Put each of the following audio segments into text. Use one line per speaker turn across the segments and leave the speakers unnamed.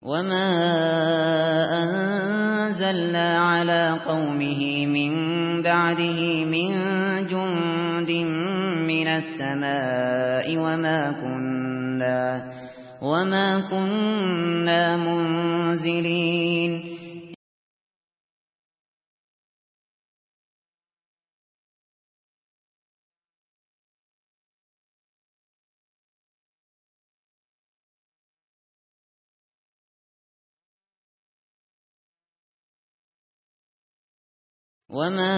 وَمَا أَنزَلْنَا عَلَىٰ قَوْمِهِ مِن بَعْدِهِ مِن جُندٍ مِّنَ السَّمَاءِ وَمَا كُنَّا مُنزِلِينَ وَمَا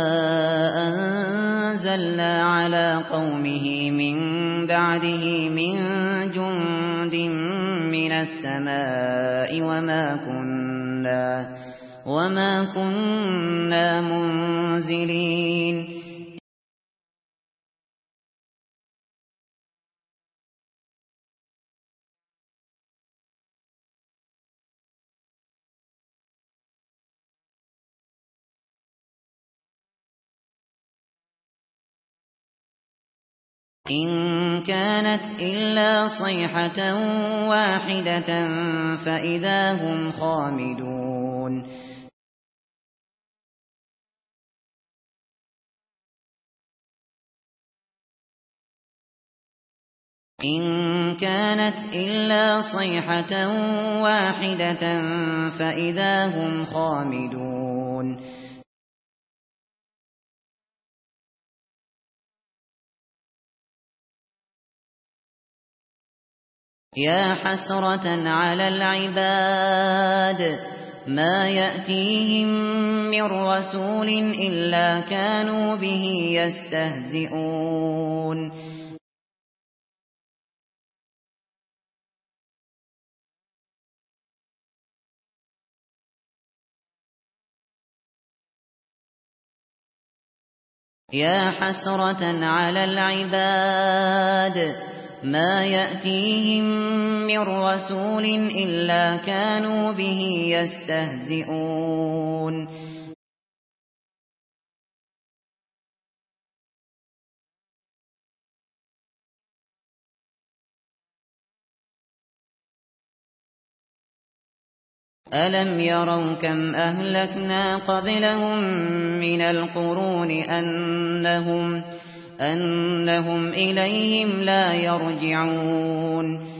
أَنزَلْنَا عَلَىٰ قَوْمِهِ مِن بَعْدِهِ مِن جُندٍ مِّنَ السَّمَاءِ وَمَا كُنَّا مُنزِلِينَ إِن كَانَتْ إِلَّا صَيْحَةً وَاحِدَةً فَإِذَا هُمْ خَامِدُونَ إِن كَانَتْ إِلَّا صَيْحَةً وَاحِدَةً فَإِذَا هُمْ خَامِدُونَ يَا حَسْرَةً عَلَى الْعِبَادِ مَا يَأْتِيهِم مِّن رَّسُولٍ إِلَّا كَانُوا بِهِ يَسْتَهْزِئُونَ يَا حَسْرَةً عَلَى الْعِبَادِ مَا يَأْتِيهِم مِّن رَّسُولٍ إِلَّا كَانُوا بِهِ يَسْتَهْزِئُونَ أَلَمْ يَرَوْا كَمْ أَهْلَكْنَا قَبْلَهُم مِّنَ الْقُرُونِ أَنَّهُمْ إِلَيْهِمْ لَا يَرْجِعُونَ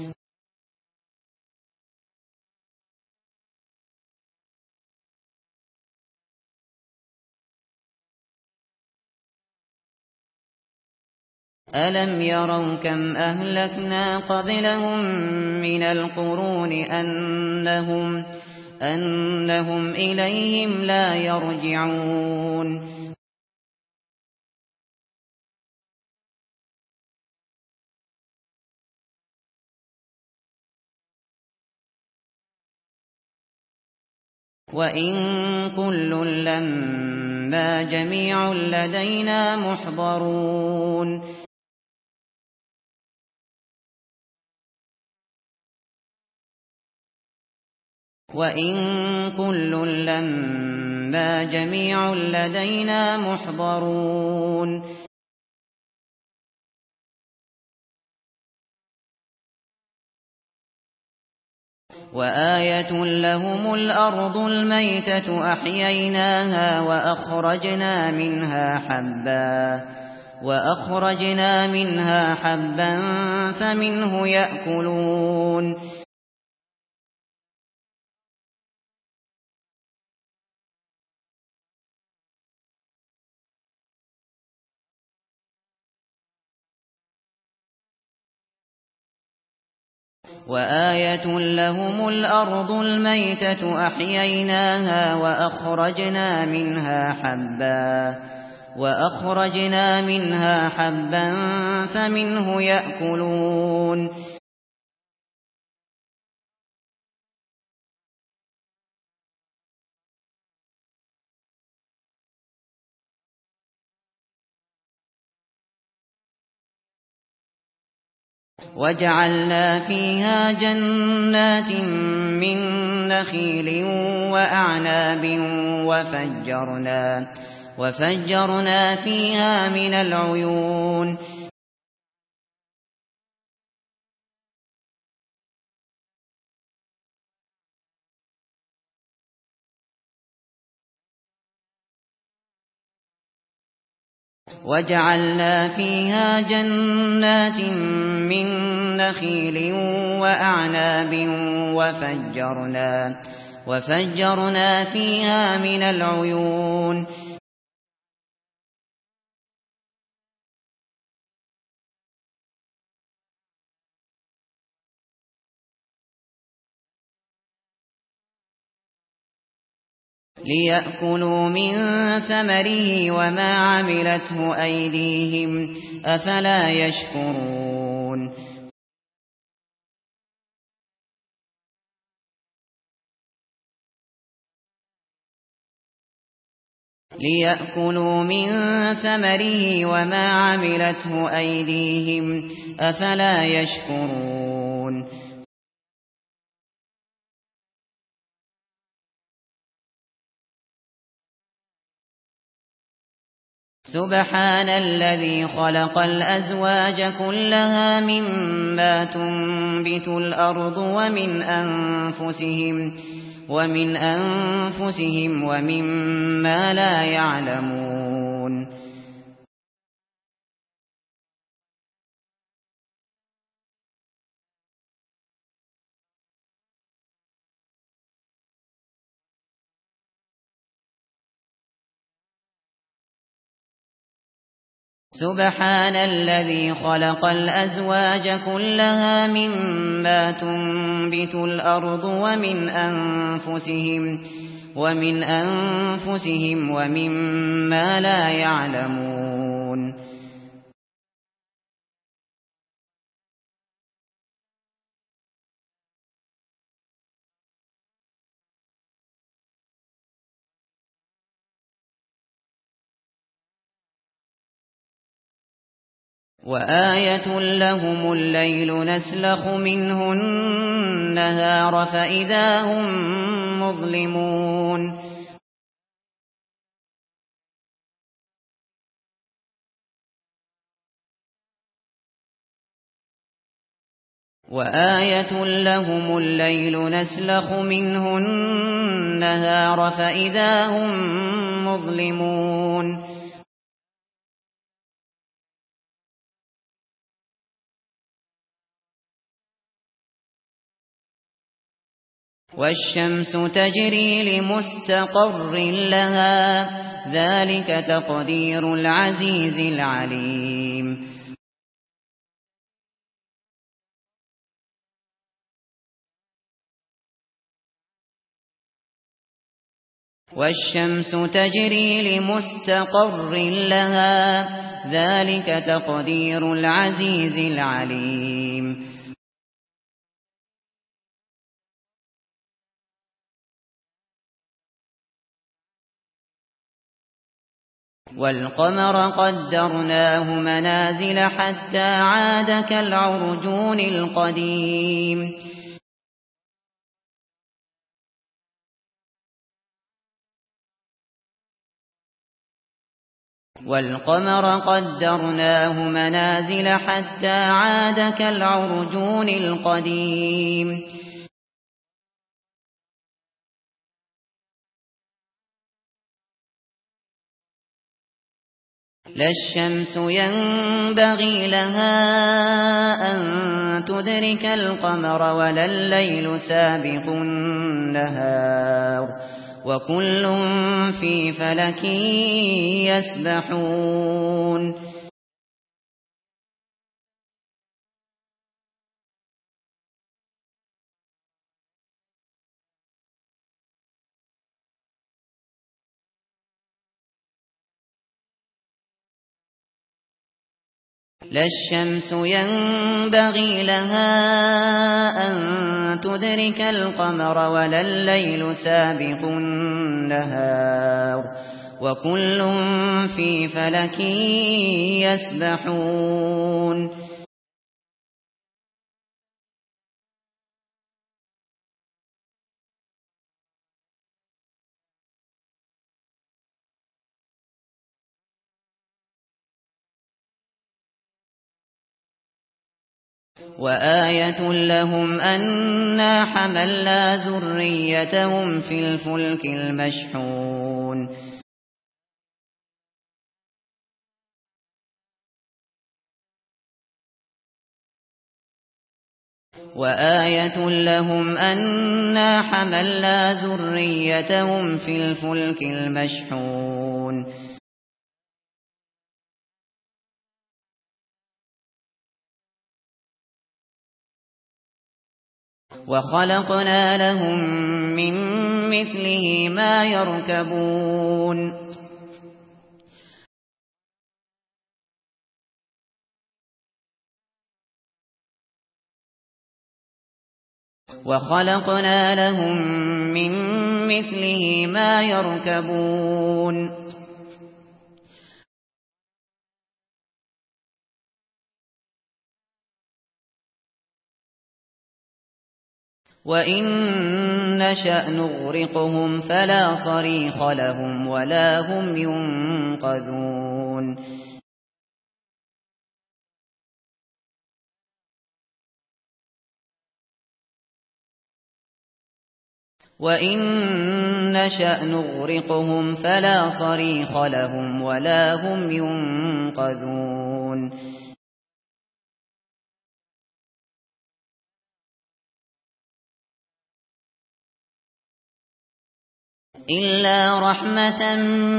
أَلَمْ يَرَوْا كَمْ أَهْلَكْنَا قَبْلَهُم مِّنَ الْقُرُونِ أَنَّهُمْ إِلَيْهِمْ لَا يَرْجِعُونَ وَإِن كُلٌّ لَّمَّا جَمِيعٌ لَّدَيْنَا مُحْضَرُونَ وَإِن كُلٌّ لَّمَّا جَمِيعٌ لَّدَيْنَا مُحْضَرُونَ وَآيَةٌ لَّهُمُ الْأَرْضُ الْمَيْتَةُ أَحْيَيْنَاهَا وَأَخْرَجْنَا مِنْهَا حَبًّا فَمِنْهُ يَأْكُلُونَ وَآيَةٌ لَّهُمُ الْأَرْضُ الْمَيْتَةُ أَحْيَيْنَاهَا وَأَخْرَجْنَا مِنْهَا حَبًّا فَمِنْهُ يَأْكُلُونَ وَجَعَلْنَا فِيهَا جَنَّاتٍ مِّن نَّخِيلٍ وَأَعْنَابٍ وَفَجَّرْنَا فِيهَا مِنَ الْعُيُونِ وجعلنا فيها جنات من نخيل وأعناب وفجرنا فيها من العيون ليأكلوا من ثمره وما عملته أيديهم أفلا يشكرون ليأكلوا من ثمره وما عملته أيديهم أفلا يشكرون سبحان الذي خلق الأزواج كلها مما تنبت الأرض ومن أنفسهم ومما لا يعلمون سبحان الذي خلق الأزواج كلها مما تنبت الأرض ومن أنفسهم ومما لا يعلمون وآية لهم الليل نسلخ منه النهار فإذا هم مظلمون وآية لهم الليل نسلخ منه النهار فإذا هم مظلمون والشمس تجري لمستقر لها ذلك تقدير العزيز العليم والشمس تجري لمستقر لها ذلك تقدير العزيز العليم والقمر قدرناه منازل حتى عاد كالعرجون القديم والقمر قدرناه منازل حتى عاد كالعرجون القديم لا الشمس ينبغي لها أن تدرك القمر ولا الليل سابق النهار وكل في فلك يسبحون لا الشمس ينبغي لها أن تدرك القمر ولا الليل سابق النهار وكل في فلك يسبحون وآية لهم أنا حملنا ذريتهم في الفلك المشحون وآية لهم أنا حملنا ذريتهم في الفلك المشحون وخلقنا لهم من مثله ما يركبون وخلقنا لهم من مثله ما يركبون وإن نشأ نغرقهم فلا صريخ لهم ولا هم ينقذون وإن نشأ نغرقهم فلا صريخ لهم ولا هم ينقذون إلا رحمة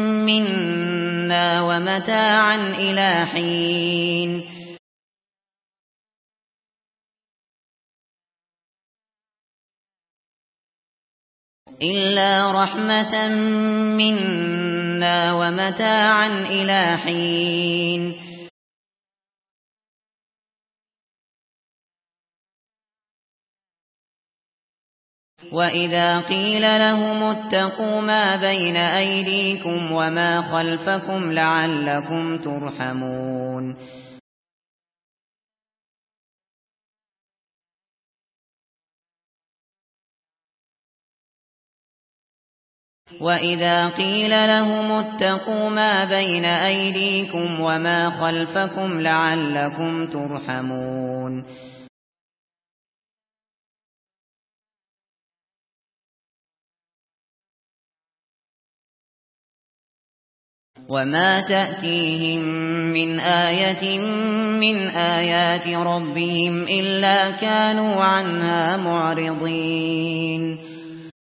منا ومتاعا إلى حين إلا رحمة منا ومتاعا إلى حين وإذا قيل لهم اتقوا ما بين أيديكم وما خلفكم لعلكم ترحمون وإذا قيل لهم اتقوا ما بين أيديكم وما خلفكم لعلكم ترحمون وما تأتيهم من آية من آيات ربهم إلا كانوا عنها معرضين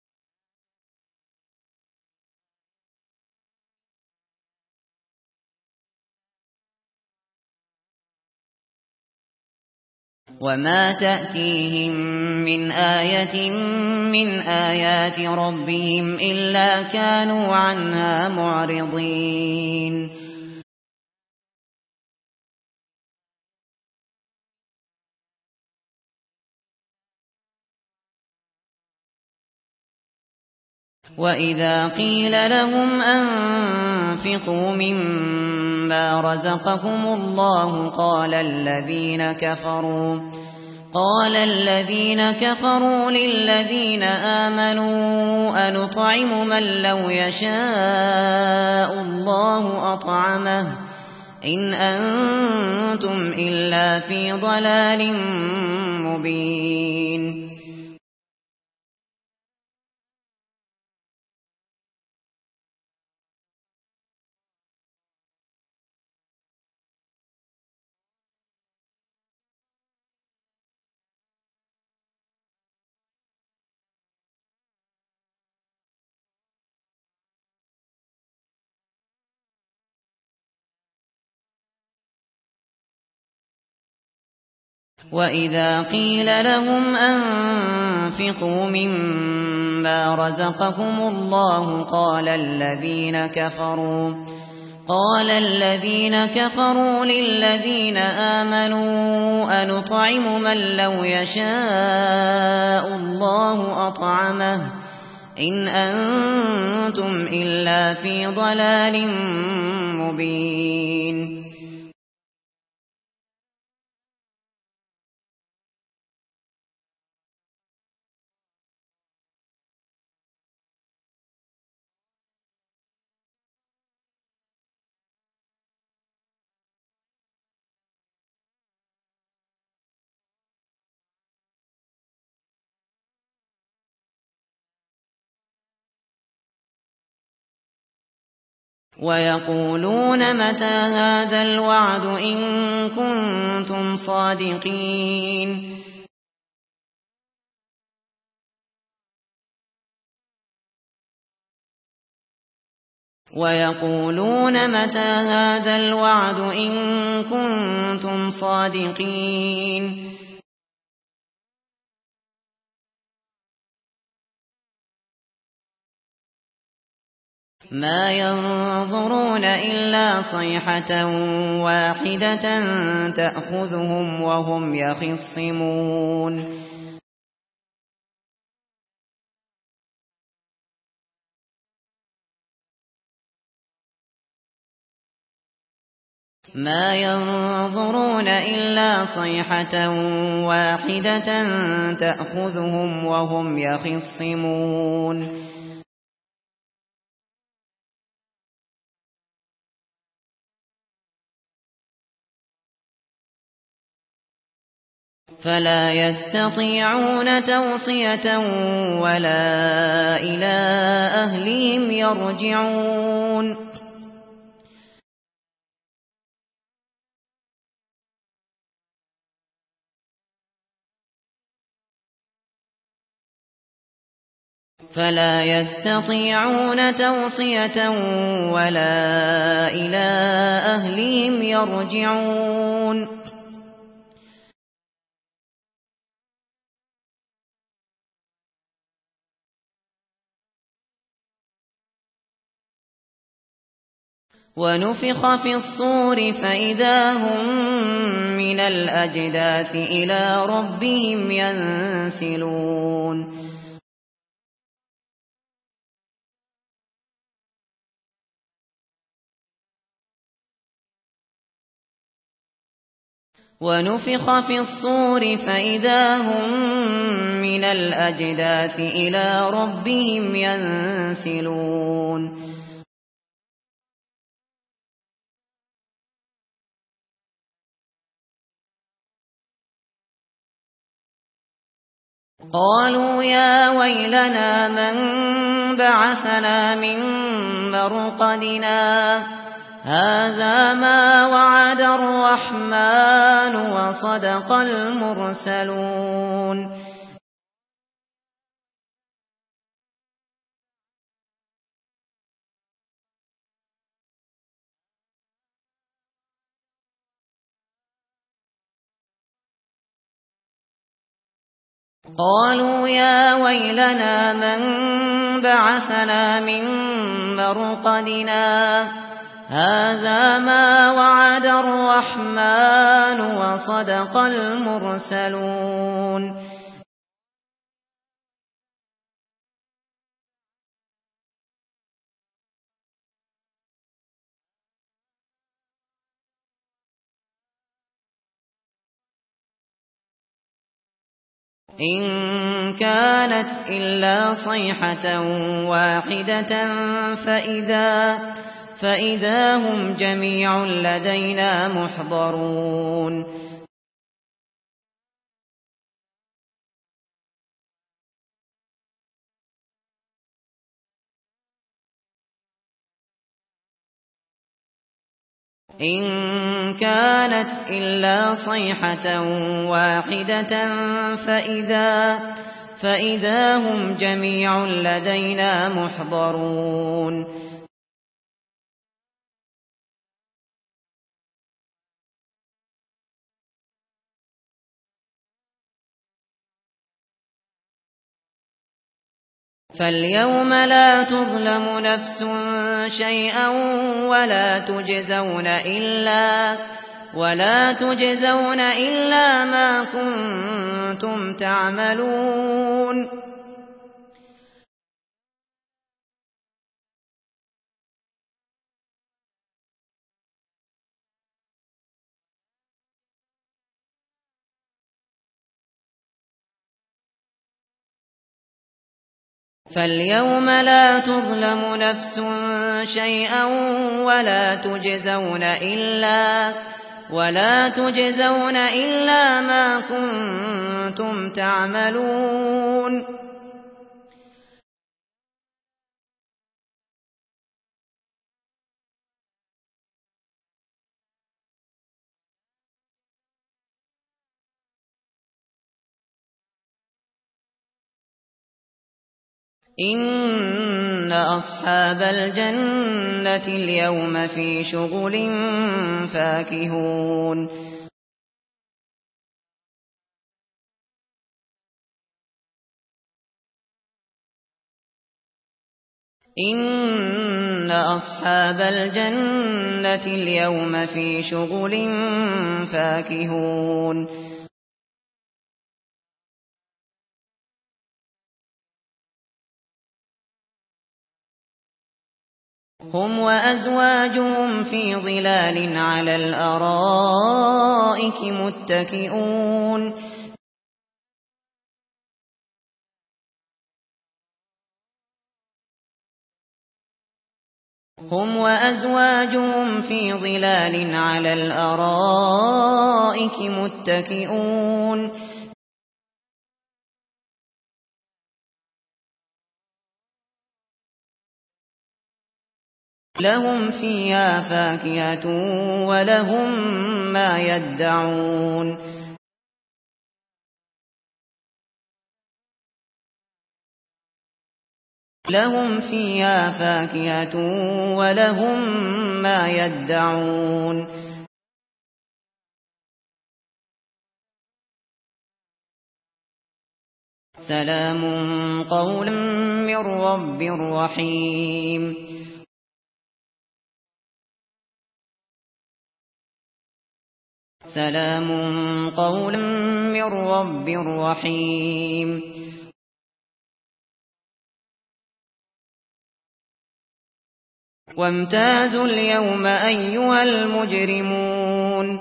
وما تأتيهم من آية من آيات ربهم إلا كانوا عنها معرضين وإذا قيل لهم أنفقوا مما رزقكم الله قال الذين كفروا للذين آمنوا أنطعم من لو يشاء الله أطعمه إن أنتم إلا في ضلال مبين وإذا قيل لهم أنفقوا مما رزقكم الله قال الذين كفروا للذين آمنوا أنطعم من لو يشاء الله أطعمه إن أنتم إلا في ضلال مبين ويقولون متى هذا الوعد إن كنتم صادقين ويقولون متى هذا الوعد إن كنتم صادقين ما ينظرون إلا صيحة واحدة تأخذهم وهم يخصمون ما ينظرون إلا صيحة واحدة تأخذهم وهم يخصمون فلا يستطيعون توصية ولا إلى أهلهم يرجعون فلا يستطيعون توصية ولا إلى أهلهم يرجعون ونفخ في الصور فإذا هم من الأجداث إلى ربهم ينسلون ونفخ في الصور فإذا هم من الأجداث إلى ربهم ينسلون قالوا يا ويلنا من بعثنا من مرقدنا هذا ما وعد الرحمن وصدق المرسلون قالوا يا ويلنا من بعثنا من مرقدنا هذا ما وعد الرحمن وصدق المرسلون إن كانت إلا صيحة واحدة فإذا هم جميع لدينا محضرون إن كانت إلا صيحة واحدة فإذا هم جميع لدينا محضرون فاليوم لا تظلم نفس شيئا ولا تجزون إلا ما كنتم تعملون فاليوم لا تظلم نفس شيئا ولا تجزون إلا ما كنتم تعملون أصحاب الجنة اليوم في شغل فاكهون إن أصحاب الجنة اليوم في شغل فاكهون هم وأزواجهم في ظلال على الأرائك متكئون هم وأزواجهم في ظلال على الأرائك متكئون لهم فيها فاكهة ولهم ما يدعون لهم فيها فاكهة ولهم ما يدعون سلام قولا من رب رحيم سلام قولا من رب رحيم وامتازوا اليوم أيها المجرمون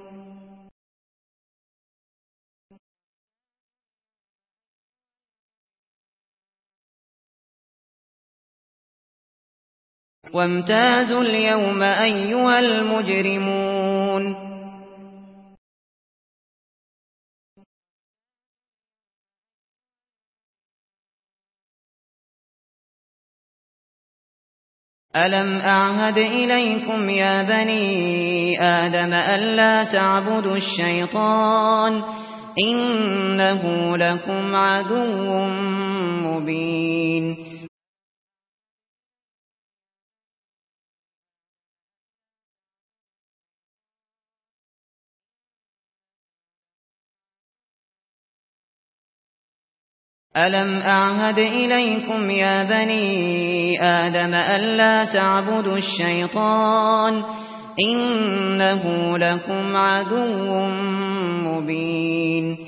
وامتازوا اليوم أيها المجرمون ألم أعهد إليكم يا بني آدم ألا تعبدوا الشيطان إنه لكم عدو مبين ألم أعهد إليكم يا بني آدم ألا تعبدوا الشيطان إنه لكم عدو مبين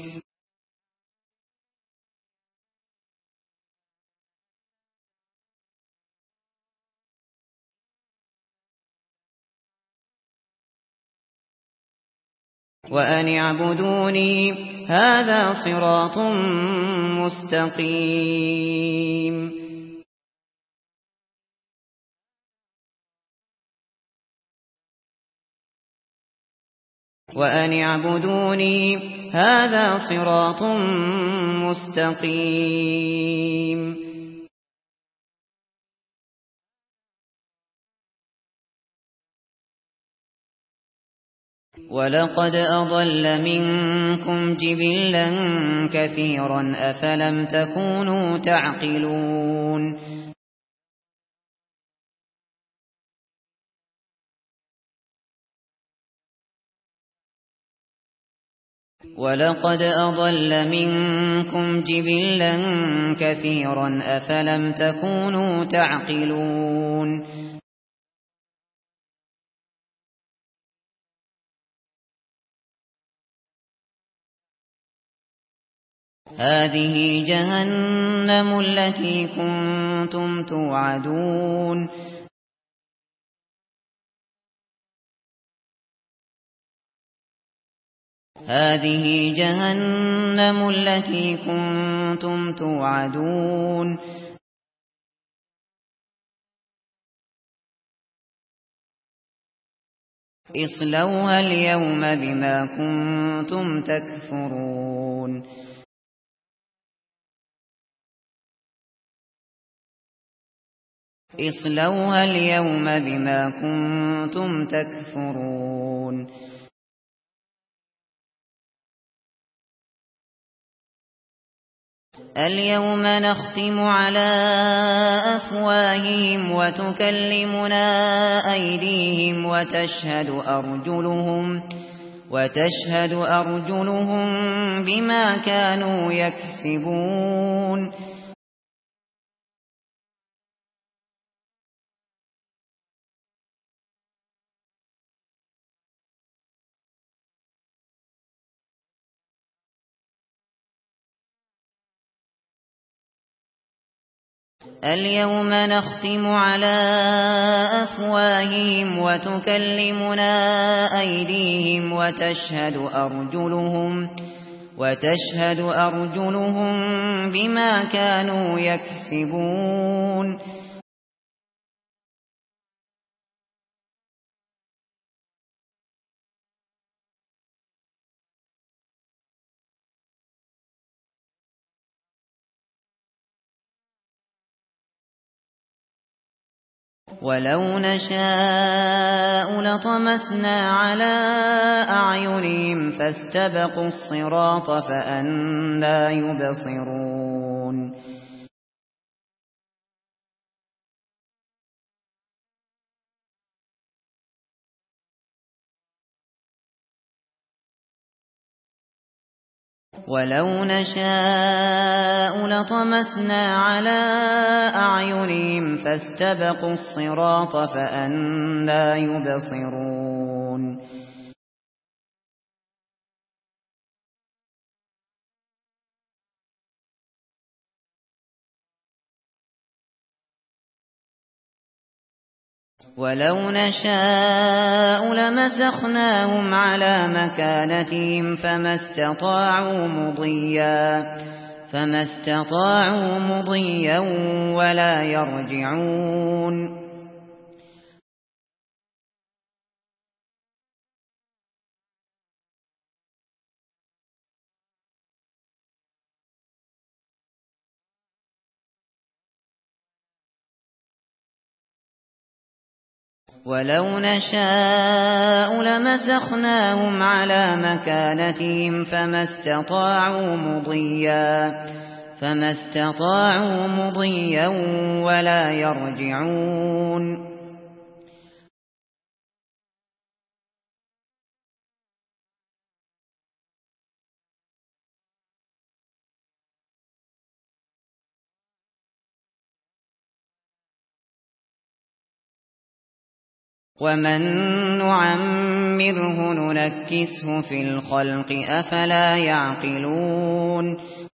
وأن اعبدوني هذا صراط مستقيم وأن اعبدوني هذا صراط مستقيم ولقد أضل منكم جبلا كثيرا أفلم تكونوا تعقلون ولقد أضل منكم جبلا كثيرا أفلم تكونوا تعقلون هذه جهنم التي كنتم توعدون هذه جهنم التي كنتم توعدون اصلوها اليوم بما كنتم تكفرون اصلوها اليوم بما كنتم تكفرون اليوم نختم على أفواههم وتكلمنا أيديهم وتشهد أرجلهم بما كانوا يكسبون. اليوم نختم على أفواههم وتكلمنا أيديهم وتشهد أرجلهم بما كانوا يكسبون. ولو نشاء لطمسنا على أعينهم فاستبقوا الصراط فأنى يبصرون. ولو نشاء لطمسنا على أعينهم فاستبقوا الصراط فأنى يبصرون. ولو نشاء لمسخناهم على مكانتهم فما استطاعوا مضيا ولا يرجعون. ولو نشاء لمسخناهم على مكانتهم فما استطاعوا مضيا ولا يرجعون. ومن نعمره ننكسه في الخلق أفلا يعقلون.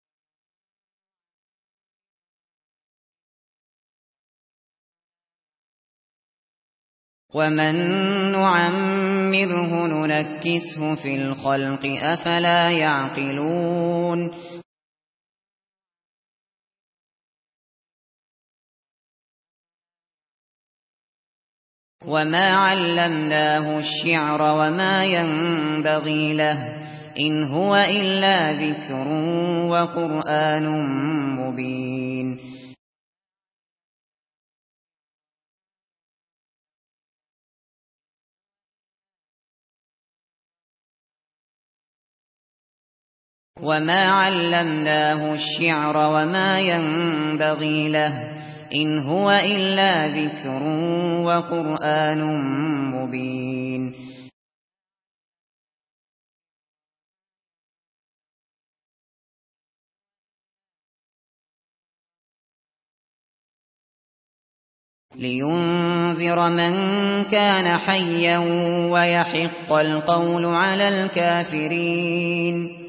ومن نعمره ننكسه في الخلق أفلا يعقلون. وما علمناه الشعر وما ينبغي له إن هو إلا ذكر وقرآن مبين. وما علمناه الشعر وما ينبغي له إن هو إلا ذكر وقرآن مبين. لينذر من كان حيا ويحق القول على الكافرين.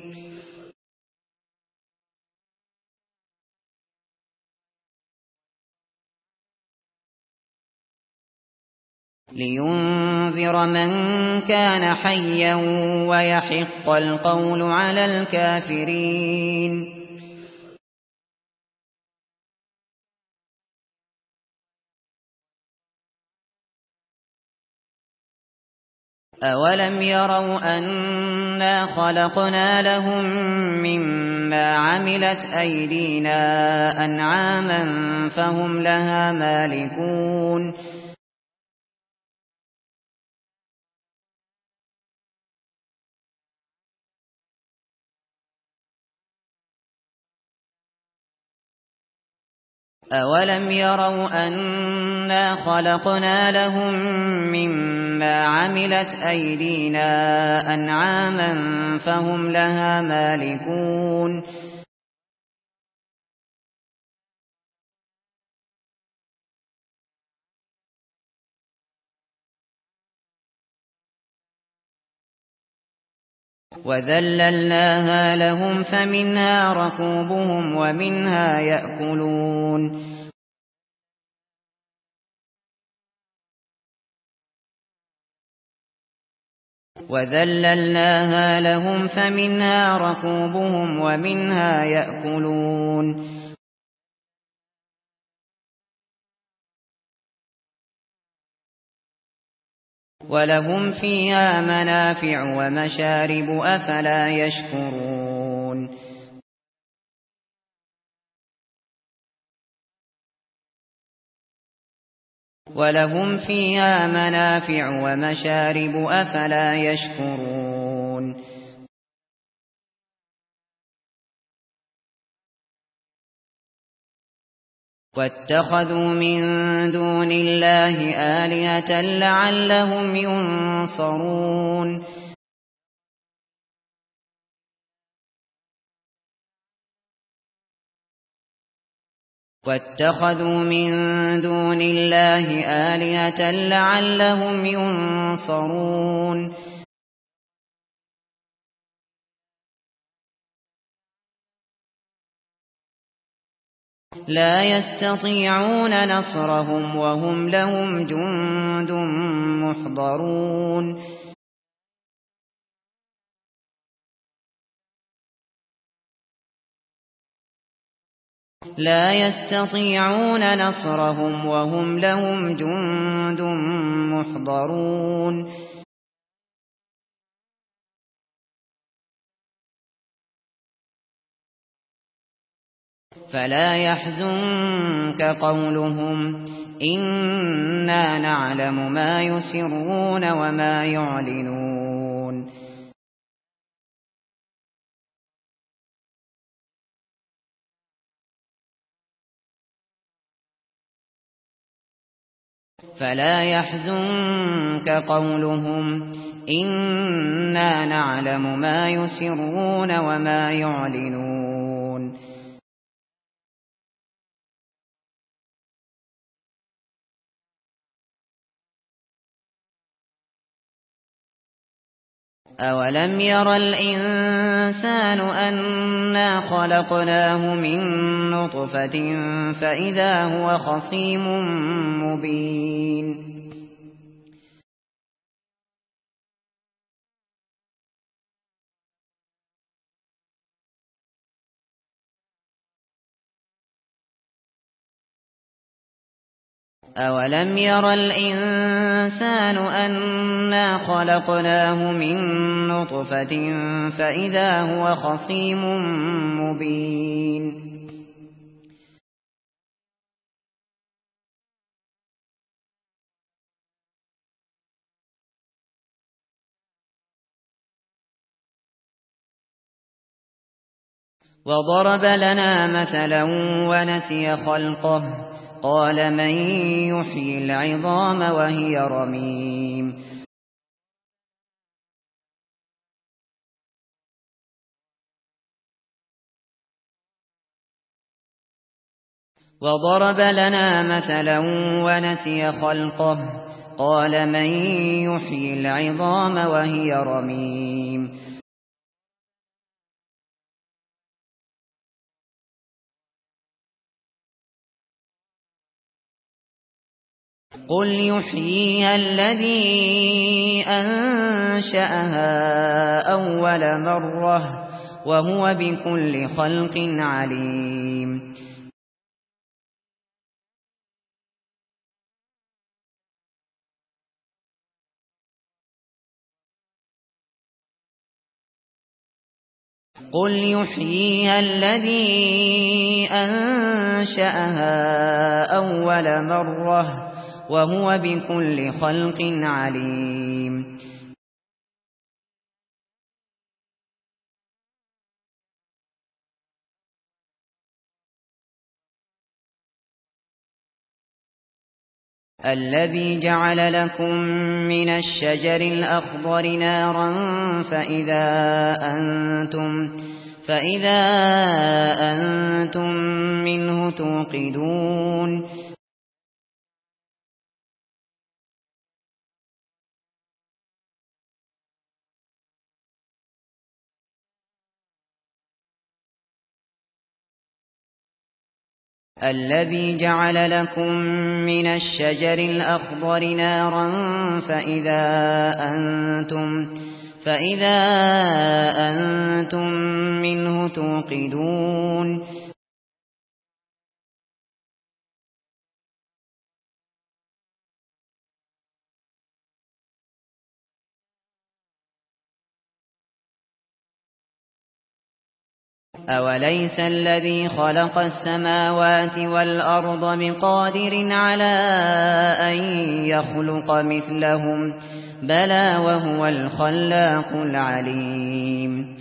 لينذر من كان حيا ويحق القول على الكافرين. أولم يروا أنا خلقنا لهم مما عملت أيدينا أنعاما فهم لها مالكون. أَوَلَمْ يَرَوْا أَنَّا خَلَقْنَا لَهُم مِّمَّا عَمِلَتْ أَيْدِينَا أَنْعَامًا فَهُمْ لَهَا مَالِكُونَ وَذَلَّلْنَاهَا لَهُمْ فَمِنْهَا رَكُوبُهُمْ وَمِنْهَا يَأْكُلُونَ وَذَلَّلْنَاهَا لَهُمْ فَمِنْهَا رَكُوبُهُمْ وَمِنْهَا يَأْكُلُونَ وَلَهُمْ فِيهَا مَنَافِعُ وَمَشَارِبُ أَفَلَا يَشْكُرُونَ وَلَهُمْ فِيهَا مَنَافِعُ وَمَشَارِبُ أَفَلَا يَشْكُرُونَ وَاتَّخَذُوا مِن دُونِ اللَّهِ آلِهَةً لَّعَلَّهُمْ يُنصَرُونَ وَاتَّخَذُوا مِن دُونِ اللَّهِ آلِهَةً لَّعَلَّهُمْ يُنصَرُونَ لَا يَسْتَطِيعُونَ نَصْرَهُمْ وَهُمْ لَهُمْ جُندٌ مُّحْضَرُونَ لا يستطيعون نصرهم وهم لهم جند محضرون فلا يحزنك قولهم إنا نعلم ما يسرون وما يعلنون فلا يحزنك قولهم إنا نعلم ما يسرون وما يعلنون أولم ير الإنسان أنا خلقناه من نطفة فإذا هو خصيم مبين أولم ير الإنسان أنا خلقناه من نطفة فإذا هو خصيم مبين وضرب لنا مثلا ونسي خلقه قال من يحيي العظام وهي رميم وضرب لنا مثلا ونسي خلقه قال من يحيي العظام وهي رميم قل يحييها الذي أنشأها أول مرة وهو بكل خلق عليم قل يحييها الذي أنشأها أول مرة وهو بكل خلق عليم الذي جعل لكم من الشجر الأخضر نارا فإذا أنتم منه توقدون الذي جعل لكم من الشجر الأخضر نارا فإذا أنتم منه توقدون أوليس الذي خلق السماوات والأرض بقادر على أن يخلق مثلهم بلى وهو الخلاق العليم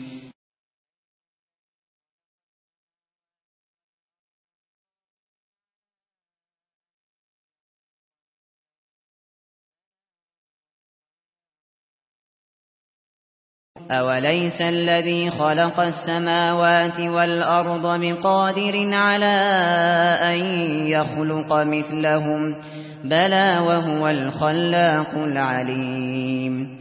أوليس الذي خلق السماوات والأرض بقادر على أن يخلق مثلهم بلى وهو الخلاق العليم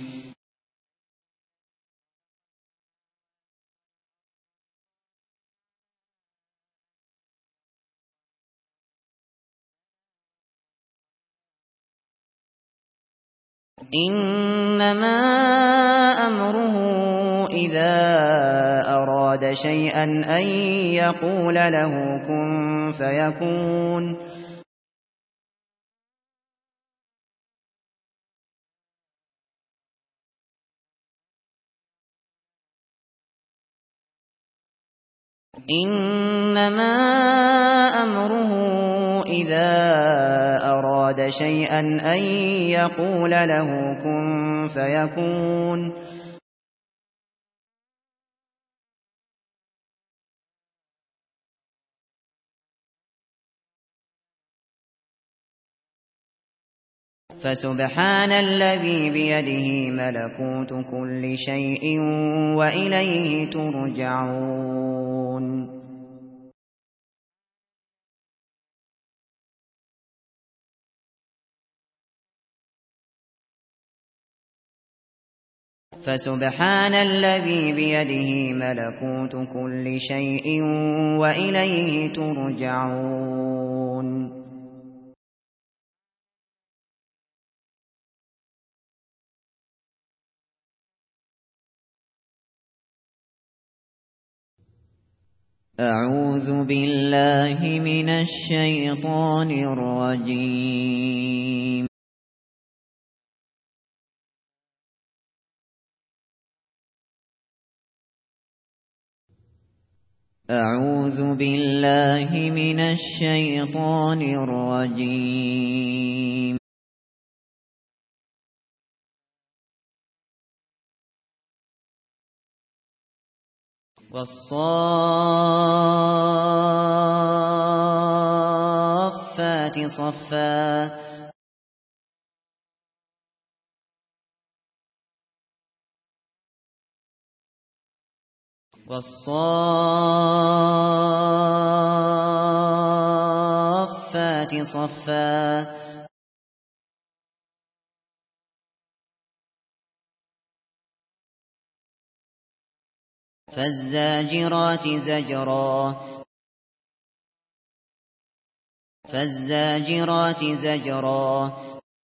إنما أمره إذا أراد شيئا أن يقول له كن فيكون إنما أمره إذا أراد شيئا أن يقول له كن فيكون فسبحان الذي بيده ملكوت كل شيء وإليه ترجعون فسبحان الذي بيده ملكوت كل شيء وإليه ترجعون أعوذ بالله من الشيطان الرجيم أعوذ بالله من الشيطان الرجيم والصافات صفا والصافات صفا فالزاجرات زجرا فالزاجرات زجرا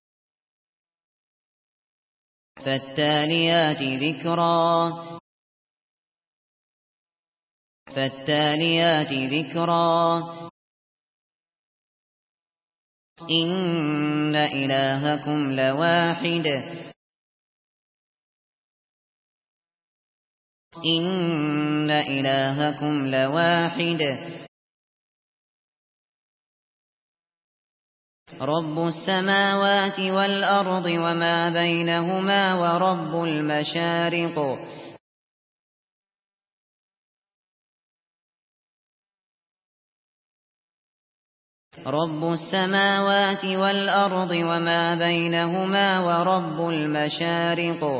فالتاليات ذكرا فالتاليات ذكرا إن إلهكم لواحد إن إلهكم لواحد رب السماوات والأرض وما بينهما ورب المشارق رب السماوات والأرض وما بينهما ورب المشارق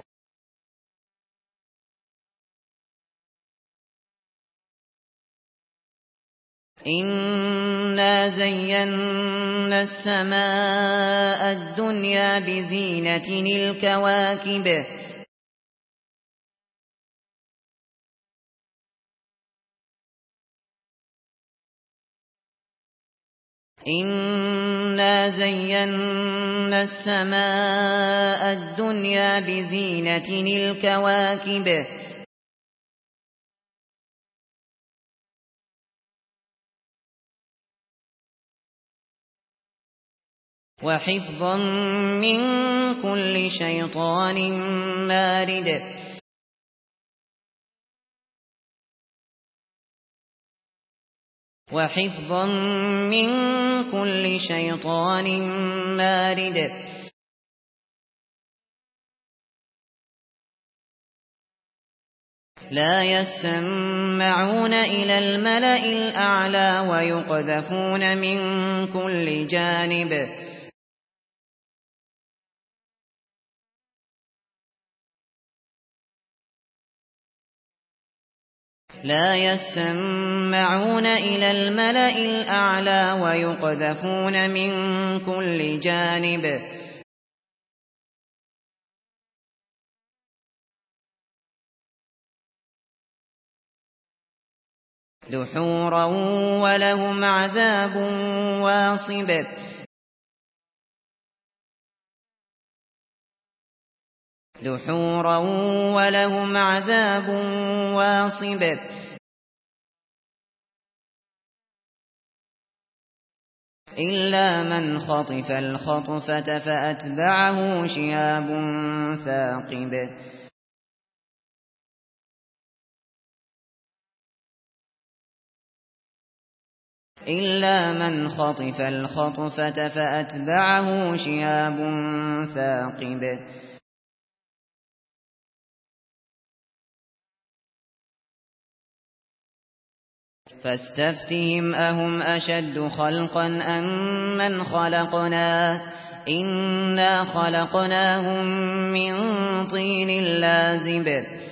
إنا زينا السماء الدنيا بزينة الكواكب إنا زينا السماء الدنيا بزينة الكواكب وحفظا من كل شيطان مارد وحفظا من كل شيطان مارد لا يسمعون إلى الملأ الأعلى ويقذفون من كل جانب لا يسمعون إلى الملأ الأعلى ويقذفون من كل جانب دحورا ولهم عذاب واصب دحورا ولهم عذاب واصب إلا من خطف الخطفة فأتبعه شهاب ثاقب إلا من خطف الخطفة فأتبعه شهاب ثاقب فاستفتهم أهم أشد خلقا أم من خلقنا إنا خلقناهم من طين لازب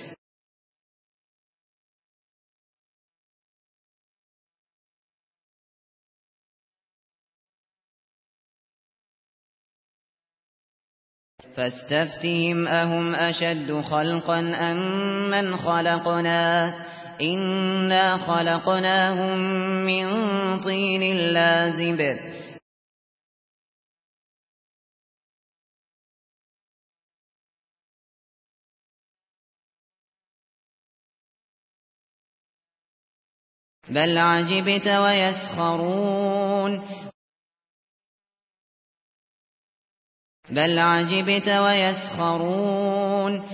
فاستفتهم أهم أشد خلقا أم من خلقنا إنا خلقناهم من طين لازب بل عجبت ويسخرون بل عجبت ويسخرون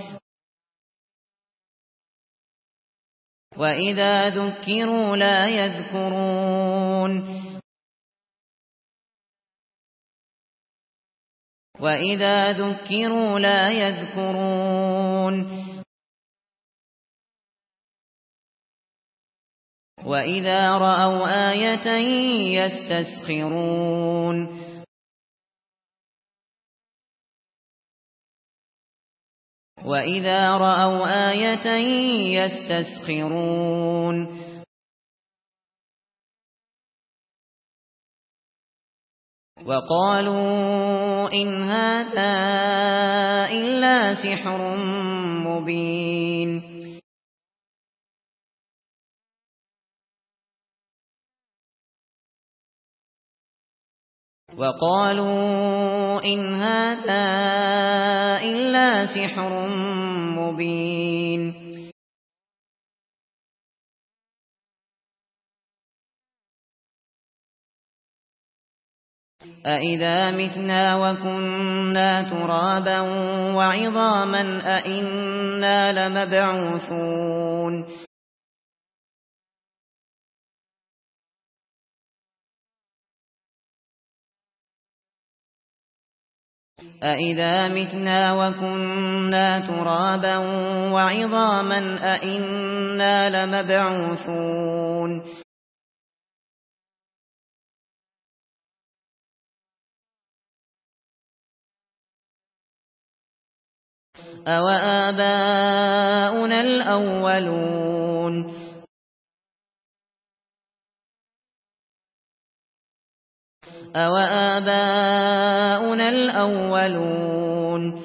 وإذا ذكروا لا يذكرون وإذا ذكروا لا يذكرون وإذا رأوا آية يستسخرون وإذا رأوا آية يستسخرون وقالوا إن هذا إلا سحر مبين وقالوا إن هذا إلا سحر مبين أإذا متنا وكنا ترابا وعظاما أإنا لمبعوثون أإذا متنا وكنا ترابا وعظاما أإنا لمبعوثون أَوَآبَاؤُنَا الْأَوَّلُونَ أَوَآبَاؤُنَا الْأَوَّلُونَ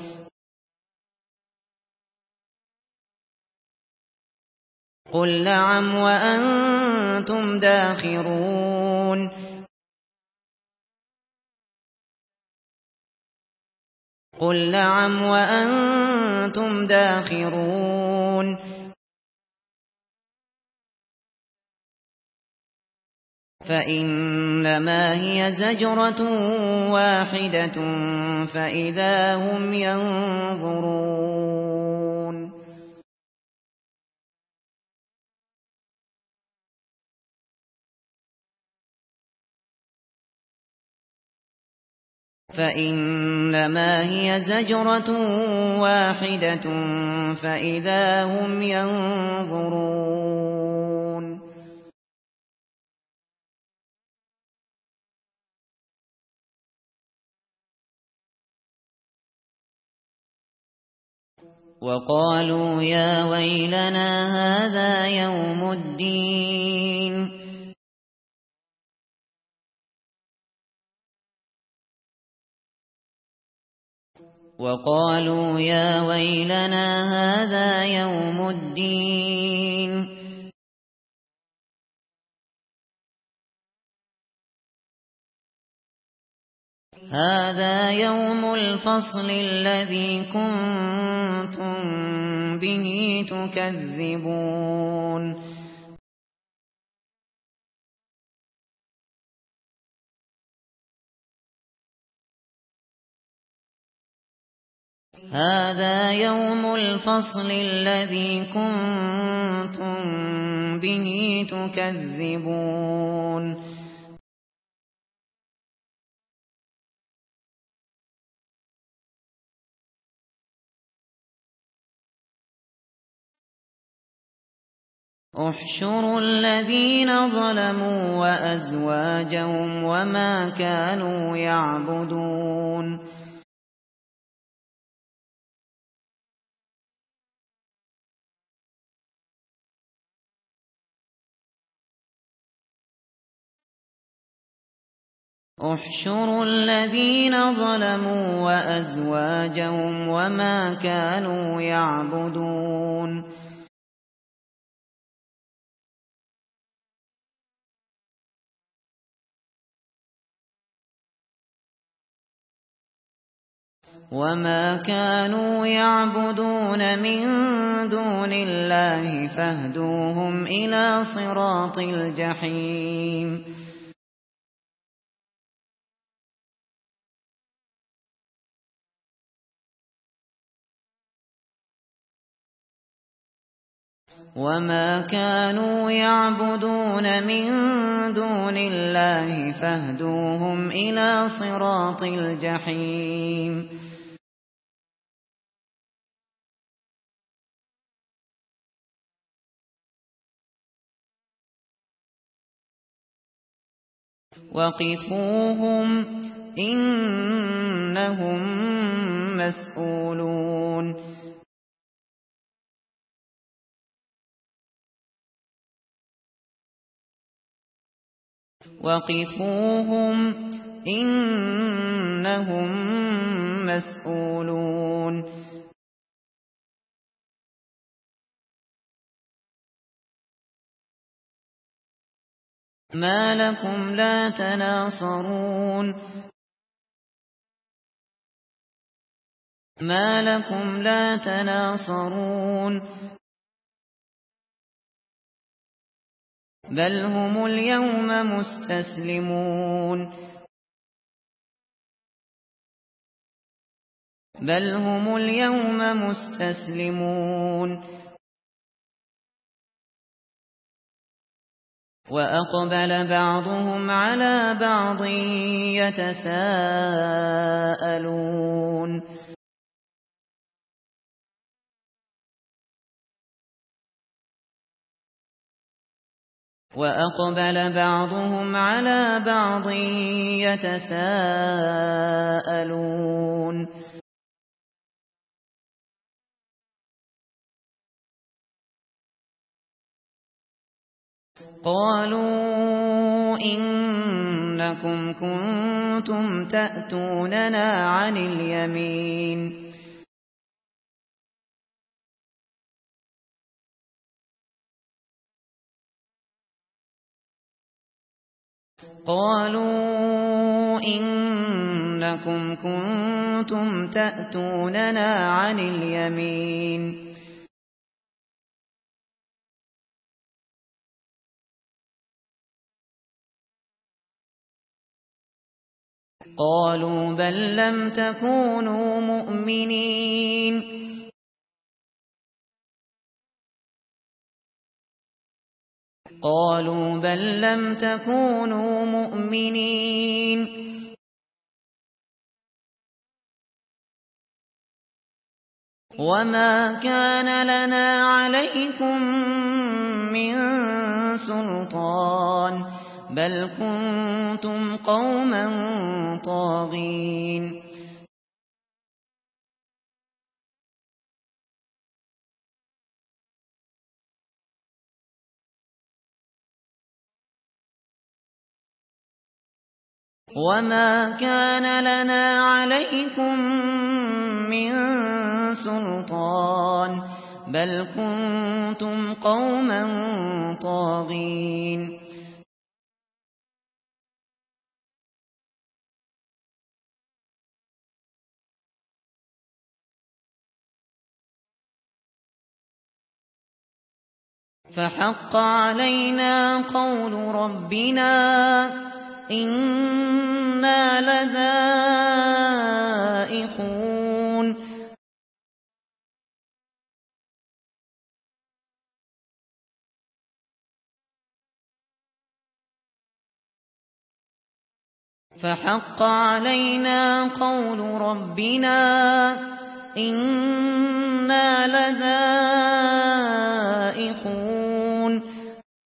قُلْ نَعَمْ وَأَنْتُمْ دَاخِرُونَ قُلْ نَعَمْ وَأَنْتُمْ دَاخِرُونَ فَإِنَّمَا هِيَ زَجْرَةٌ وَاحِدَةٌ فَإِذَا هُمْ يَنظُرُونَ فَإِنَّمَا هِيَ زَجْرَةٌ وَاحِدَةٌ فَإِذَا هُمْ يَنظُرُونَ وَقَالُوا يَا وَيْلَنَا هَذَا يَوْمُ الدِّينِ وَقَالُوا يَا وَيْلَنَا هَذَا يَوْمُ الدِّينِ هَذَا يَوْمُ الْفَصْلِ الَّذِي كُنتُم بِهِ تُكَذِّبُونَ هَذَا يَوْمُ الْفَصْلِ الَّذِي كُنتُم بِهِ تُكَذِّبُونَ احشروا الذين ظلموا وأزواجهم وما كانوا يعبدون احشروا الذين ظلموا وأزواجهم وما كانوا يعبدون وما كانوا يعبدون من دون الله فاهدوهم إلى صراط الجحيم وما كانوا يعبدون من دون الله فاهدوهم إلى صراط الجحيم وقفوهم إنهم مسئولون وقفوهم إنهم مسئولون ما لكم لا تناصرون ما لكم لا تناصرون بل هم اليوم مستسلمون بل هم اليوم مستسلمون وأقبل بعضهم على بعض يتساءلون وأقبل بعضهم على بعض يتساءلون قالوا إنكم كنتم تأتوننا عن اليمين قالوا إنكم كنتم تأتوننا عن اليمين قالوا بل لم تكونوا مؤمنين قالوا بل لم تكونوا مؤمنين وما كان لنا عليكم من سلطان بل كنتم قوما طاغين وما كان لنا عليكم من سلطان بل كنتم قوما طاغين فحق علينا قول ربنا إنا لذائقون فحق علينا قول ربنا إنا لذائقون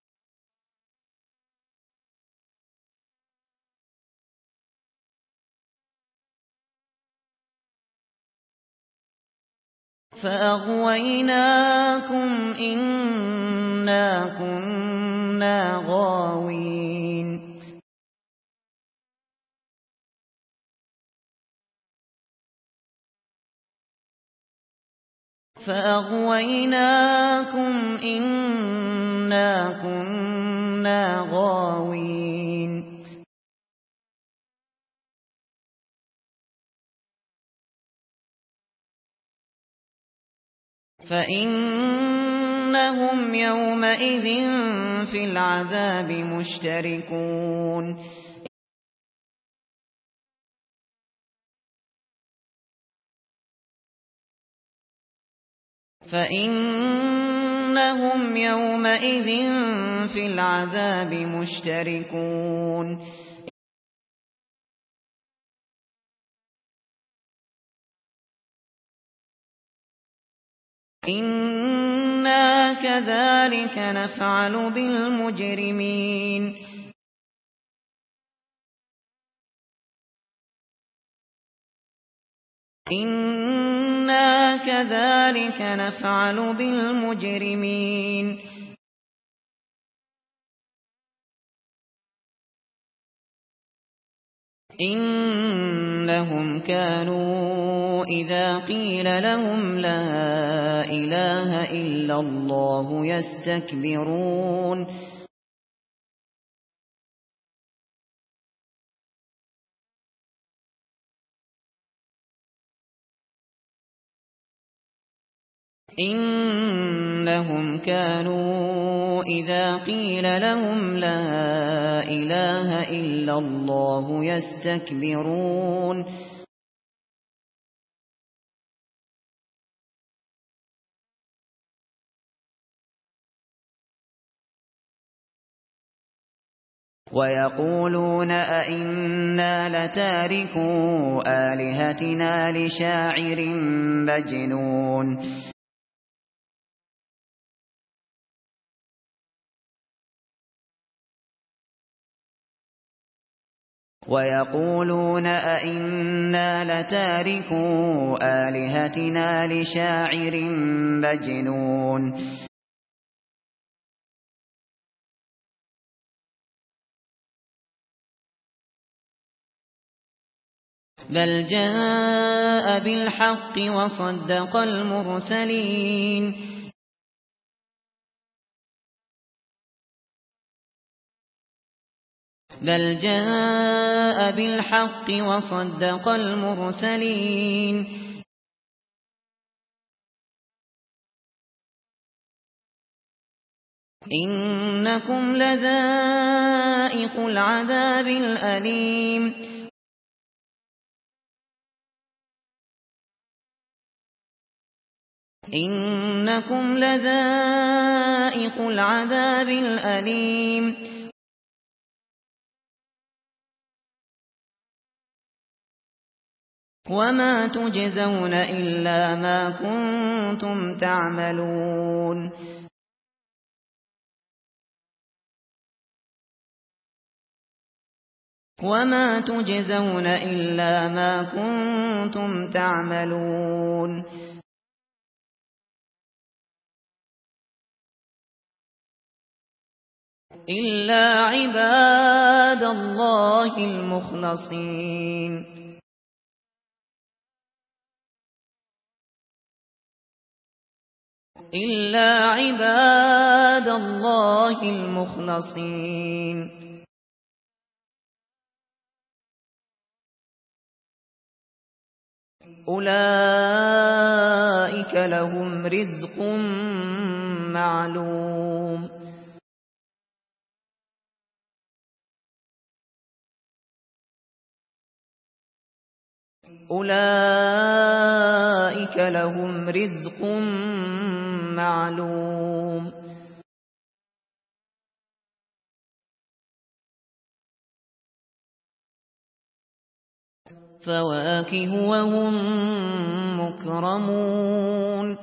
فأغويناكم إنا كنا غاوين فأغويناكم إنا كنا غاوين فإنهم يومئذ في العذاب مشتركون فإنهم يومئذ في العذاب مشتركون إنا كذلك نفعل بالمجرمين إنا كذلك نفعل بالمجرمين إنهم كانوا إذا قيل لهم لا إله إلا الله يستكبرون إنهم كانوا إذا قيل لهم لا إله إلا الله يستكبرون ويقولون أئنا لتاركو آلهتنا لشاعر مجنون ويقولون أئنا لتاركو آلهتنا لشاعر مجنون بل جاء بالحق وصدق المرسلين بل جاء بالحق وصدق المرسلين إنكم لذائق العذاب الأليم إنكم لذائق العذاب الأليم وما تجزون إلا ما كنتم تعملون وما تجزون إلا ما كنتم تعملون إلا عباد الله المخلصين إلا عباد الله المخلصين أولئك لهم رزق معلوم أولئك لهم رزق معلوم فواكه وهم مكرمون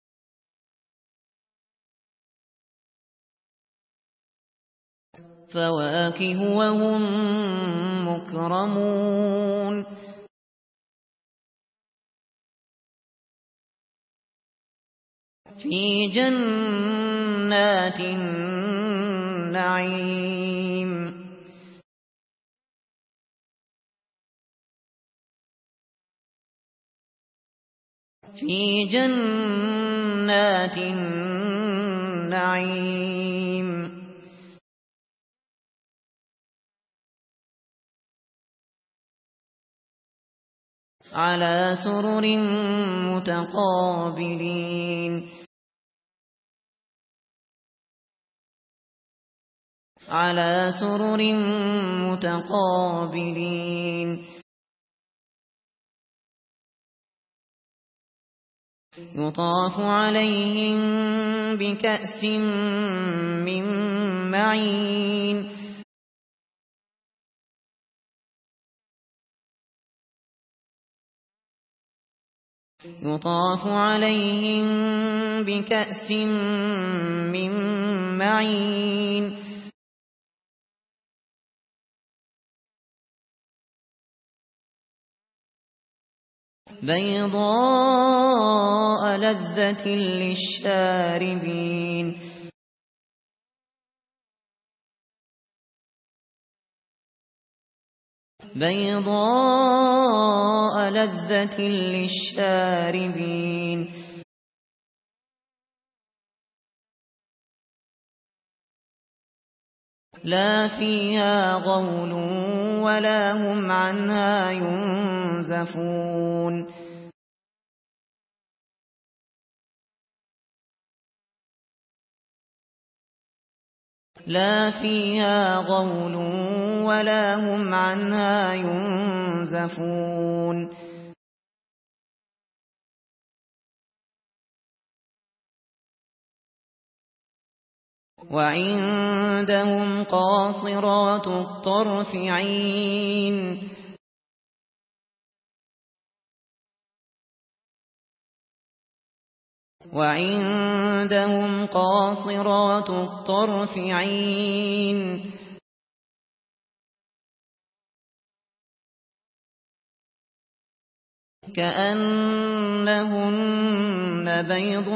فواكه وهم مكرمون في جنات النعيم في جنات النعيم على سرر متقابلين على سرر متقابلين يطاف عليهم بكأس من معين يطاف عليهم بكأس من معين بيضاء لذة للشاربين بيضاء لذة للشاربين لا فيها غول ولا هم عنها ينزفون لا فيها غول ولا هم عنها ينزفون وعندهم قاصرات الطرف عين وعندهم قاصرات الطرف عين كأنهن بيض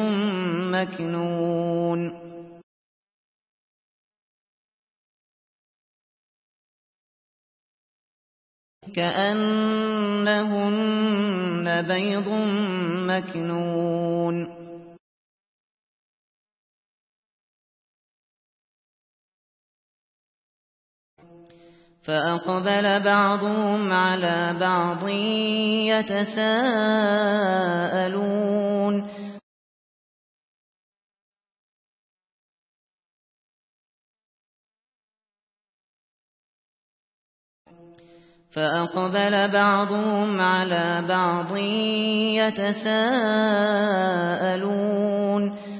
مكنون كأنهن بيض مكنون فأقبل بعضهم على بعض يتساءلون فأقبل بعضهم على بعض يتساءلون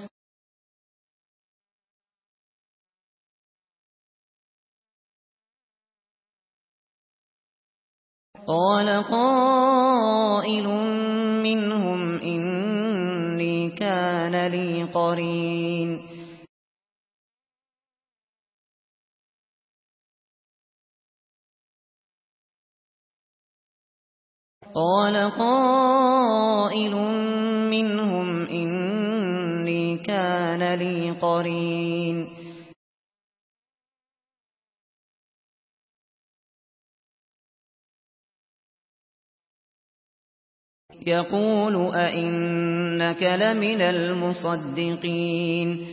قال قائل منهم إني كان لي قرين قال قائل منهم إني كان لي قرين يقول أئنك لمن المصدقين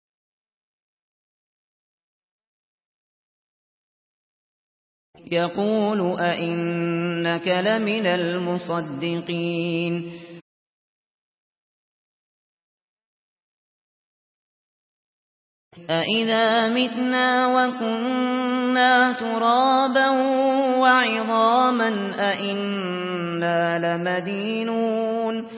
يقول أئنك لمن المصدقين أإذا متنا وكنا ترابا وعظاما أإنا لمدينون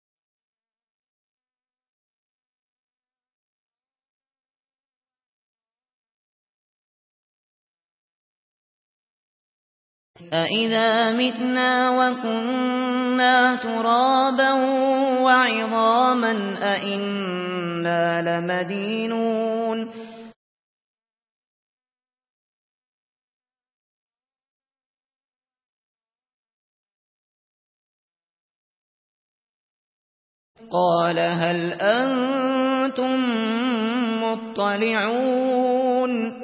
أإذا متنا وكنا ترابا وعظاما أإنا لمدينون قال هل أنتم مطلعون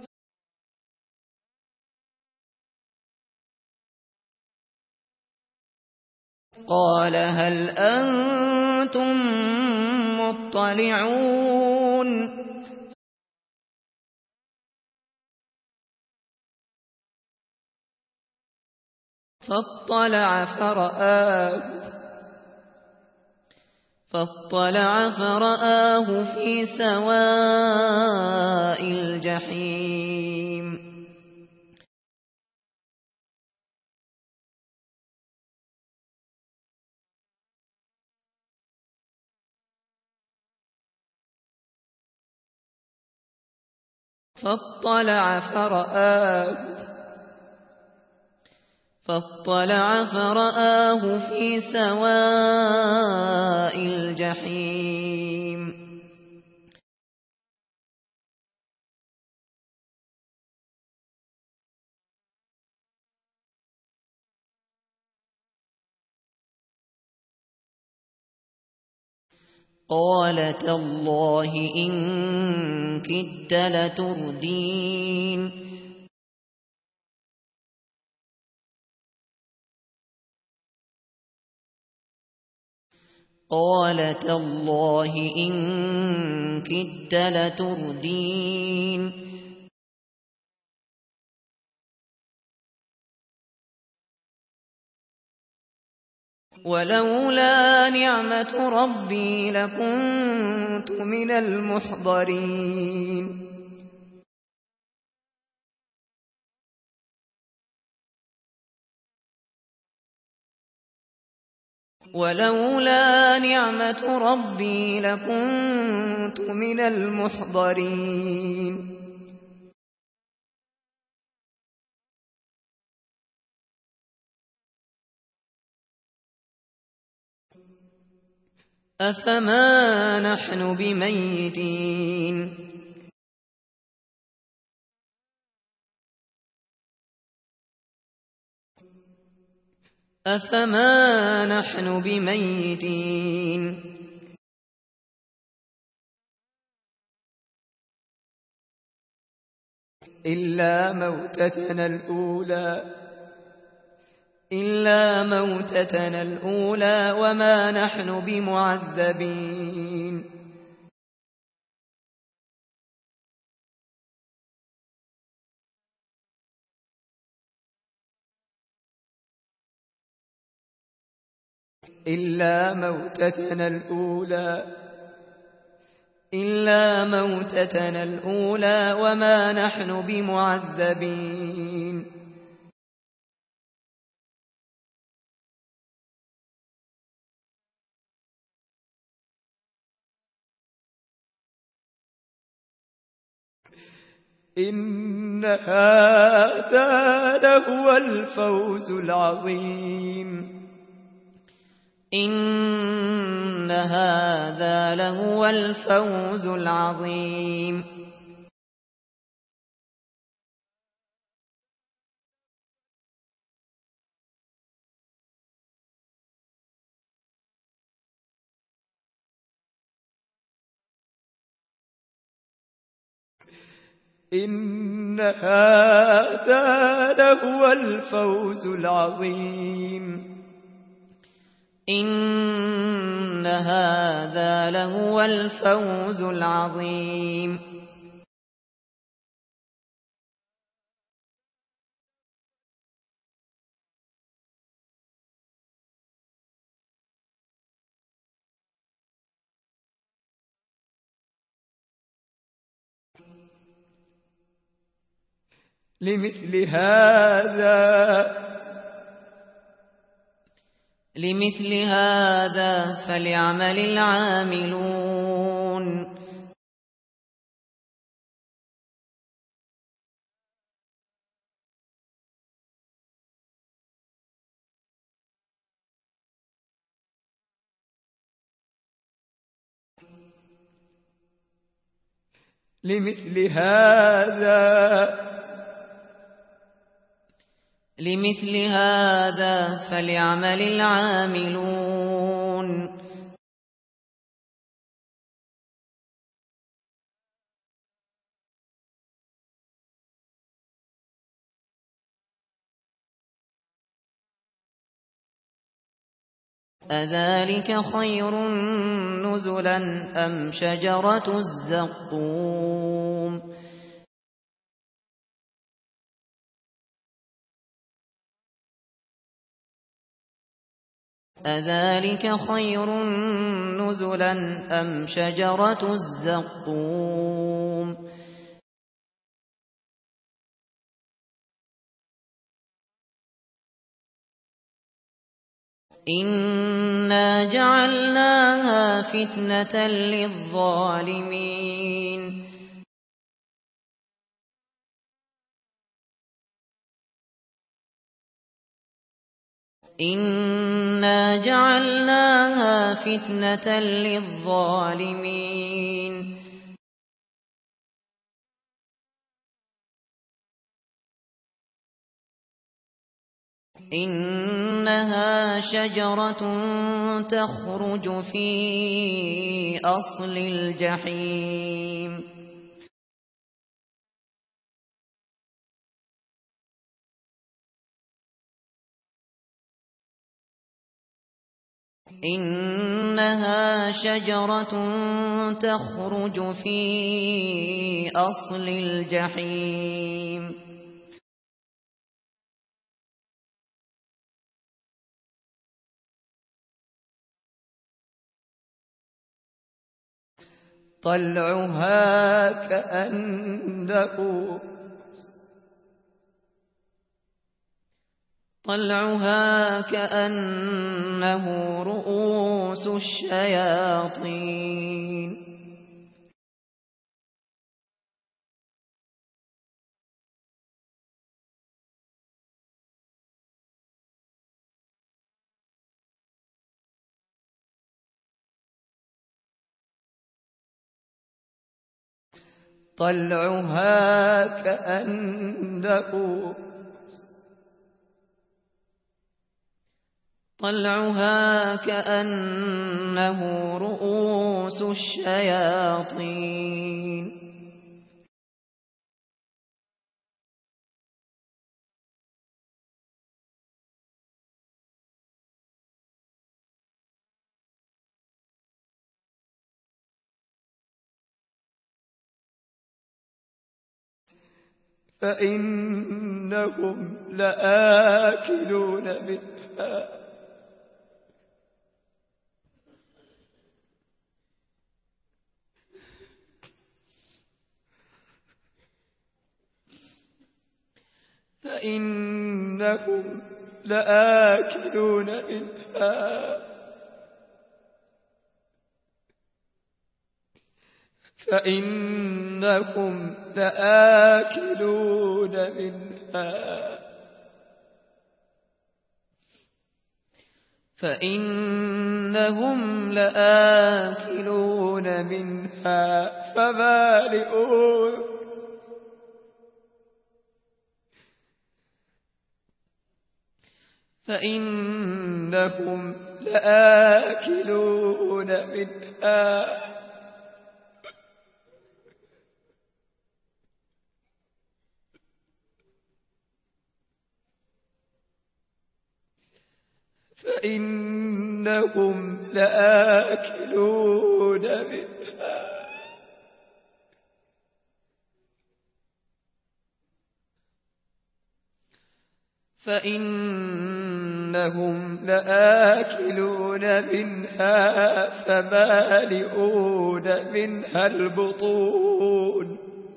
قال هل أنتم مطلعون فاطلع فرآه في سواء الجحيم فاطلع فرآه في سواء الجحيم قال تالله إن كدت لتردين قال تالله إن كدت لتردين ولولا نعمة ربي لكنت من المحضرين ولولا نعمة ربي لكنت من المحضرين أفما نحن بميتين أفما نحن بميتين إلا موتتنا الأولى
إلا موتتنا الأولى وما نحن بمعذبين إلا موتتنا الأولى وما نحن بمعذبين إن هذا لهو الفوز العظيم
إن هذا لهو الفوز العظيم
إن هذا لهو الفوز العظيم
إن هذا لهو الفوز العظيم لمثل هذا فليعمل العاملون لمثل هذا فليعمل العاملون أذلك خير نزلا أم شجرة الزقوم أذلك خير نزلا أم شجرة الزقوم إنا جعلناها فتنة للظالمين إنا جعلناها فتنة للظالمين إنها شجرة تخرج في أصل الجحيم إنها شجرة تخرج في أصل الجحيم
طلعها
كأنه رؤوس الشياطين
طلعها
كأنه رؤوس الشياطين
فإنهم لآكلون منها فإنهم لآكلون منها فإنهم لآكلون منها فإنهم لآكلون منها فإنهم لآكلون منها فإنهم لآكلون منها فإنهم لآكلون منها فمالئون منها البطون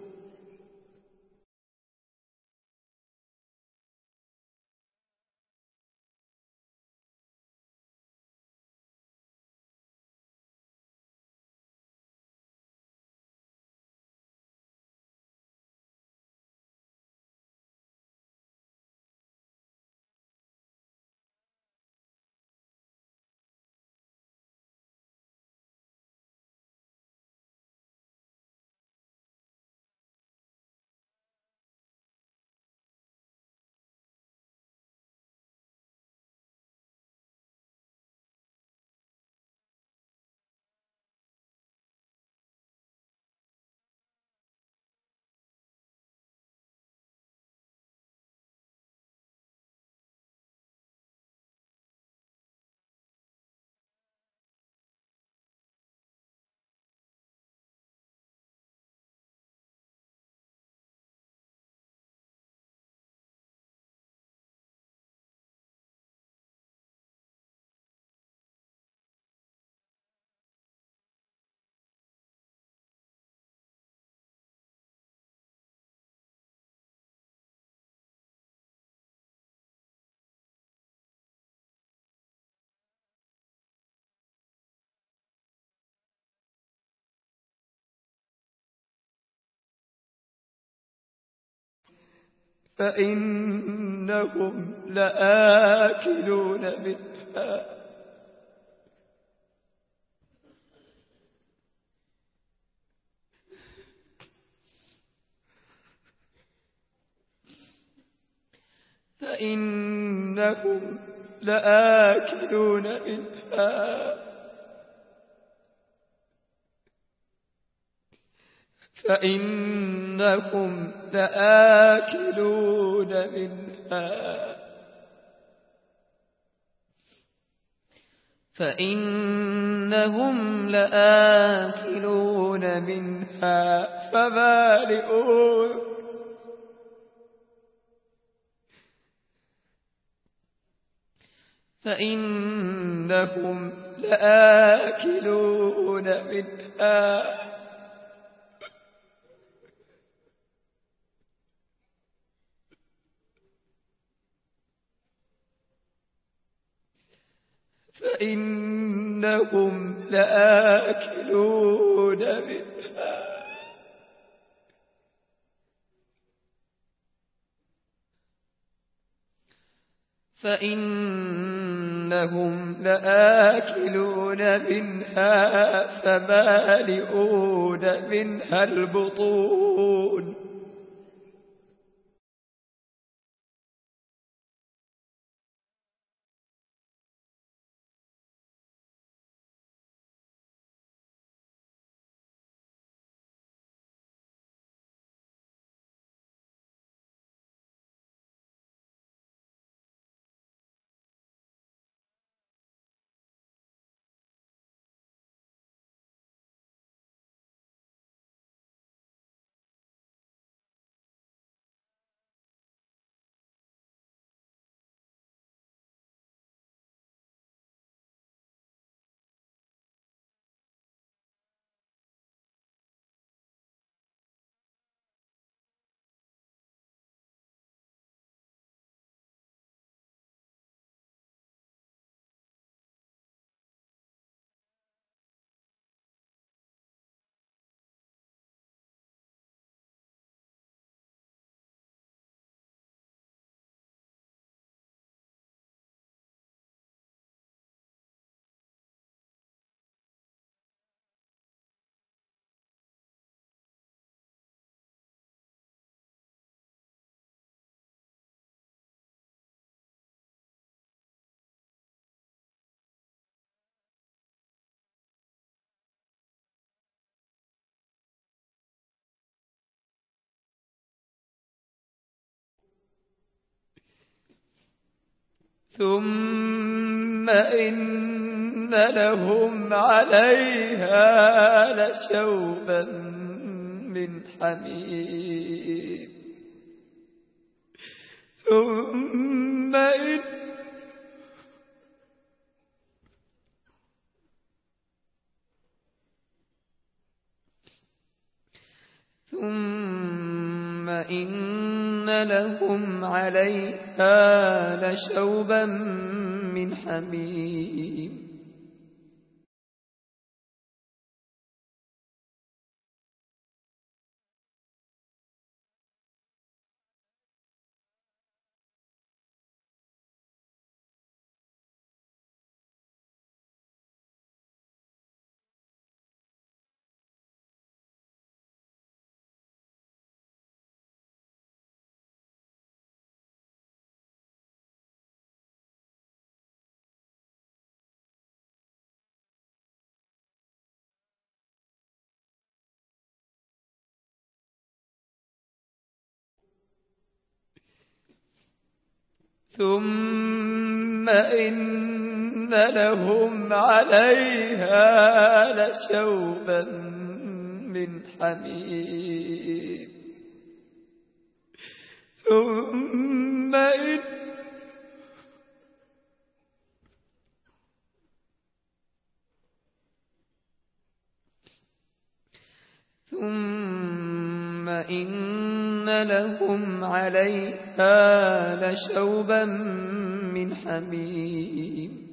فإنهم لآكلون منها فإنهم لآكلون منها فإنهم لآكلون منها فإنهم لآكلون منها فإنهم لآكلون منها فإنهم لآكلون منها فإنهم لآكلون منها فمالئون منها البطون ثم إن لهم عليها لشوبا من حميم ثم إن لهم عليها لشوبا من حميم ثم إن لهم عليها لشوبا من حميم ثم إن لهم عليها لشوبا من حميم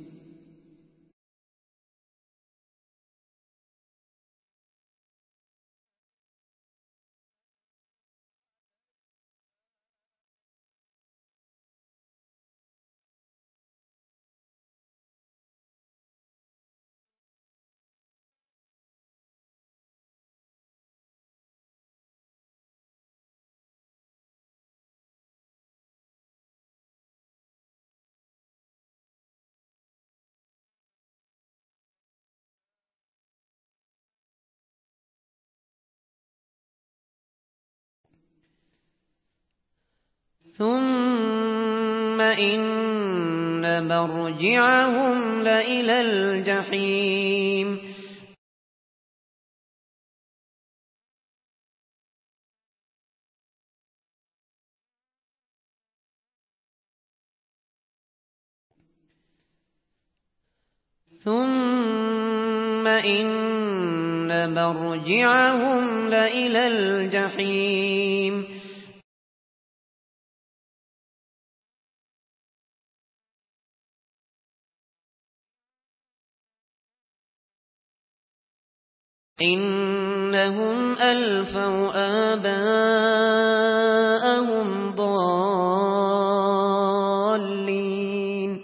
ثم إن مرجعهم لإلى الجحيم ثم إن مرجعهم لإلى الجحيم إنهم ألفوا آباءهم ضالين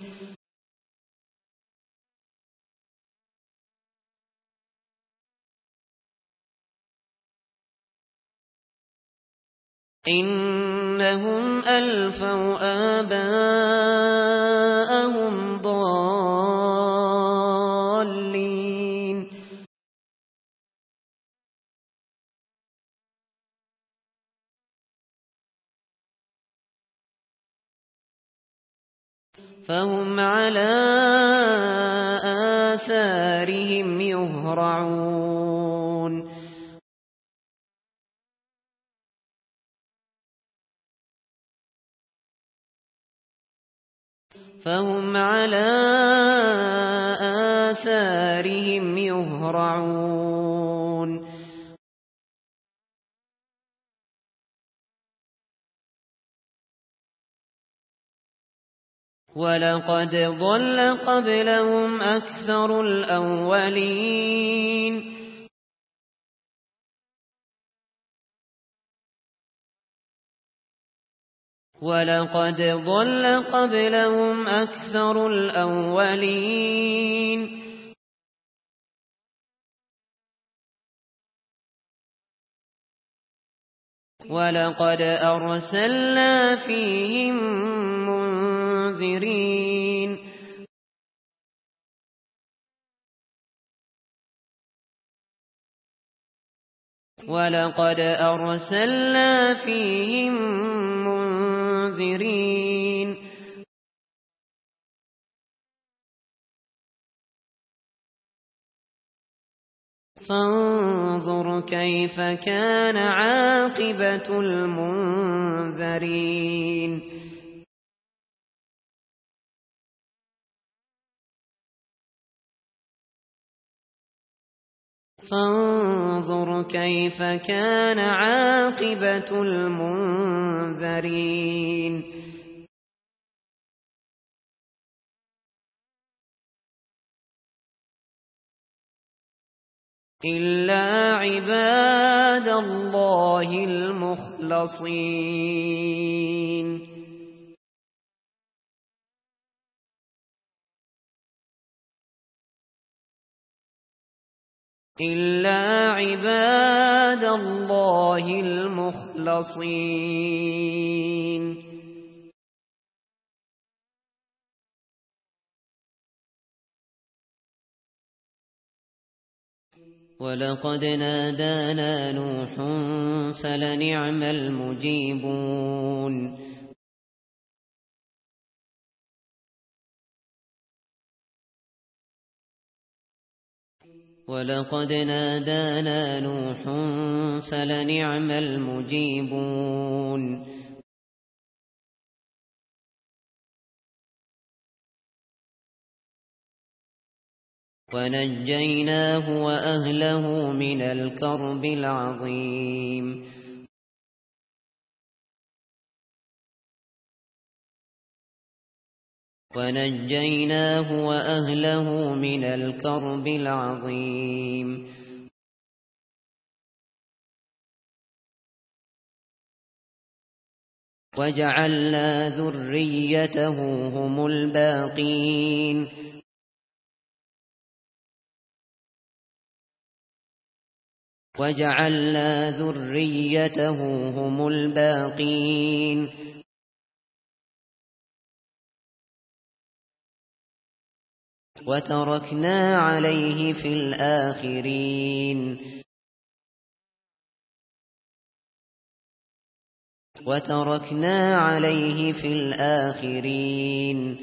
إنهم ألفوا آباءهم ضالين فهم على آثارهم يهرعون فهم على آثارهم يهرعون ولقد ضل قبلهم أكثر الأولين ولقد ضل قبلهم أكثر الأولين ولقد أرسلنا فيهم منذرين ولقد أرسلنا فيهم منذرين فانظر كيف كان عاقبة المنذرين فانظر كيف كان عاقبة المنذرين إلا عباد الله المخلصين إلا عباد الله المخلصين ولقد نادانا نوح فلنعم المجيبون ولقد نادانا نوح فلنعم المجيبون ونجيناه وأهله من الكرب العظيم ونجيناه وأهله من الكرب العظيم وجعلنا ذريته هم الباقين وجعلنا ذريته هم الباقين وتركنا عليه في الآخرين وتركنا عليه في الآخرين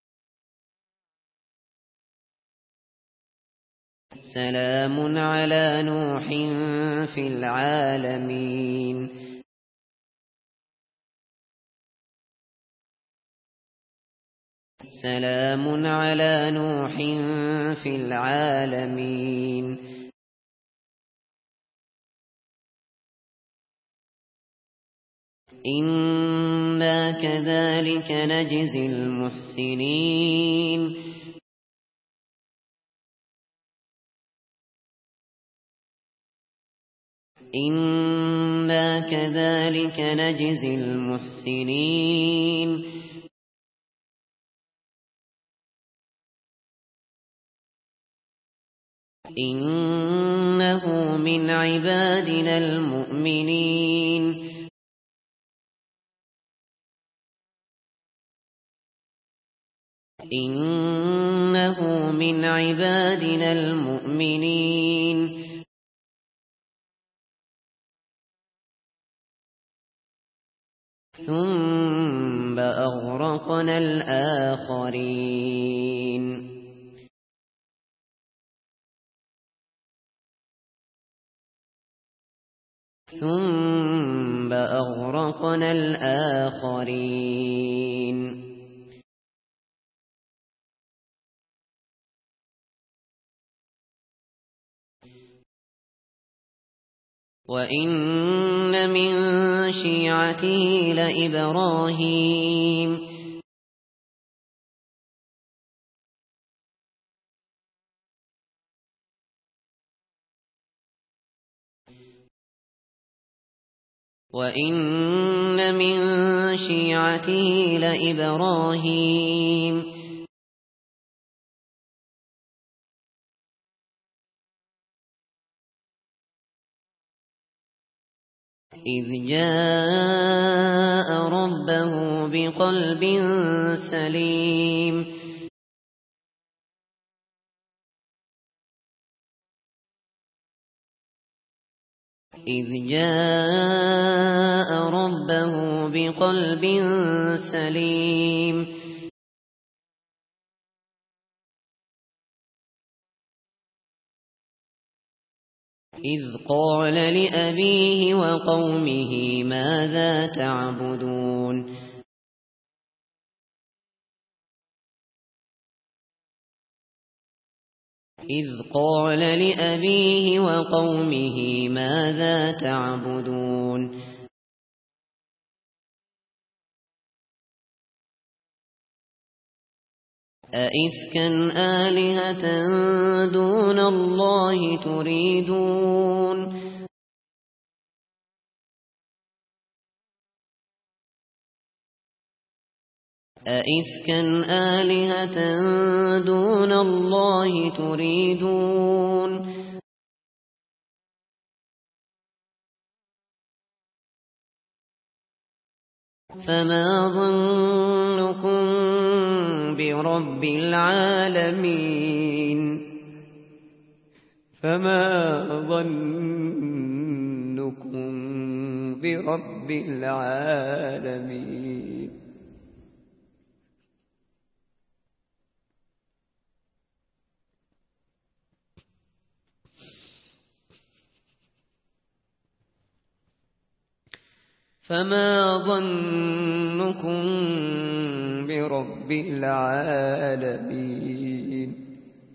سلام على نوح في العالمين سلام على نوح في العالمين إنا كذلك نجزي المحسنين إنا كذلك نجزي المحسنين إنه من عبادنا المؤمنين إنه من عبادنا المؤمنين ثم أغرقنا الآخرين ثم أغرقنا الآخرين وإن من شيعته لإبراهيم وإن من شيعته لإبراهيم إذ جاء ربه بقلب سليم إذ جاء ربه بقلب سليم إذ قال لأبيه وقومه ماذا تعبدون إذ قال لأبيه وقومه ماذا تعبدون أئفكا آلهة دون الله تريدون أئفكا آلهة دون الله تريدون فما ظنكم برب العالمين
فما ظنكم برب العالمين فما ظنكم برب العالمين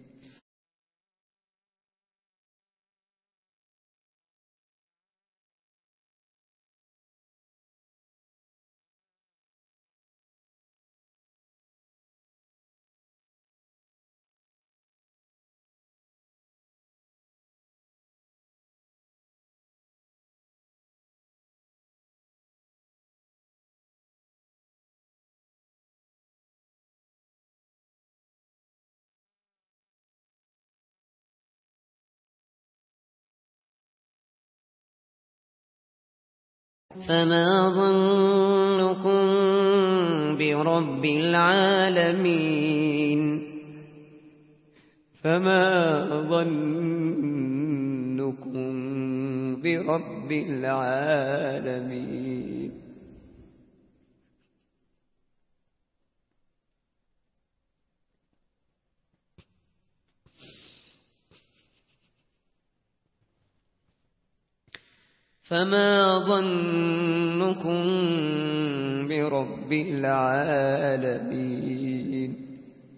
فما ظنكم برب العالمين
فما ظنكم برب العالمين فما ظنكم برب العالمين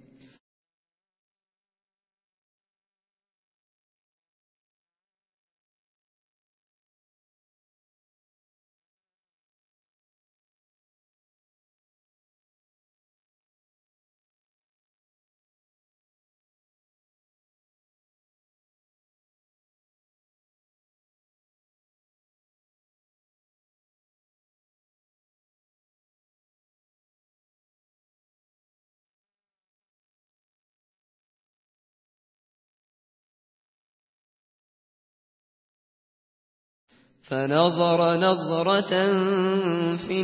فنظر نظرة في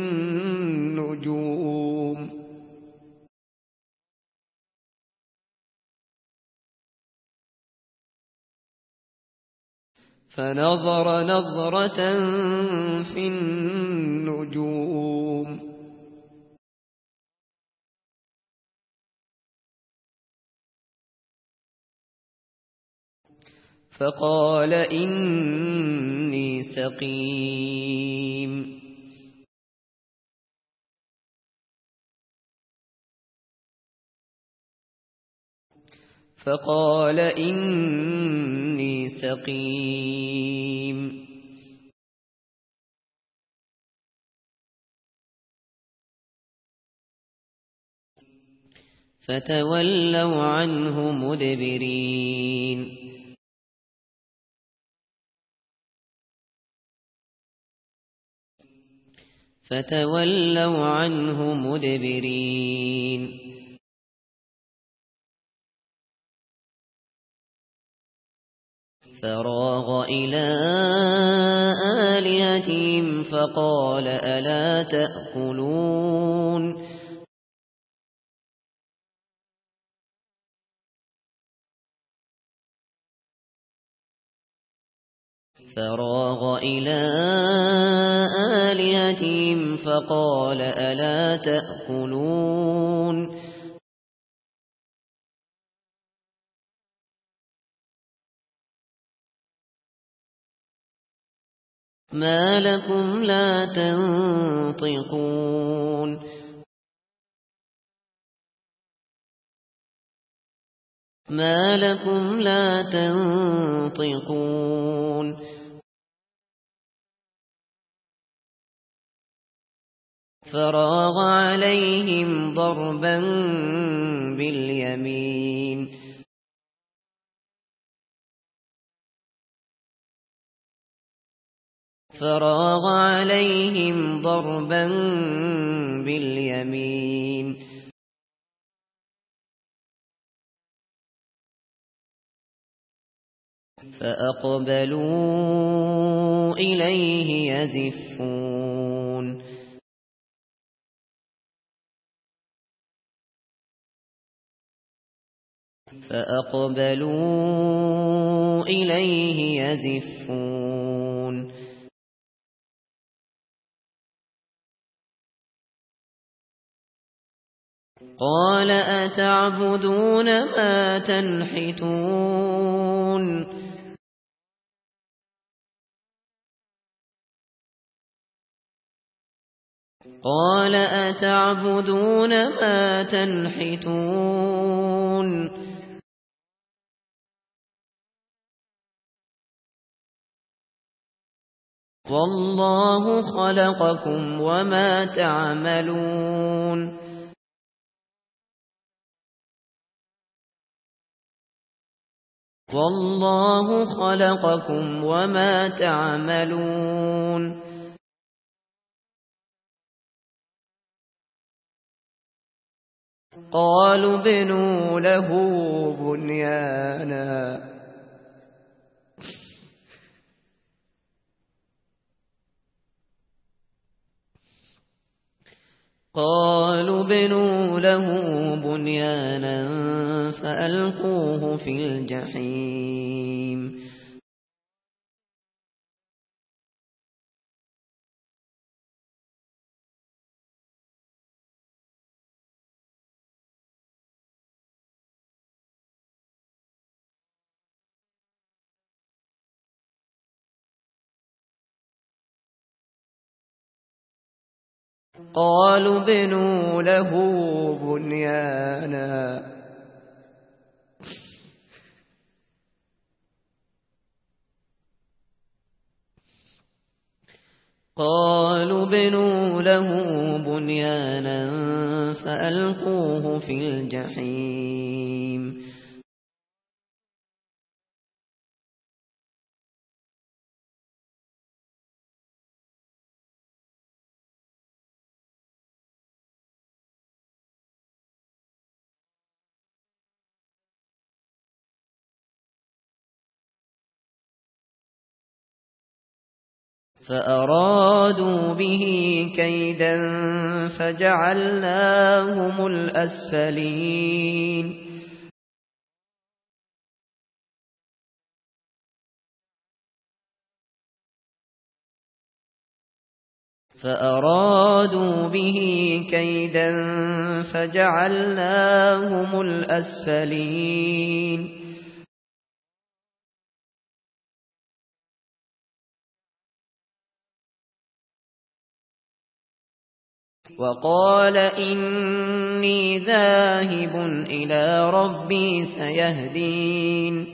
النجوم فنظر نظرة في النجوم فقال إني سقيم فقال إني سقيم فتولوا عنه مدبرين فتولوا عنه مدبرين فراغ إلى آلهتهم فقال ألا تأكلون فراغ إلى آلهتهم فقال ألا تأكلون ما لكم لا تنطقون ما لكم لا تنطقون فراغ عليهم ضربا باليمين فراغ عليهم ضربا باليمين فأقبلوا إليه يزفون فأقبلوا إليه يزفون قال أتعبدون ما تنحتون قال أتعبدون ما تنحتون والله خلقكم وما تعملون والله خلقكم وما تعملون قالوا ابنوا له بنيانا قالوا ابنوا له بنيانا فألقوه في الجحيم قالوا ابنوا له بنيانا قالوا ابنوا له بنيانا فألقوه في الجحيم فأرادوا به كيدا فجعلناهم الأسفلين فأرادوا به كيدا فجعلناهم الأسفلين وقال إني ذاهب إلى ربي سيهدين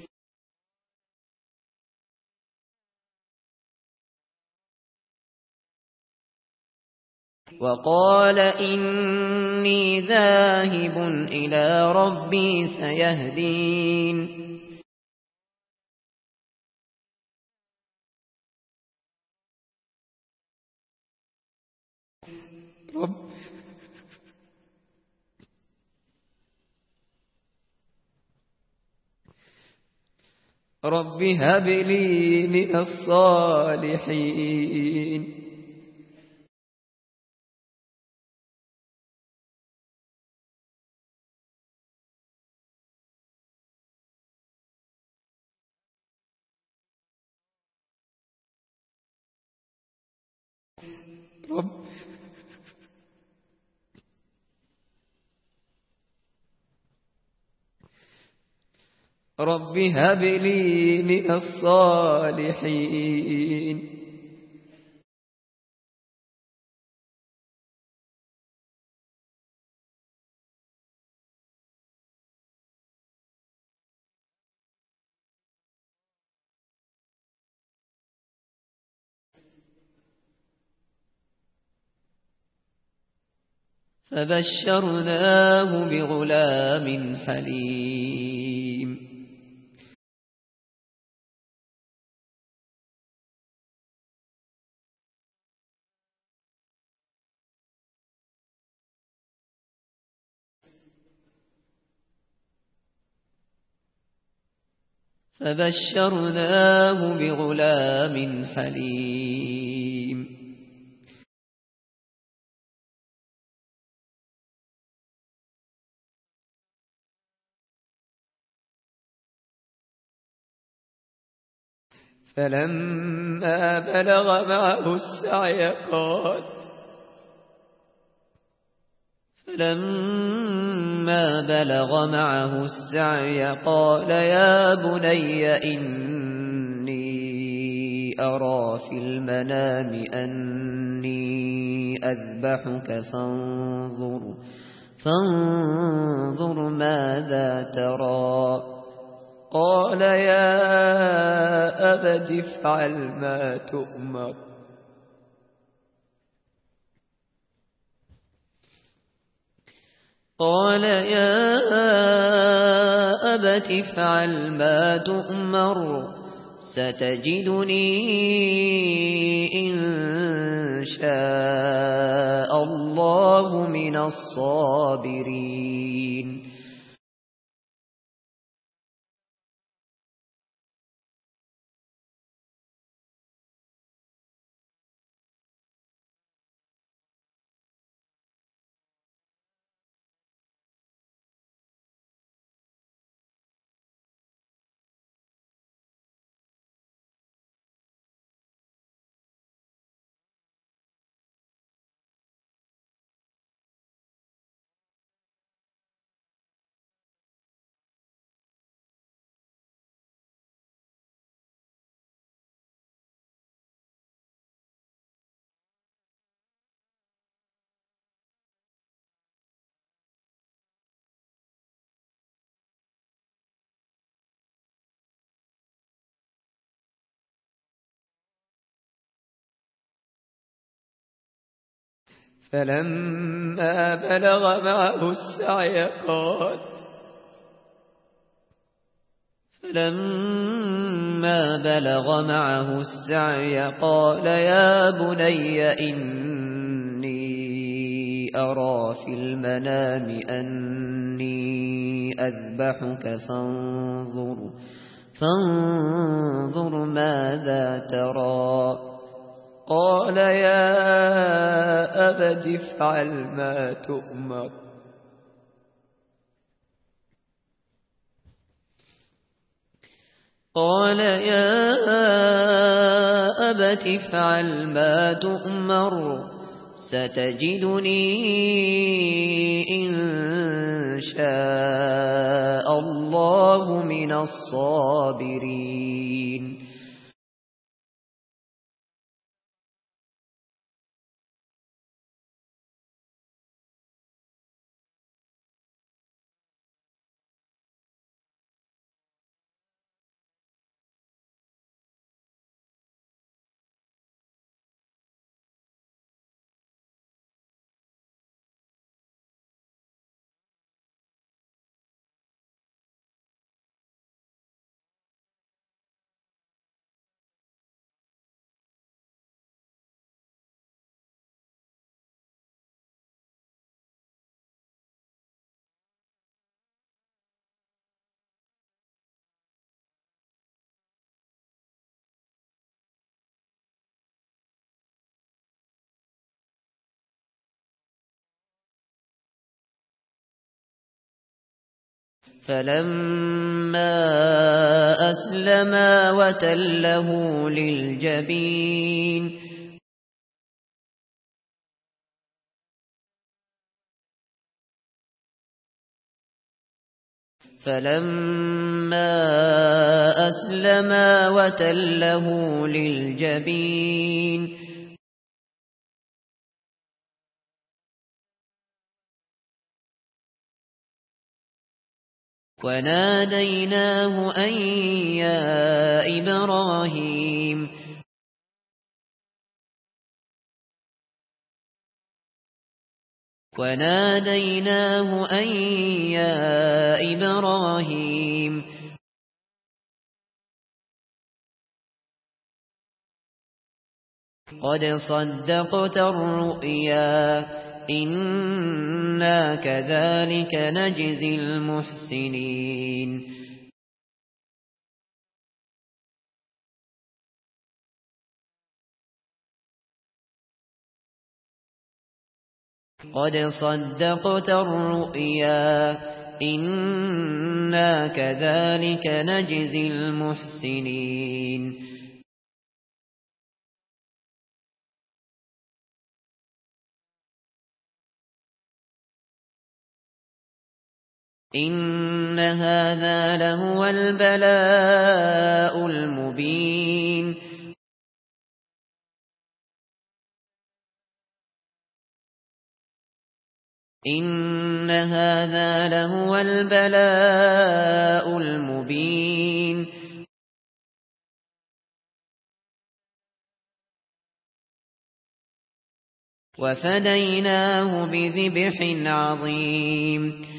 وقال إني ذاهب إلى ربي سيهدين رب هب لي من الصالحين رب رب هب لي من الصالحين فبشرناه بغلام حليم فبشرناه بغلام حليم فلما بلغ معه السعي قال يا بني إني أرى في المنام أني أذبحك فانظر ماذا ترى قال يا أبت افعل ما تؤمر ستجدني إن شاء الله من الصابرين فلما بلغ معه السعي قال يا بني إني أرى في المنام أني أذبحك فانظر ماذا ترى قال يا أبت افعل ما تؤمر ستجدني إن شاء الله من الصابرين فلما أسلما وتله للجبين وناديناه أن يا إبراهيم وناديناه أن يا إبراهيم قد صدقت الرؤيا إنا كذلك نجزي المحسنين قد صدقت الرؤيا إنا كذلك نجزي المحسنين إن هذا لهو البلاء المبين إن هذا لهو البلاء المبين وفديناه بذبح عظيم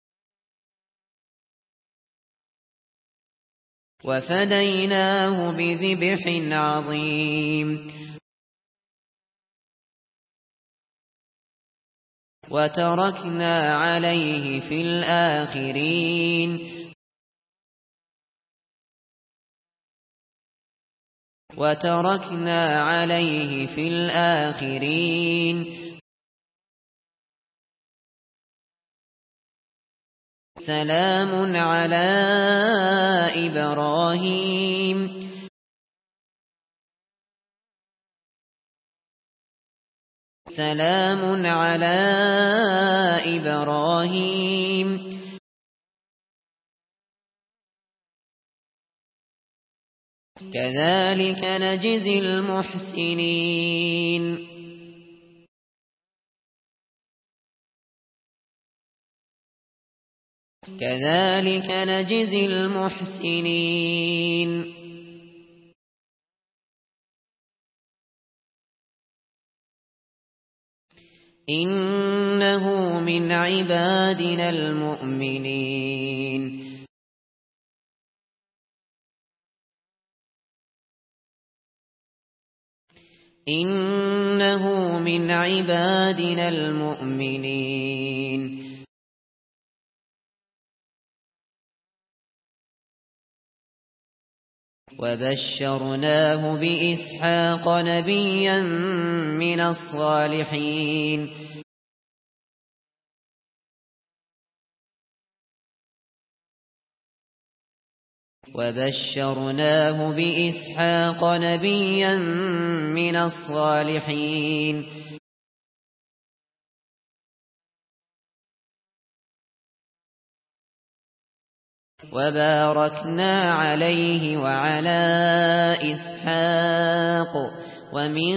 وفديناه بذبح عظيم وتركنا عليه في الآخرين وتركنا عليه في الآخرين سلام على إبراهيم سلام على إبراهيم كذلك نجزي المحسنين كذلك نجزي المحسنين إنه من عبادنا المؤمنين إنه من عبادنا المؤمنين وبشرناه بإسحاق نبيا من الصالحين وبشرناه بإسحاق نبيا من الصالحين وباركنا عليه وعلى إسحاق ومن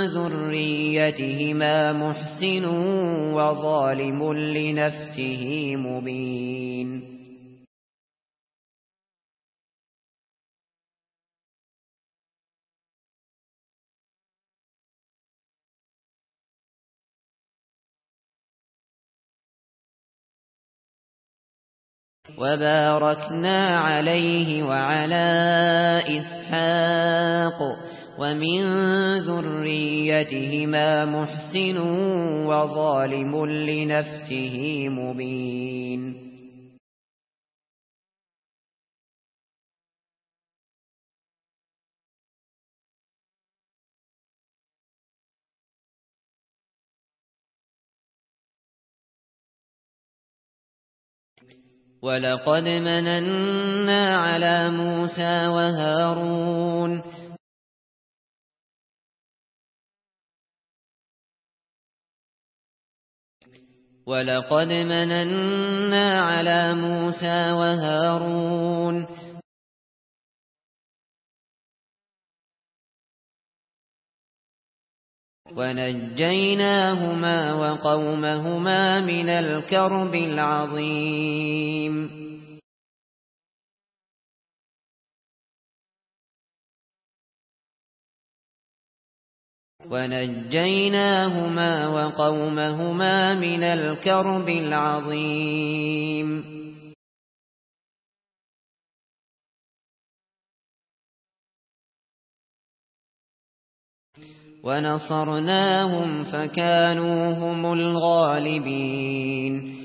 ذريتهما محسن وظالم لنفسه مبين وباركنا عليه وعلى إسحاق ومن ذريتهما محسن وظالم لنفسه مبين ولقد مننا على موسى وهارون ولقد مننا على موسى وهارون ونجيناهما وقومهما من الكرب العظيم ونجيناهما وقومهما من الكرب العظيم. ونصرناهم فكانوا هم الغالبين.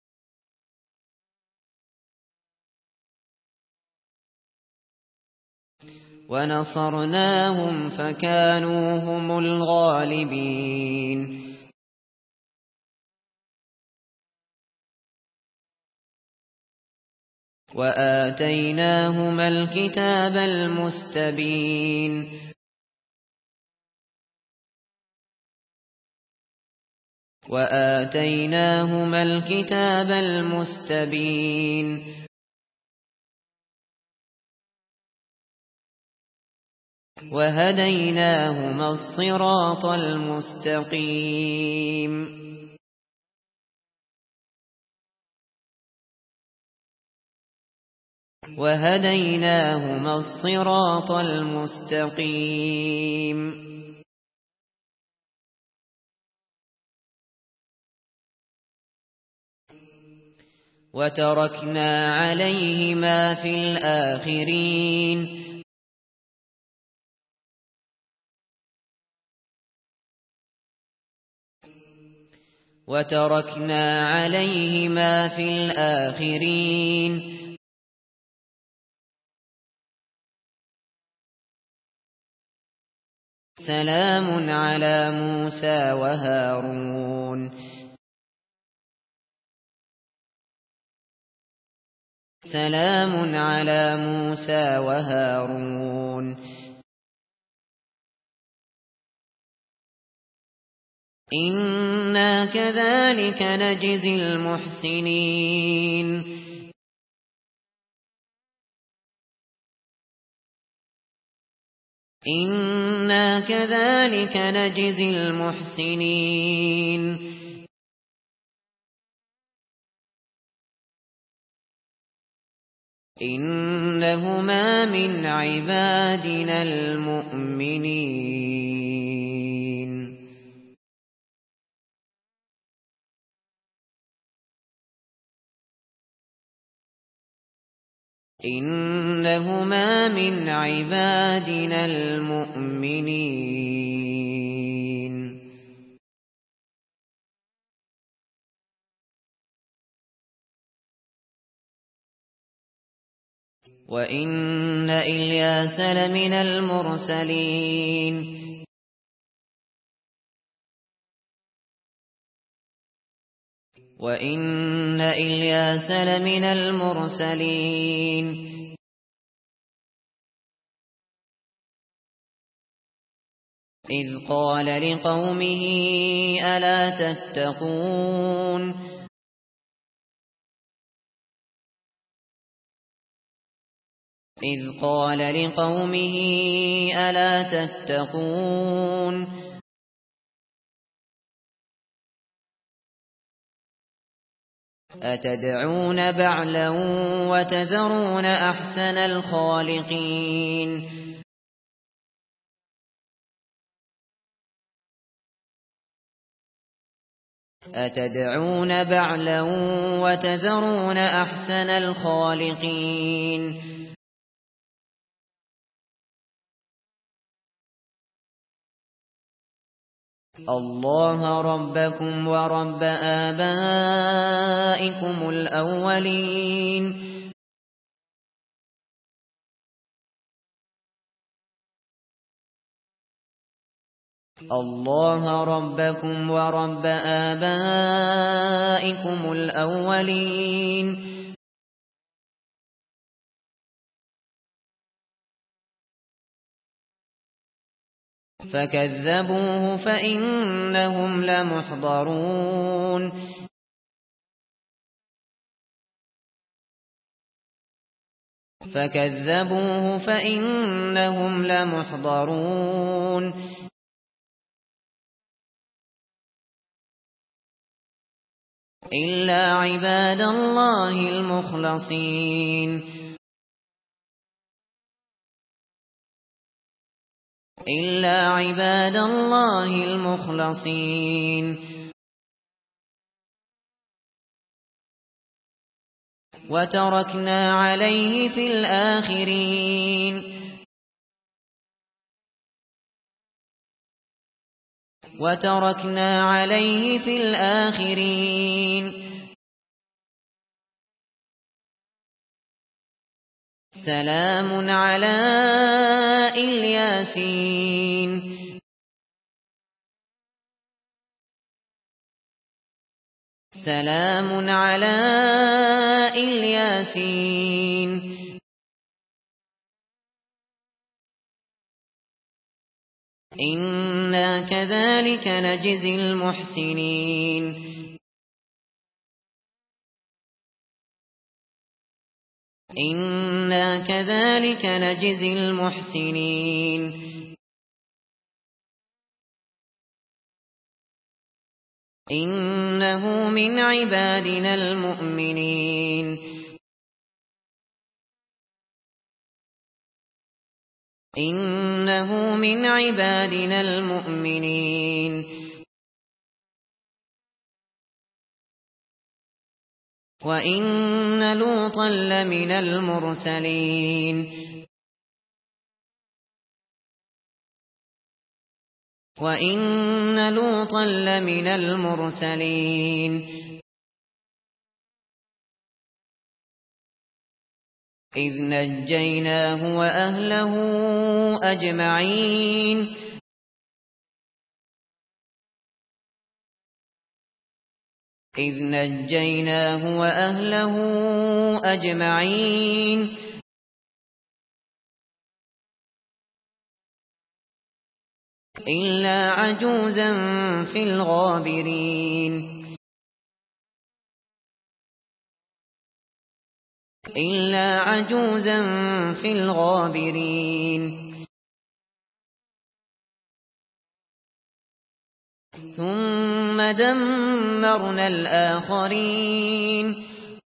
ونصرناهم فكانوا هم الغالبين. وآتيناهما الكتاب المستبين. وآتيناهما الكتاب المستبين. وهديناهما الصراط المستقيم. وهديناهما الصراط المستقيم. وتركنا عليهما في الآخرين. وتركنا عليهما في الآخرين. سلام على موسى وهارون. سلام على موسى وهارون. إنا كذلك نجزي المحسنين. إنا كذلك نجزي المحسنين. إنهما من عبادنا المؤمنين. إنهما من عبادنا المؤمنين. وإن إلياس لمن المرسلين. وإن إلياس لمن المرسلين. إذ قال لقومه ألا تتقون. إذ قال لقومه ألا تتقون. أتدعون بعلا وتذرون أحسن الخالقين. أتدعون بعلا وتذرون أحسن الخالقين. الله ربكم ورب آبائكم الأولين. الله ربكم ورب آبائكم الأولين. فكذبوه فإنهم لمحضرون. فكذبوه فإنهم لمحضرون. إلا عباد الله المخلصين.
إلا عباد الله المخلصين وتركنا عليه في الآخرين وتركنا عليه في الآخرين سلام على الياسين سلام على الياسين إنا كذلك نجزي المحسنين إنا كذلك نجزي المحسنين إنه من عبادنا المؤمنين إنه من عبادنا المؤمنين وإن لوطا لمن المرسلين وإن لوطا لمن المرسلين إذ نجيناه وأهله أجمعين إذ نجيناه وأهله أجمعين إلا عجوزا في الغابرين إلا عجوزا في الغابرين ثم دمرنا الآخرين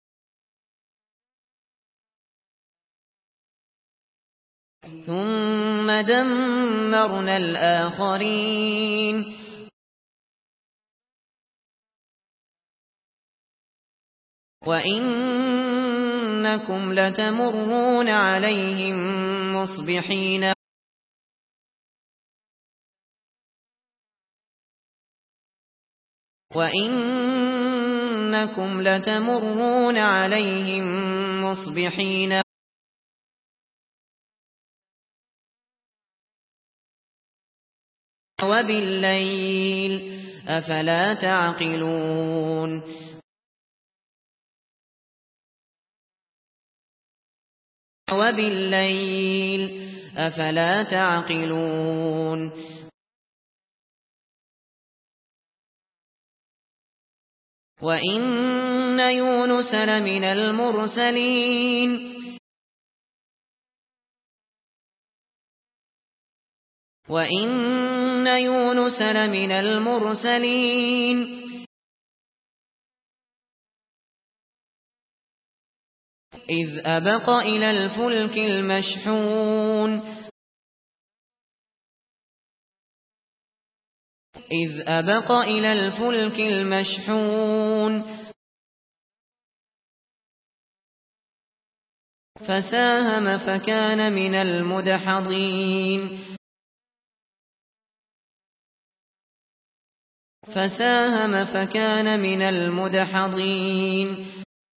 ثم دمرنا الآخرين وإنكم لتمرون عليهم مصبحين وإنكم لتمرون عليهم مصبحين وبالليل أفلا تعقلون وبالليل أفلا تعقلون وإن يونس لمن المرسلين وإن يونس لمن المرسلين إذ أبق إلى الفلك المشحون إذ أبق إلى الفلك المشحون فساهم فكان من المدحضين فساهم فكان من المدحضين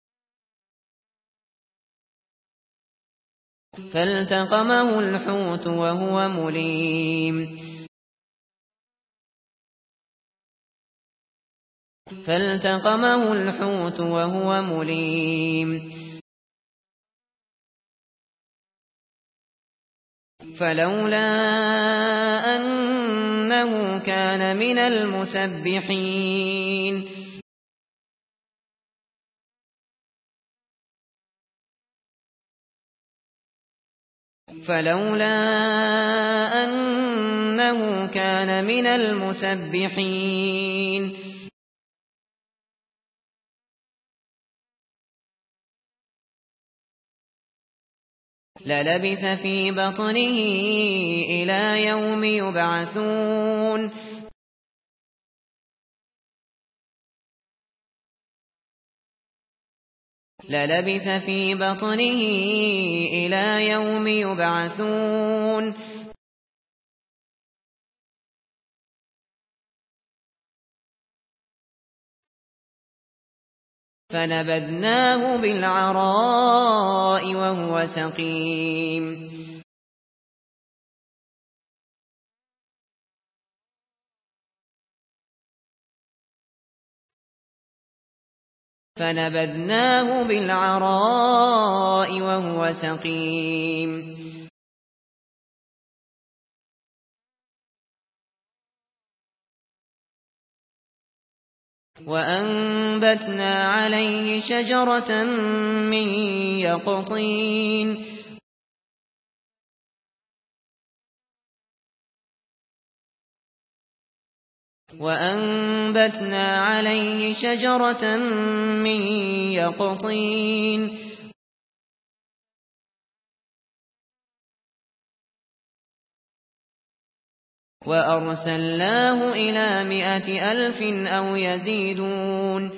فالتقمه الحوت وهو مليم فالتقمه الحوت وهو مليم فلولا أنه كان من المسبحين فلولا أنه كان من المسبحين للبث في بطنه إلى يوم يبعثون للبث في بطنه إلى يوم يبعثون فنبذناه بالعراء وهو سقيم فنبذناه بالعراء وهو سقيم وأنبتنا عليه شجرة من يقطين وأنبتنا عليه شجرة من يقطين وأرسلناه إلى 100,000 أو يزيدون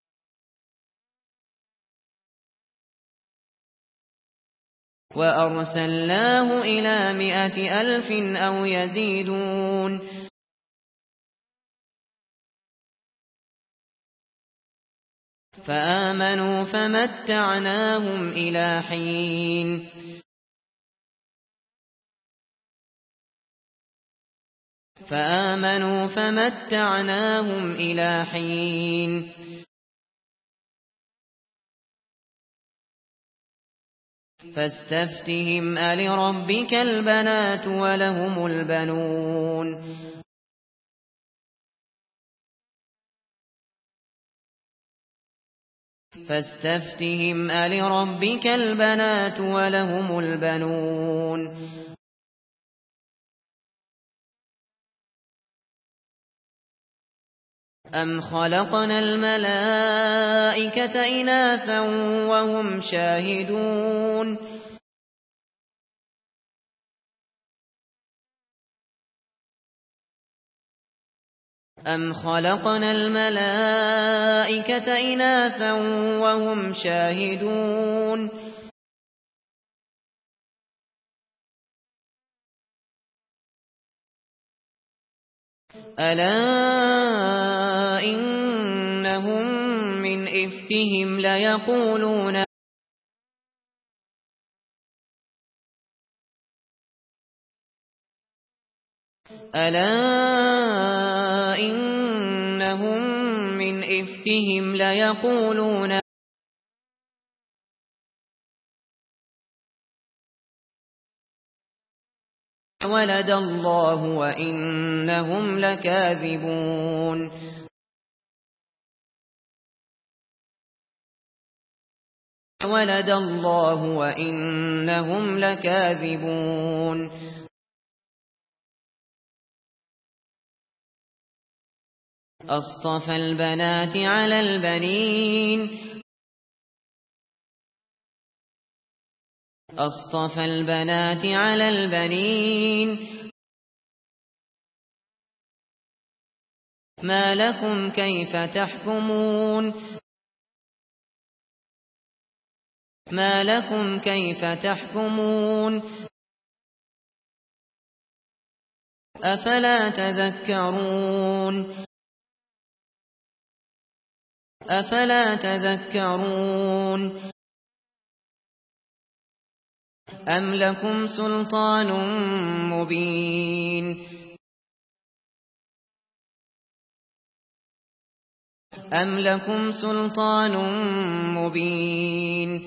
وأرسلناه إلى 100,000 أو يزيدون فآمنوا فمتعناهم إلى حين فآمنوا فمتعناهم إلى حين فاستفتهم ألربك البنات ولهم البنون فاستفتهم ألربك البنات ولهم البنون أم خلقنا الملائكة إناثا وهم شاهدون أم خلقنا الملائكة إناثا وهم شاهدون ألا إنهم من إفكهم ليقولون ألا إنهم من إفكهم ليقولون ولد الله وإنهم لكاذبون ولد الله وإنهم لكاذبون أصطفى البنات على البنين أصطفى البنات على البنين ما لكم كيف تحكمون ما لكم كيف تحكمون أفلا تذكرون أفلا تذكرون أم لكم سلطان مبين أم لكم سلطان مبين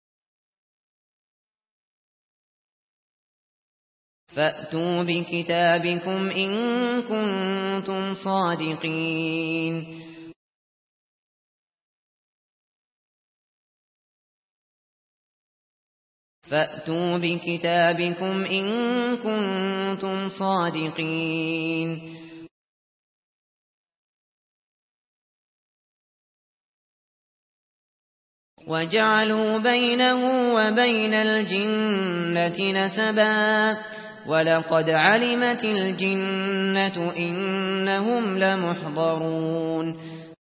فأتوا بكتابكم إن كنتم صادقين فأتوا بكتابكم إن كنتم صادقين وجعلوا بينه وبين الجنة نسبا ولقد علمت الجنة إنهم لمحضرون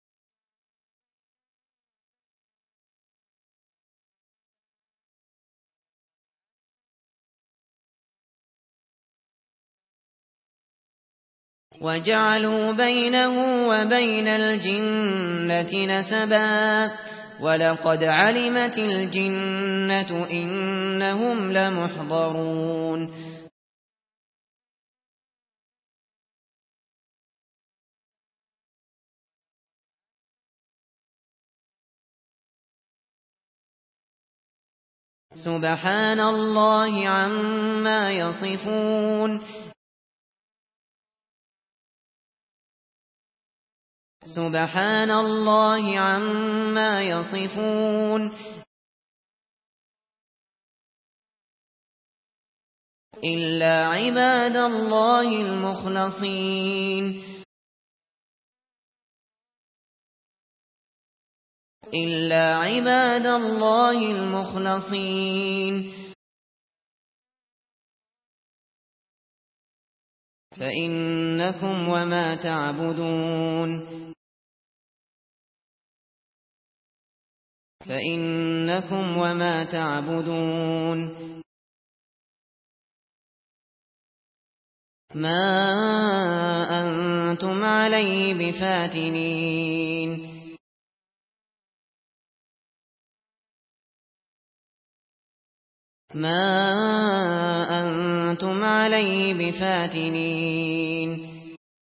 وجعلوا بينه وبين الجنة نسبا ولقد علمت الجنة إنهم لمحضرون سبحان الله عما يصفون سبحان الله عما يصفون إلا عباد الله المخلصين إلا عباد الله المخلصين فإنكم وما تعبدون فإنكم وما تعبدون ما أنتم عليه بفاتنين ما أنتم عليه بفاتنين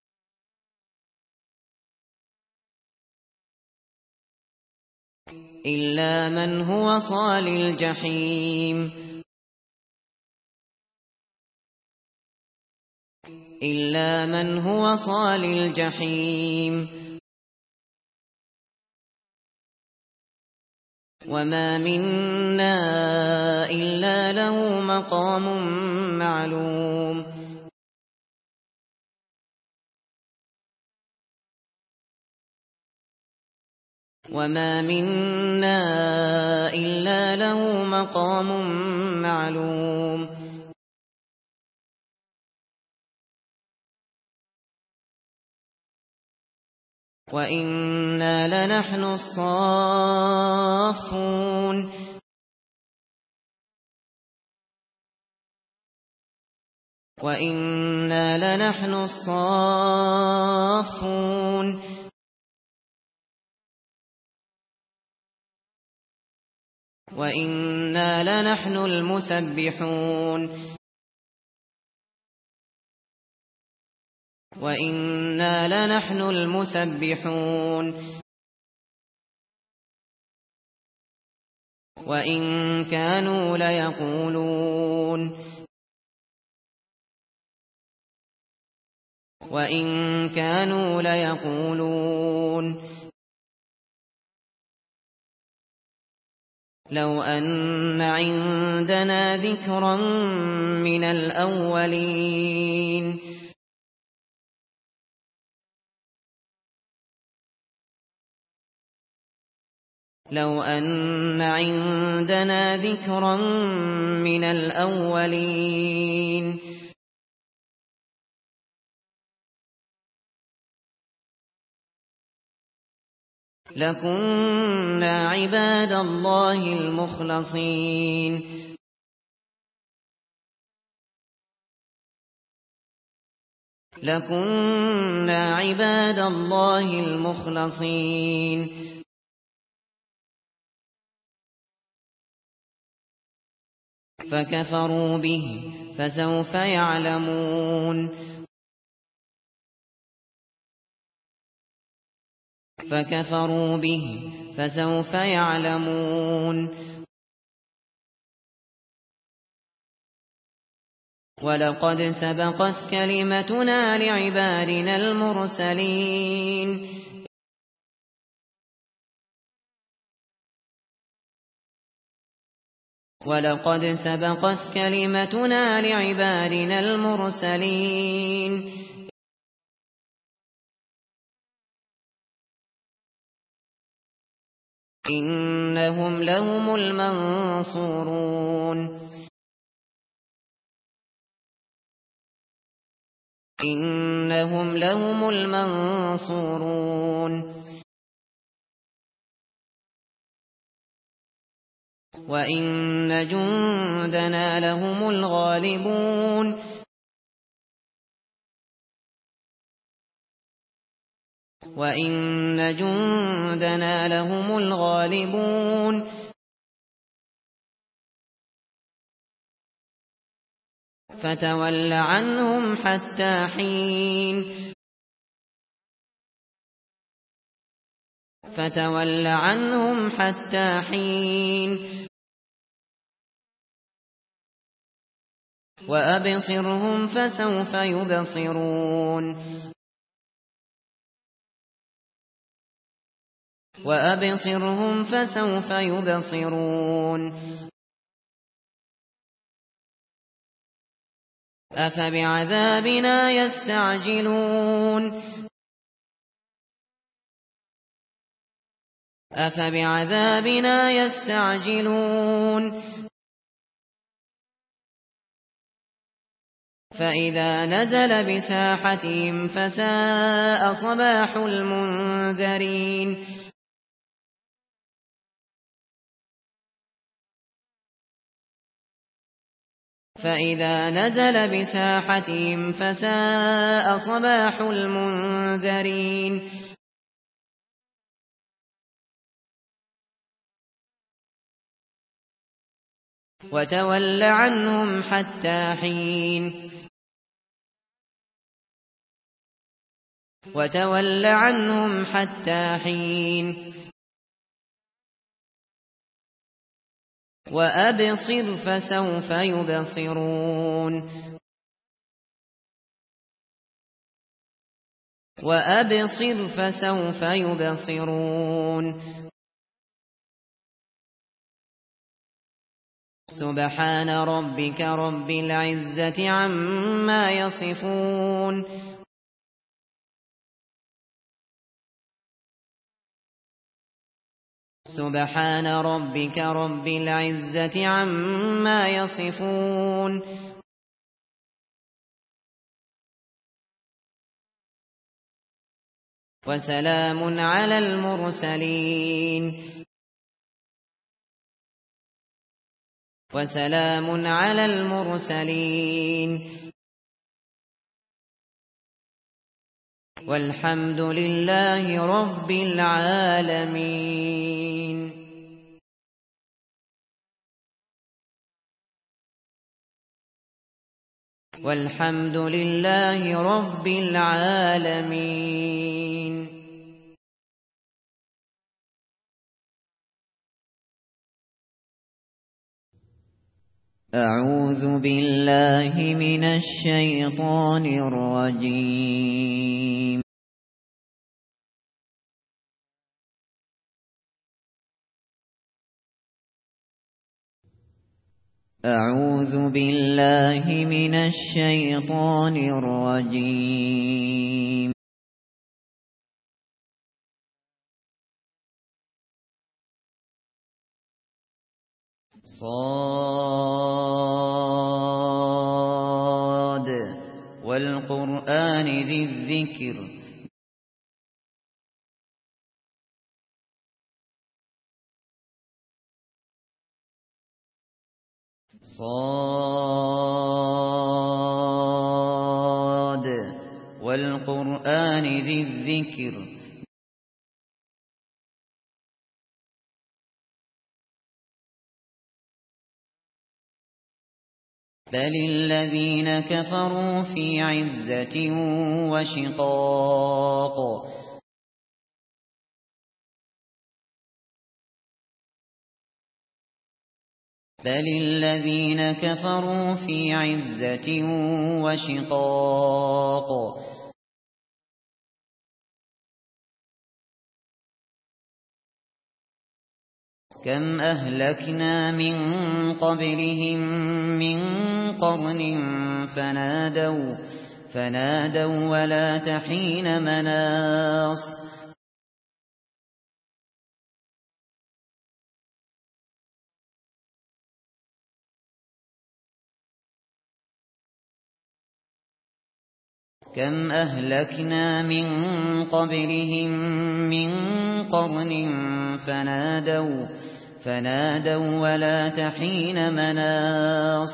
إلا من هو صال الجحيم إلا من هو صال الجحيم وما منا إلا له مقام معلوم وما منا إلا له مقام معلوم وإنا لنحن الصافون وإنا لنحن الصافون وإنا لنحن المسبحون وإنا لنحن المسبحون وإن كانوا ليقولون وإن كانوا ليقولون لو أن عندنا ذكرا من الأولين لو أن عندنا ذكرا من الأولين لكنا عباد الله المخلصين لكنا عباد الله المخلصين فكفروا به فسوف يعلمون فكفروا به فسوف يعلمون ولقد سبقت كلمتنا لعبادنا المرسلين ولقد سبقت كلمتنا لعبادنا المرسلين إنهم لهم المنصورون إنهم لهم المنصورون وإن جندنا لهم الغالبون وإن جندنا لهم الغالبون فتول عنهم حتى حين فتول عنهم حتى حين وأبصرهم فسوف يبصرون وأبصرهم فسوف يبصرون أفبعذابنا يستعجلون أفبعذابنا يستعجلون فإذا نزل بساحتهم فساء صباح المنذرين فإذا نزل بساحتهم فساء صباح المنذرين وتول عنهم حتى حين وتول عنهم حتى حين وأبصر فسوف يبصرون وأبصر فسوف يبصرون سبحان ربك رب العزة عما يصفون سبحان ربك رب العزة عما يصفون وسلام على المرسلين وسلام على المرسلين والحمد لله رب العالمين. والحمد لله رب العالمين. أعوذ بالله من الشيطان الرجيم. أعوذ بالله من الشيطان الرجيم. صاد والقرآن ذي الذكر. صاد والقرآن ذي الذكر. بل الذين كفروا في عزة وشقاق. بل الذين كفروا في عزة وشقاق. كم أهلكنا من قبلهم من قرن فنادوا ولا تحين مناص. كم أهلكنا من قبلهم من قرن فنادوا ولا تحين مناص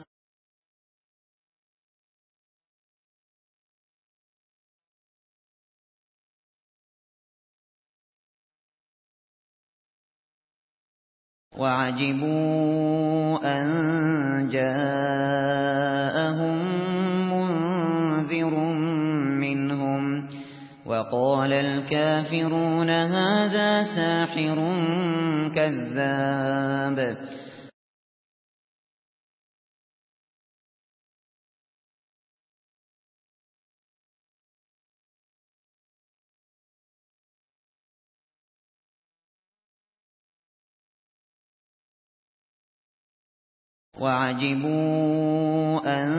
وعجبوا أن جاءهم منذر منهم وقال الكافرون هذا ساحر كذاب وعجبوا أن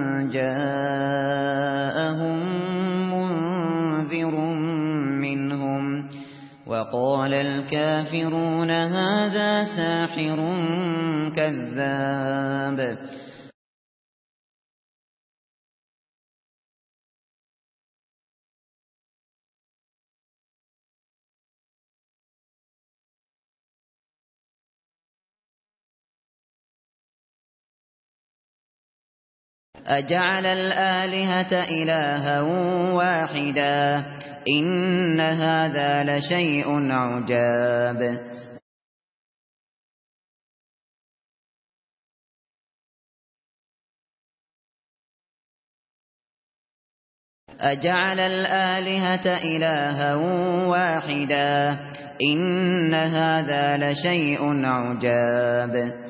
جاءهم منذر منهم وقال الكافرون هذا ساحر كذاب أجعل الآلهة إلها واحدا إن هذا لشيء عجاب أجعل الآلهة إلها واحدا إن هذا لشيء عجاب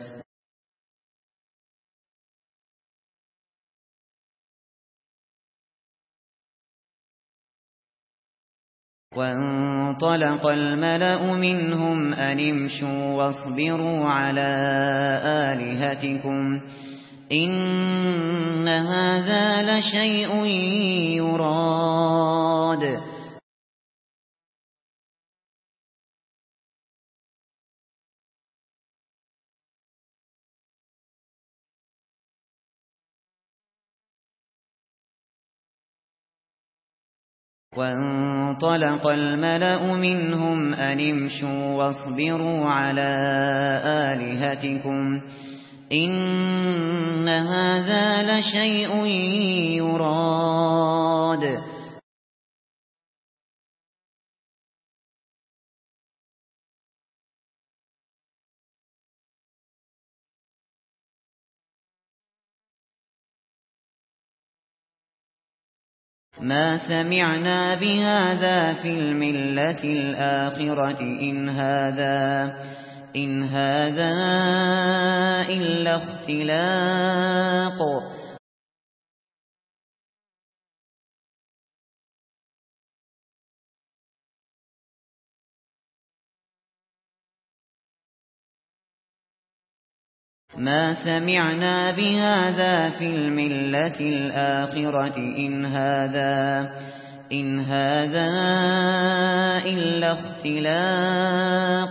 وانطلق الملأ منهم أن امشوا واصبروا على آلهتكم إن هذا لشيء يراد وانطلق الملأ منهم أن امشوا واصبروا على آلهتكم إن هذا لشيء يراد ما سمعنا بهذا في الملة الآخرة إن هذا إلا اختلاق ما سمعنا بهذا في الملة الآخرة إن هذا إلا اختلاق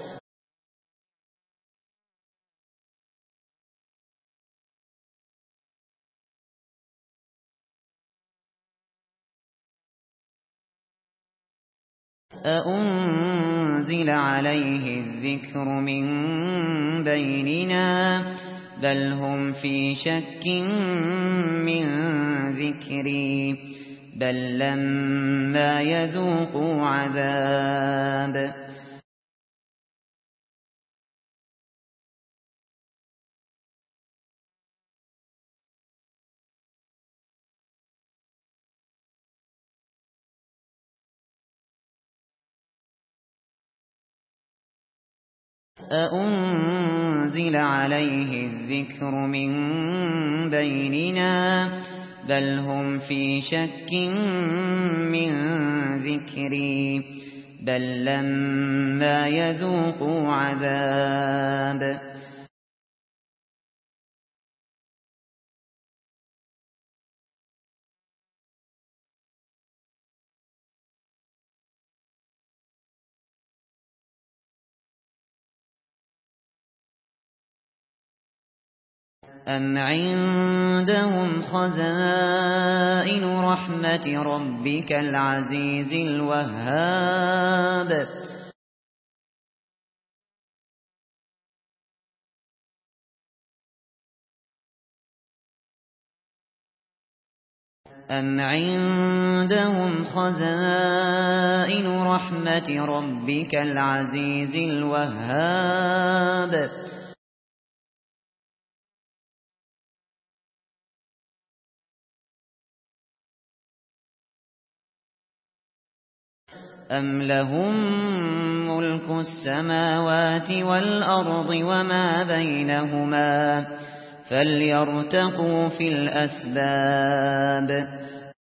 أأنزل عليه الذكر من بيننا بل هم في شك من ذكري بل لما يذوقوا عذاب أأنزل عليه الذكر من بيننا بل هم في شك من ذكري بل لما يذوقوا عذاب أَمْ عِندَهُمْ خَزَائِنُ رَحْمَةِ رَبِّكَ الْعَزِيزِ الْوَهَّابِ أَمْ عِندَهُمْ خَزَائِنُ رَحْمَةِ رَبِّكَ الْعَزِيزِ الْوَهَّابِ أَمْ لَهُم مُّلْكُ السَّمَاوَاتِ وَالْأَرْضِ وَمَا بَيْنَهُمَا فَلْيَرْتَقُوا فِي الْأَسْبَابِ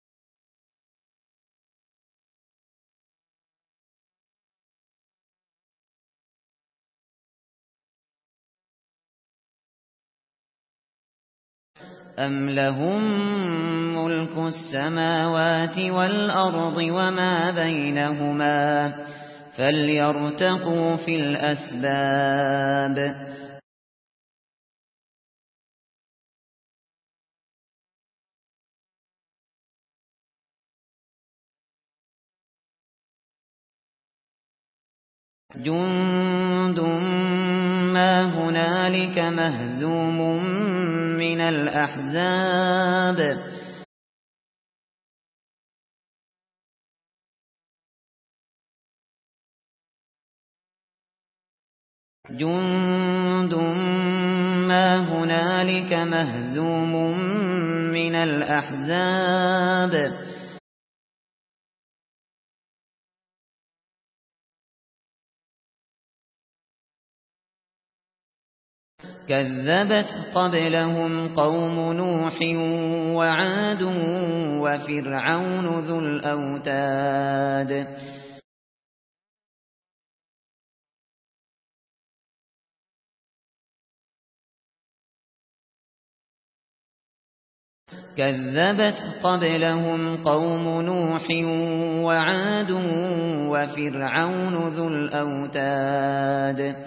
أَمْ لَهُم مُّلْكُ السَّمَاوَاتِ وَالْأَرْضِ وَمَا بَيْنَهُمَا فَلْيَرْتَقُوا فِي الْأَسْبَابِ جُندٌ مَّا هُنَالِكَ مَهْزُومٌ مِّنَ الْأَحْزَابِ جُندٌ مَّا هُنَالِكَ مَهْزُومٌ مِّنَ الْأَحْزَابِ كَذَّبَتْ قَبْلَهُمْ قَوْمُ نُوحٍ وَعَادٌ وَفِرْعَوْنُ ذُو الْأَوْتَادِ كَذَّبَتْ قَبْلَهُمْ قَوْمُ نُوحٍ وَعَادٌ وَفِرْعَوْنُ ذُو الْأَوْتَادِ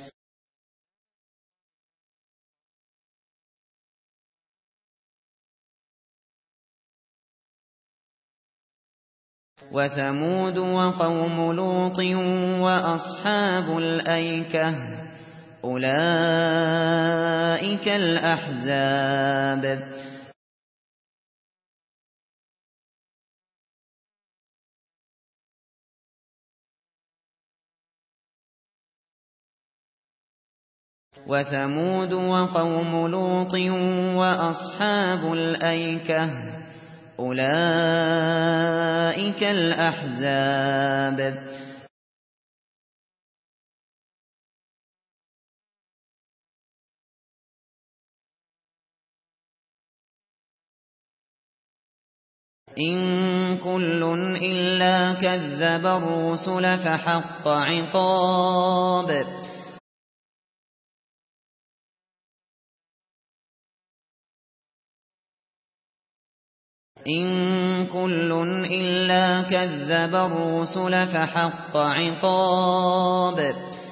وَثَمُودُ وَقَوْمُ لُوطٍ وَأَصْحَابُ الْأَيْكَةِ ۚ أُولَٰئِكَ الْأَحْزَابُ وَثَمُودُ وَقَوْمُ لُوطٍ وَأَصْحَابُ الْأَيْكَةِ ۚ أُولَٰئِكَ الْأَحْزَابُ إِن كُلٌّ إِلَّا كَذَّبَ الرُّسُلَ فَحَقَّ عِقَابِ إِن كُلٌّ إِلَّا كَذَّبَ الرُّسُلَ فَحَقَّ عِقَابِ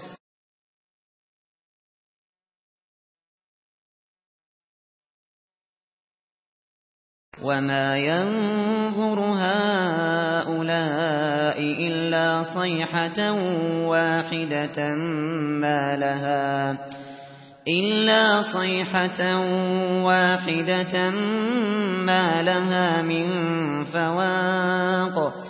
وَمَا يَنظُرُ هَٰؤُلَاءِ إِلَّا صَيْحَةً وَاحِدَةً مَّا لَهَا مِن فَوَاقٍ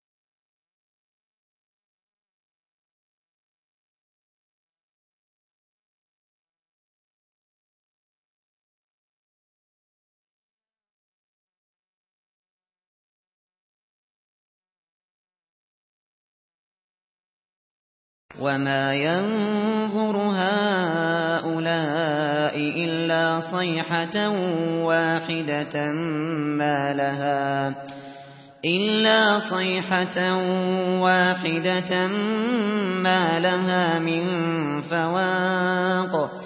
وَمَا يَنظُرُ هَٰؤُلَاءِ إِلَّا صَيْحَةً وَاحِدَةً مَّا لَهَا مِن فَوَاقٍ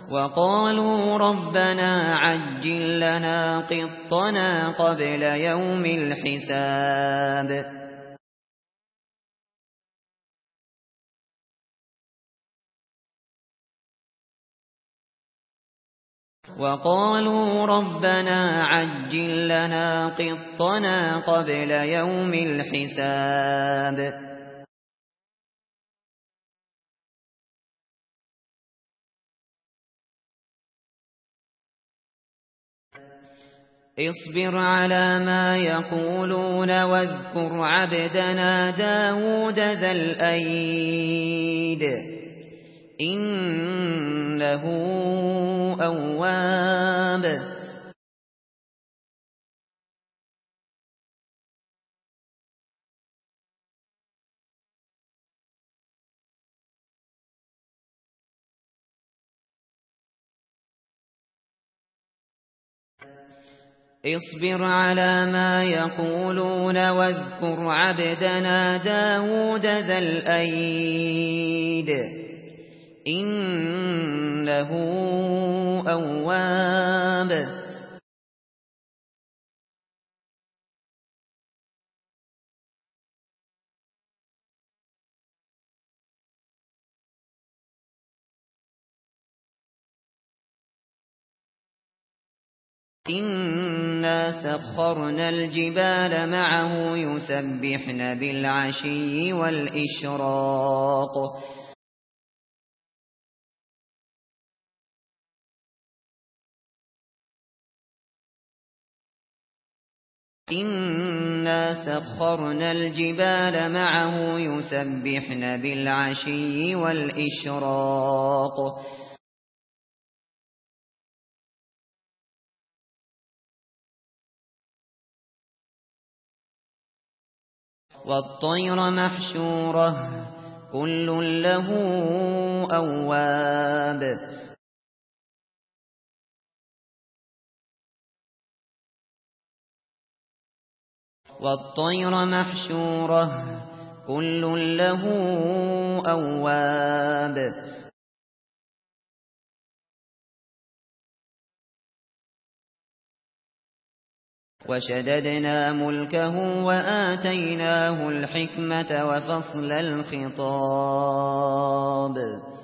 وقالوا ربنا عجل لنا قطنا قبل يوم الحساب وقالوا ربنا عجل لنا قطنا قبل يوم الحساب اصبر على ما يقولون واذكر عبدنا داود ذا الأيد إنه أواب اصبر على ما يقولون واذكر عبدنا داود ذا الأيد إنه أواب إنا سخرنا الجبال معه يسبحن بالعشي والإشراق إنا سخرنا الجبال معه يسبحن بالعشي والإشراق والطير محشورة كل له أواب والطير محشورة كل له أواب وشددنا ملكه وآتيناه الحكمة وفصل الخطاب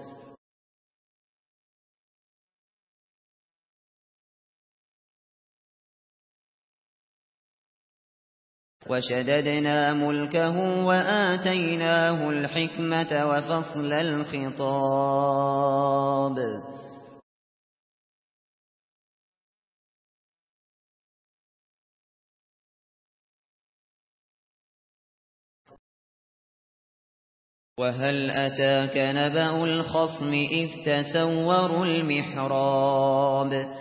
وشددنا ملكه وآتيناه الحكمة وفصل الخطاب وهل أتاك نبأ الخصم إذ تسوروا المحراب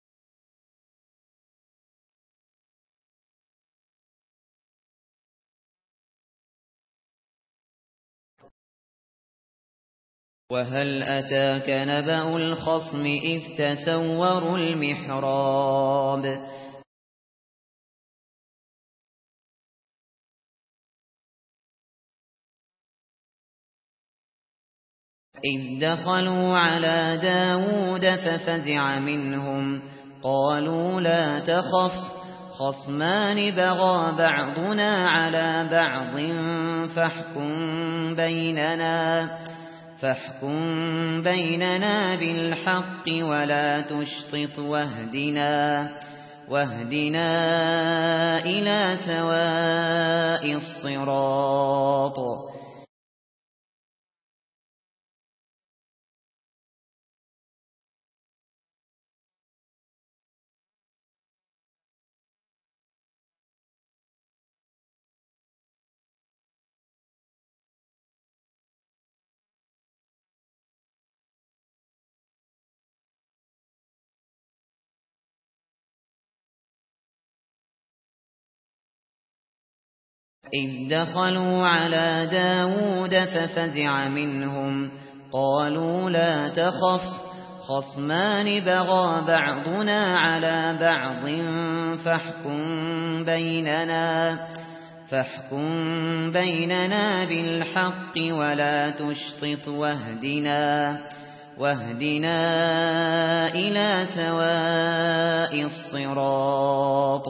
وهل أتاك نبأ الخصم إذ تسوروا المحراب إذ دخلوا على داود ففزع منهم قالوا لا تخف خصمان بغى بعضنا على بعض فاحكم بيننا بالحق ولا تشطط واهدنا إلى سواء الصراط إذ دخلوا على داود ففزع منهم قالوا لا تخف خصمان بغى بعضنا على بعض فاحكم بيننا بالحق ولا تشطط
واهدنا إلى سواء الصراط.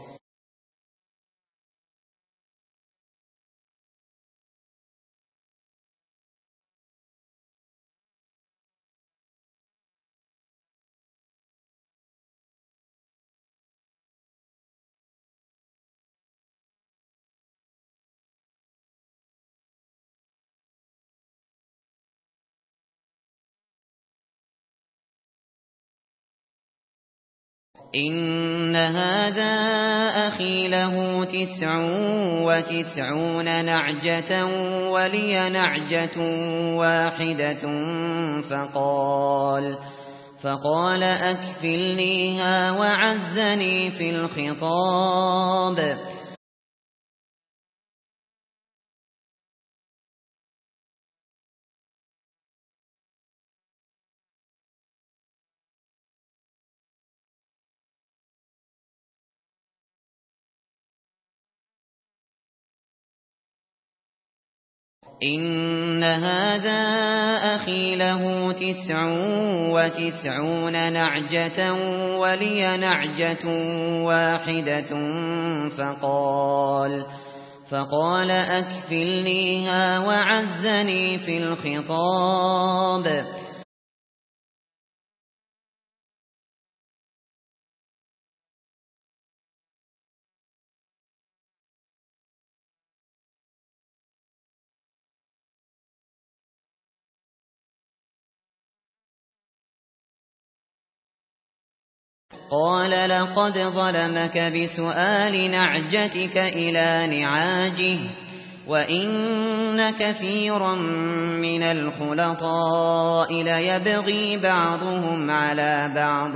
إن هذا أخي له 99 نعجة ولي نعجة واحدة فقال أكفلنيها وعزني في الخطاب. إن هذا أخي له 99 نعجة ولي نعجة واحدة فقال أكفلنيها وعزني في الخطاب. قال لقد ظلمك بسؤال نعجتك إلى نعاجه وإن كثيرا من الخلطاء ليبغي بعضهم على بعض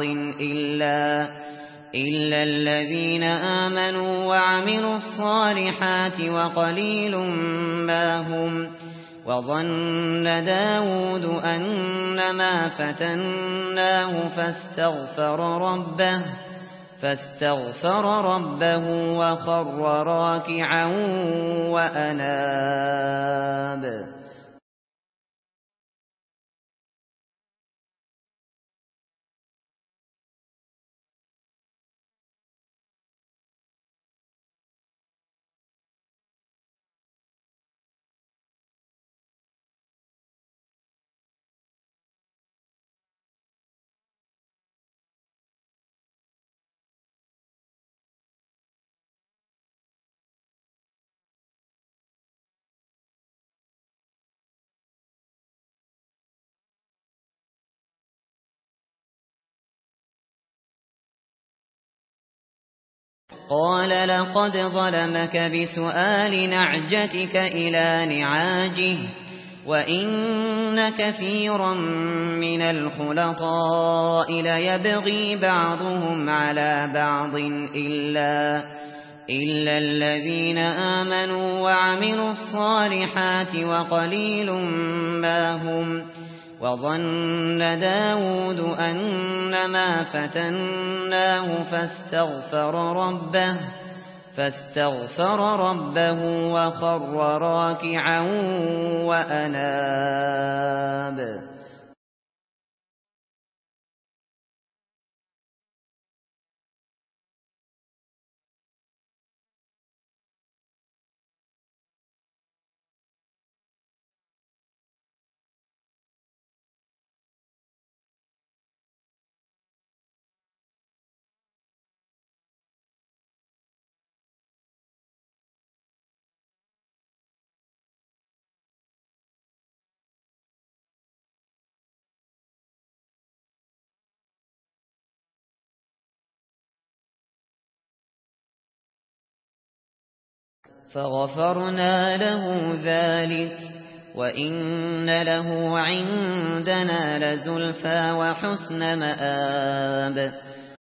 إلا الذين آمنوا وعملوا الصالحات وقليل ما هم. وظن داود أنما فتناه فاستغفر ربه وخر راكعا وأناب. قال لقد ظلمك بسؤال نعجتك إلى نعاجه وإن كثيرا من الخلطاء ليبغي بعضهم على بعض إلا الذين آمنوا وعملوا الصالحات وقليل ما هم. وظن داود أنما فتناه فاستغفر ربه وخر راكعا وأناب. فغفرنا له ذلك وإن له عندنا لزلفى وحسن مآب.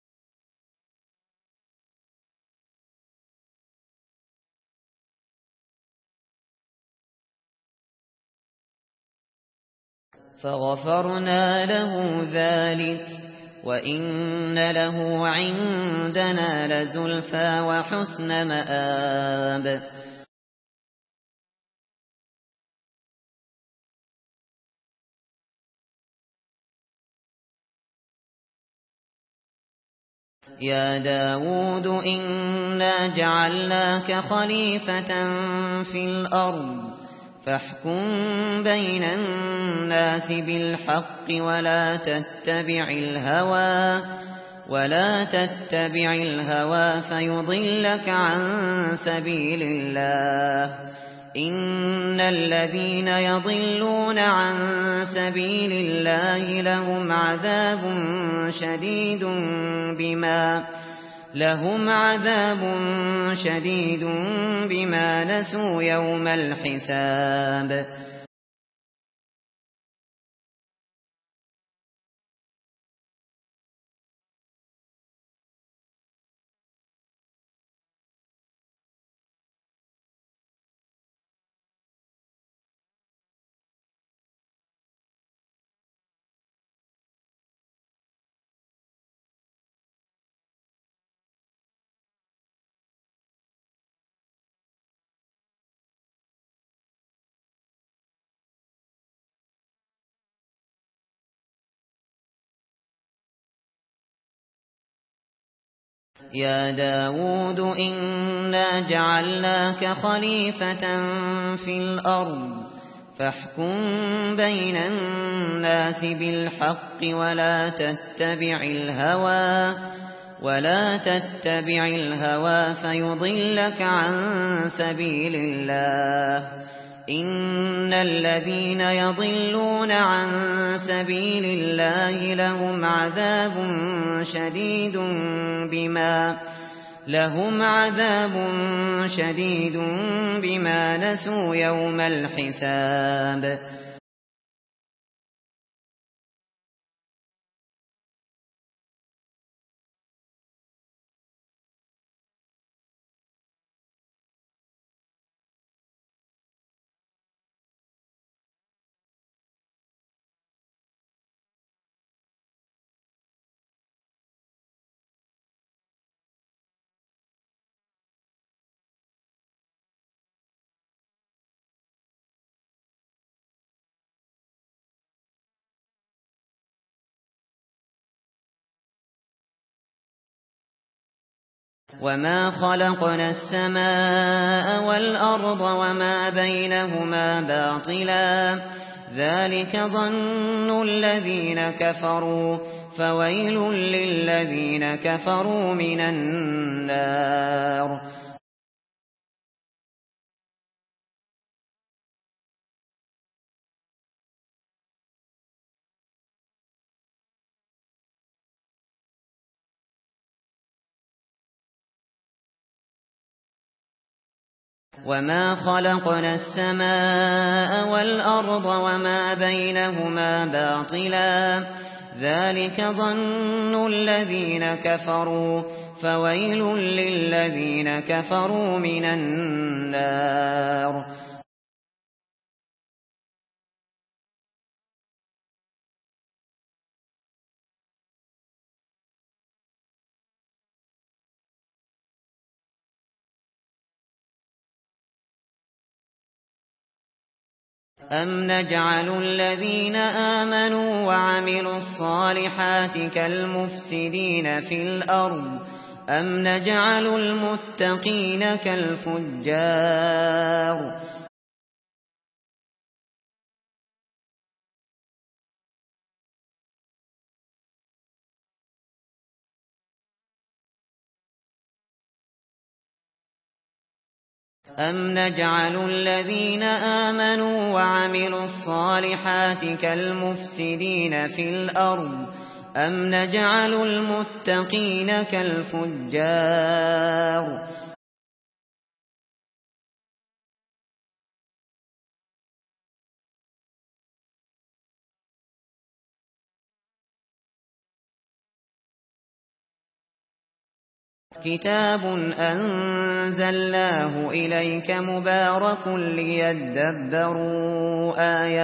فغفرنا له ذلك وإن له عندنا لزلفى وحسن مآب. يا داود إنا جعلناك خليفة في الأرض فاحكم بين الناس بالحق ولا تتبع الهوى فيضلك عن سبيل الله إن الذين يضلون عن سبيل الله لهم عذاب شديد بما نسوا يوم الحساب. يا داود إنا جعلناك خليفة في الأرض فاحكم بين الناس بالحق ولا تتبع الهوى فيضلك عن سبيل الله إن الذين يضلون عن سبيل الله لهم عذاب شديد بما نسوا يوم الحساب. وما خلقنا السماء والأرض وما بينهما باطلا ذلك ظن الذين كفروا فويل للذين كفروا من النار. وما خلقنا السماء والأرض وما بينهما باطلا ذلك ظن الذين كفروا فويل للذين كفروا من النار. أَمْ نَجْعَلُ الَّذِينَ آمَنُوا وَعَمِلُوا الصَّالِحَاتِ كَالْمُفْسِدِينَ فِي الْأَرْضِ أَمْ نَجْعَلُ الْمُتَّقِينَ كَالْفُجَّارِ. أَمْ نَجْعَلُ الَّذِينَ آمَنُوا وَعَمِلُوا الصَّالِحَاتِ كَالْمُفْسِدِينَ فِي الْأَرْضِ أَمْ نَجْعَلُ الْمُتَّقِينَ كَالْفُجَّارِ. كتاب أنزلناه إليك مبارك ليدبروا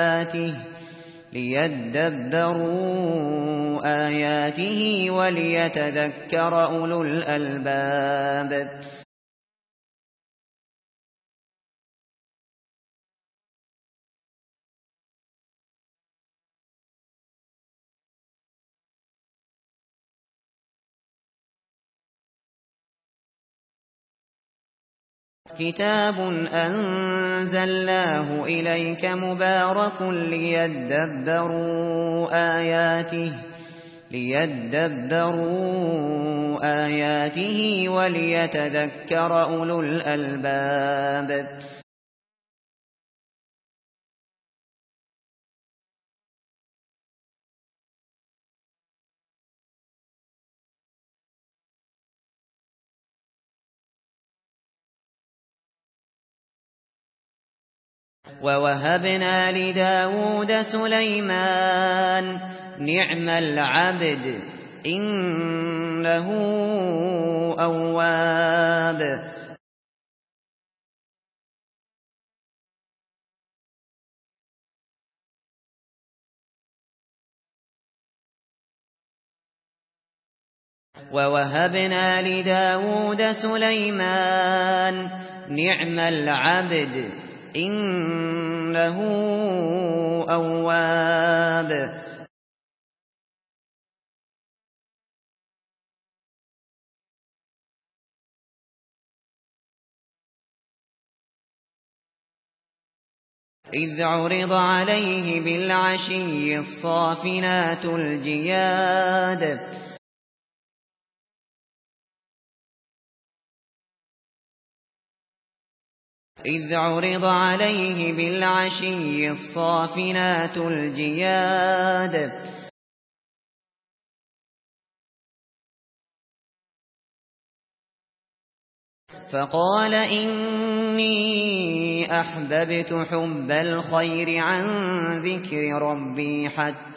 آياته وليتذكر أولو الألباب. كتاب أنزلناه إليك مبارك ليدبروا آياته وليتذكر أولو الألباب. ووهبنا لداود سليمان نعم العبد إنه أواب. ووهبنا لداود سليمان نعم العبد إنه أواب. إذ عرض عليه بالعشي الصافنات الجياد إذ عرض عليه بالعشي الصافنات الجياد فقال إني أحببت حب الخير عن ذكر ربي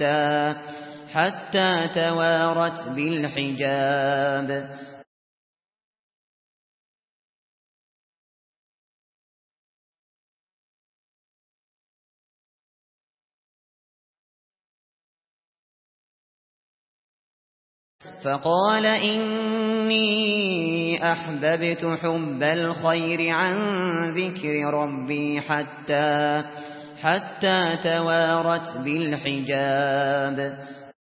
حتى توارت بالحجاب. فقال إني أحببت حب الخير عن ذكر ربي حتى توارت بالحجاب.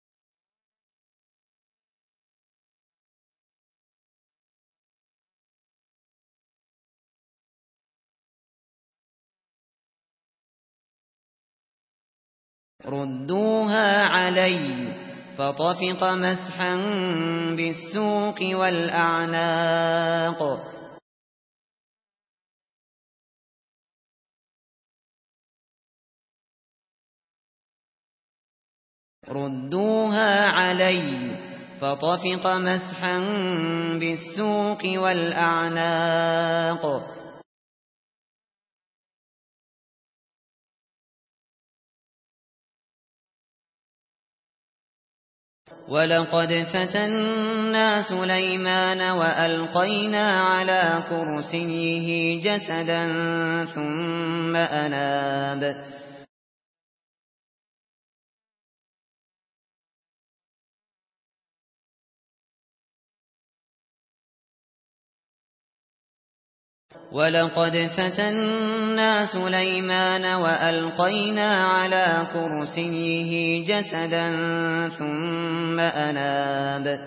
ردوها علي فطفق مسحا بالسوق والأعناق. ردوها علي فطفق مسحا بالسوق والأعناق. ولقد فتنا سليمان وألقينا على كرسيه جسدا ثم أناب. ولقد فتنا سليمان وألقينا على كرسيه جسدا ثم أناب.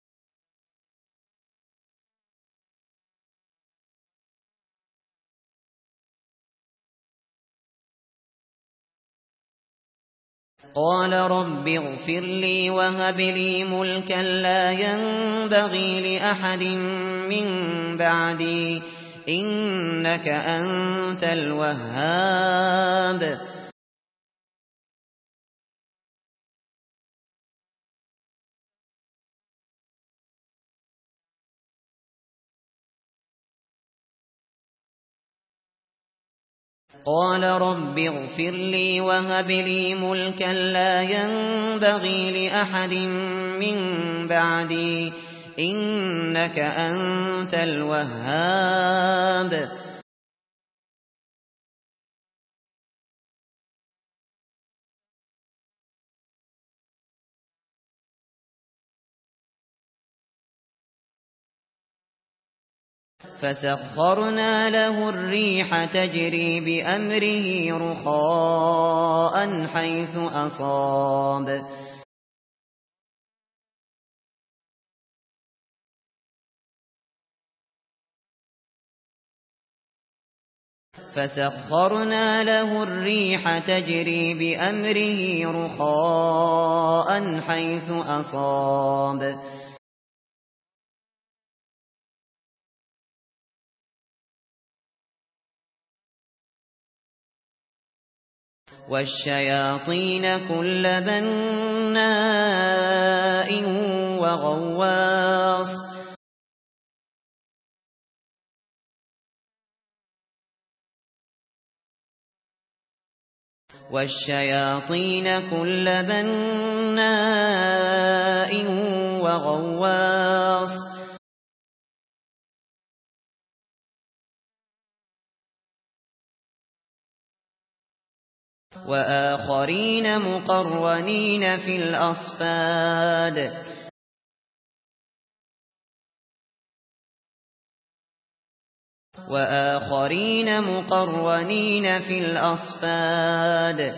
قال رب اغفر لي وهب لي ملكا لا ينبغي لأحد من بعدي إنك أنت الوهاب. قال رب اغفر لي وهب لي ملكا لا ينبغي لأحد من بعدي إنك أنت الوهاب. فسخرنا له الريح تجري بأمره رخاء حيث أصاب. فسخرنا له الريح تجري بأمره رخاء حيث أصاب والشياطين كل بناء وغواص وآخرين مقرنين في الأصفاد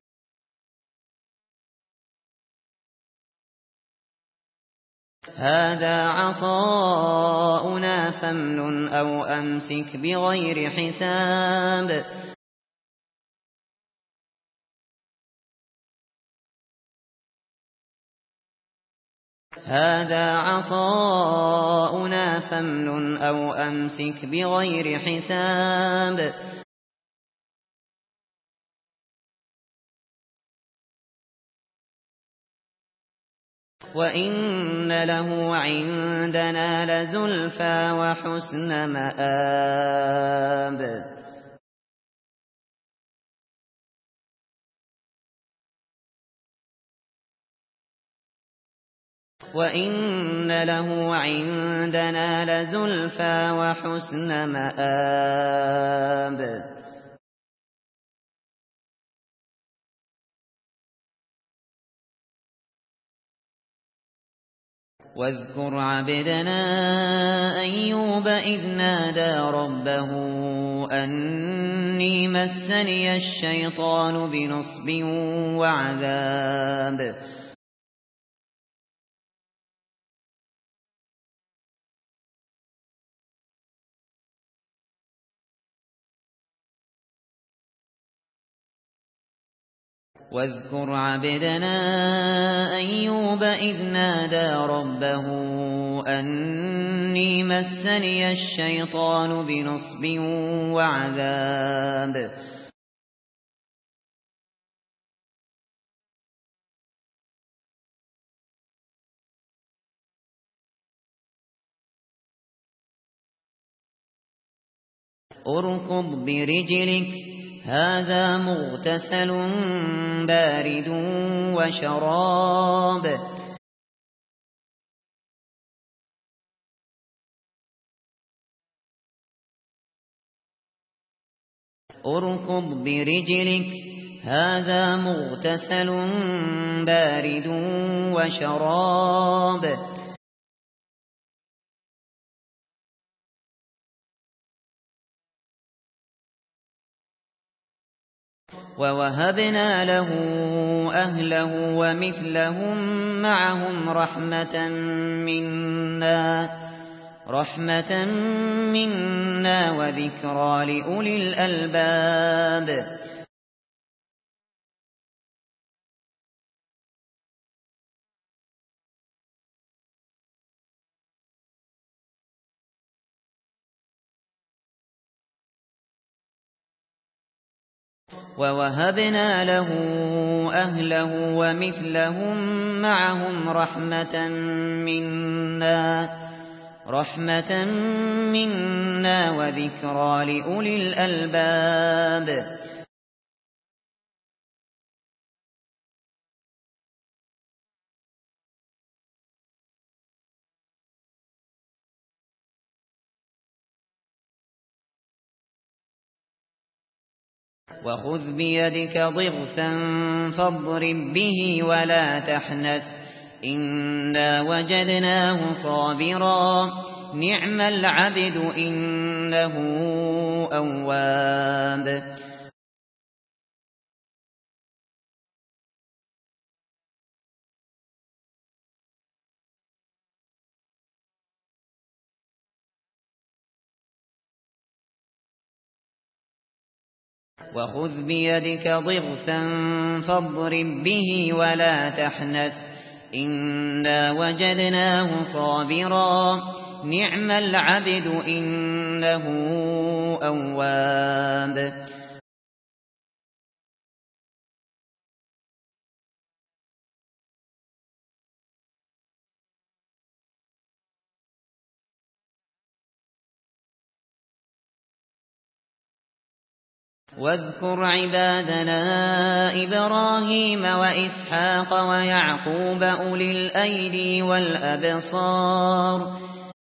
هذا عطاؤنا فامنن أو أمسك بغير حساب هذا عطاؤنا فامنن أو أمسك بغير حساب وإن له عندنا لزلفى وحسن مآب وَإِنَّ لَهُ عِندَنَا لَزُلْفَىٰ وَحُسْنَ مَآبٍ واذكر عبدنا أيوب إذ نادى ربه أني مسني الشيطان بنصب وعذاب واذكر عبدنا أيوب إذ نادى ربه أني مسني الشيطان بنصب وعذاب اركض برجلك هذا مغتسل بارد وشراب اركض برجلك هذا مغتسل بارد وشراب ووهبنا له أهله ومثلهم معهم رحمة منا وذكرى لأولي الألباب ووهبنا له أهله ومثلهم معهم رحمة منا وذكرى لأولي الألباب وخذ بيدك ضغثا فاضرب به ولا تحنث إنا وجدناه صابرا نعم العبد إنه أواب وخذ بيدك ضغثا فاضرب به ولا تحنث إنا وجدناه صابرا نعم العبد إنه أواب. واذكر عبادنا إبراهيم وإسحاق ويعقوب أولي الأيدي والأبصار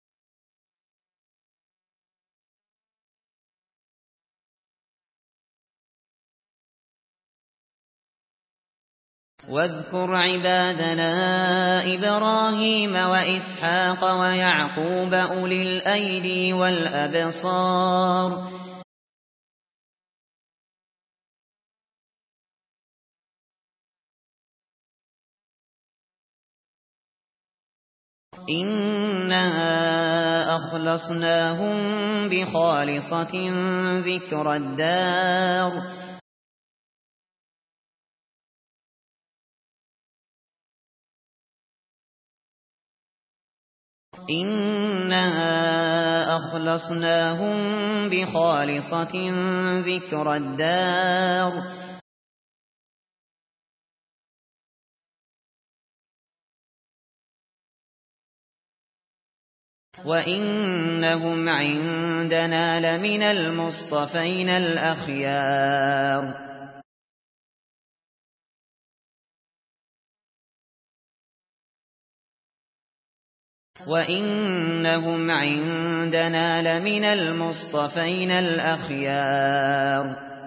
واذكر عبادنا إبراهيم وإسحاق ويعقوب أولي الأيدي والأبصار إنا أخلصناهم بخالصة ذكر الدار إنا أخلصناهم بخالصة ذكر الدار وإنهم عندنا لمن المصطفين الأخيار. وإنهم عندنا لمن المصطفين الأخيار.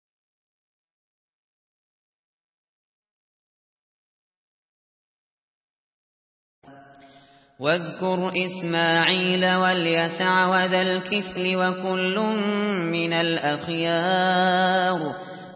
واذكر إسماعيل واليسع وذا الكفل وكل من الأخيار.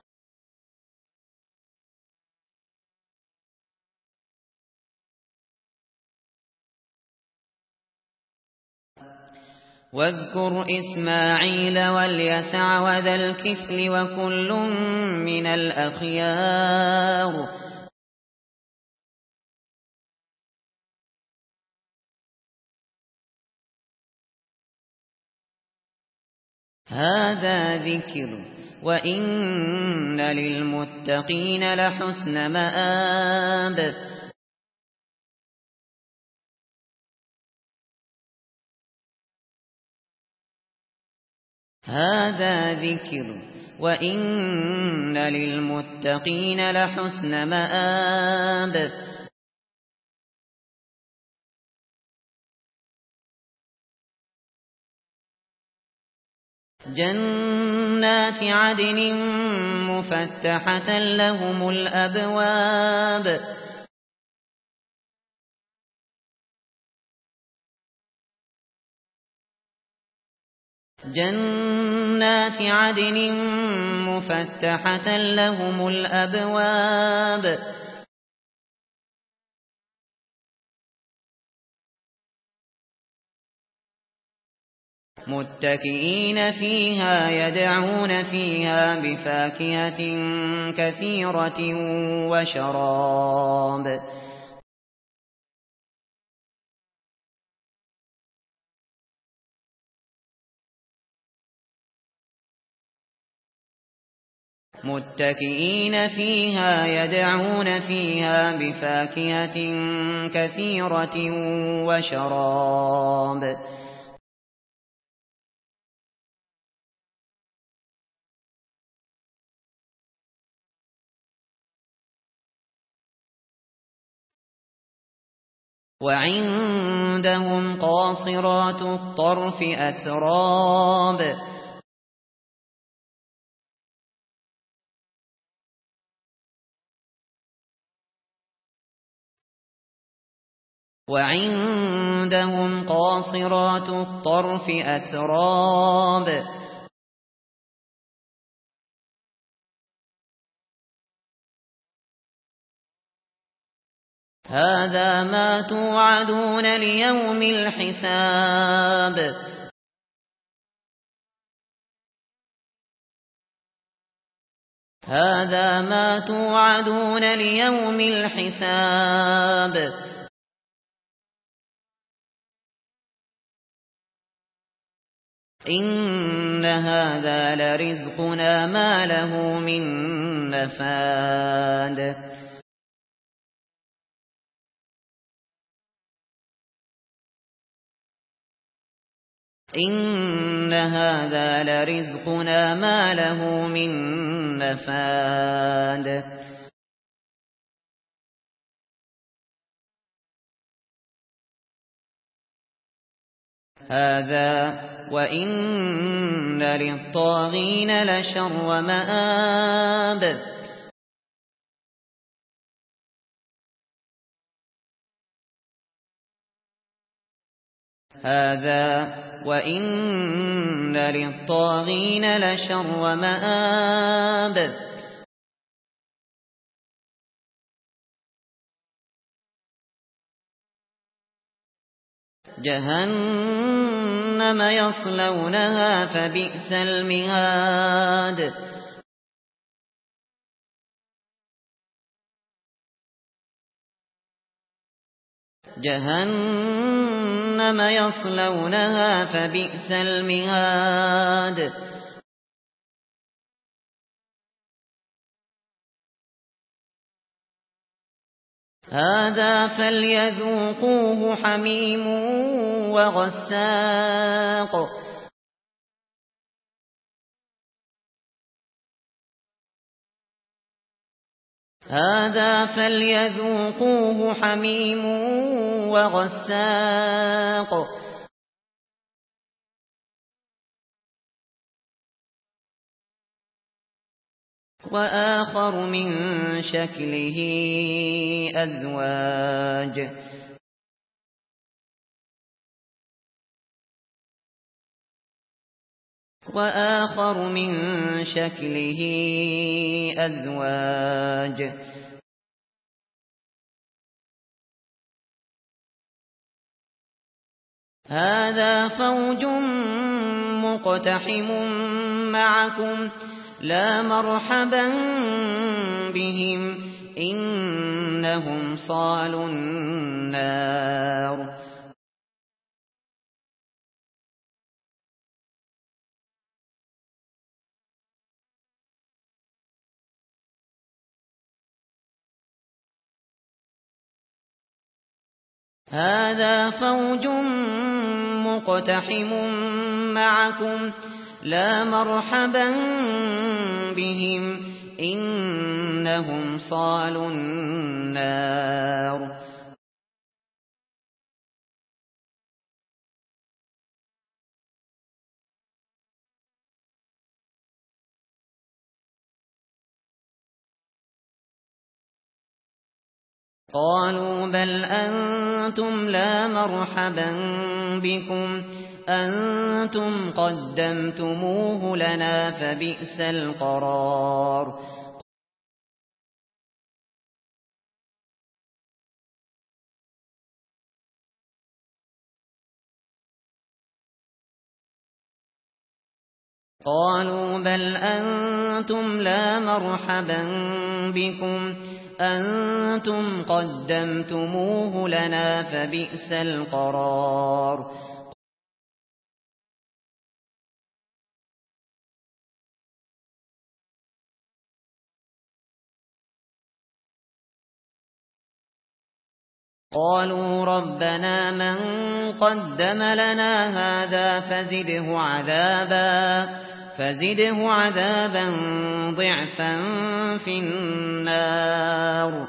واذكر إسماعيل واليسع وذا الكفل وكل من الأخيار. هذا ذكر وإن للمتقين لحسن مآب. هذا ذكر وإن للمتقين لحسن مآب. جنات عدن مفتحة لهم الأبواب. جنات عدن مفتحة لهم الأبواب. متكئين فيها يدعون فيها بفاكهة كثيرة وشراب. متكئين فيها يدعون فيها بفاكهة كثيرة وشراب. وعندهم قاصرات الطرف أتراب. وعندهم قاصرات الطرف أتراب. هذا ما توعدون ليوم الحساب. هذا ما توعدون ليوم الحساب إن هذا لرزقنا ما له من نفاد إن هذا لرزقنا ما له من نفاد هذا وإن للطاغين لشر مآب هذا وإن للطاغين لشر مآب جهنم يصلونها فبئس المهاد جهنم يصلونها فبئس المهاد هذا فليذوقوه حميم وغساق هذا فليذوقوه حميم وغساق وآخر من شكله أزواج وآخر من شكله أزواج هذا فوج مقتحم معكم لا مرحبا بهم إنهم صالوا النار هذا فوج مقتحم معكم لا مرحبا بهم إنهم صالوا النار قالوا بل أنتم لا مرحبا بكم أنتم قدمتموه لنا فبئس القرار قالوا بل أنتم لا مرحبا بكم أنتم قدمتموه لنا فبئس القرار قالوا ربنا من قدم لنا هذا فزده عذابا ضعفا في النار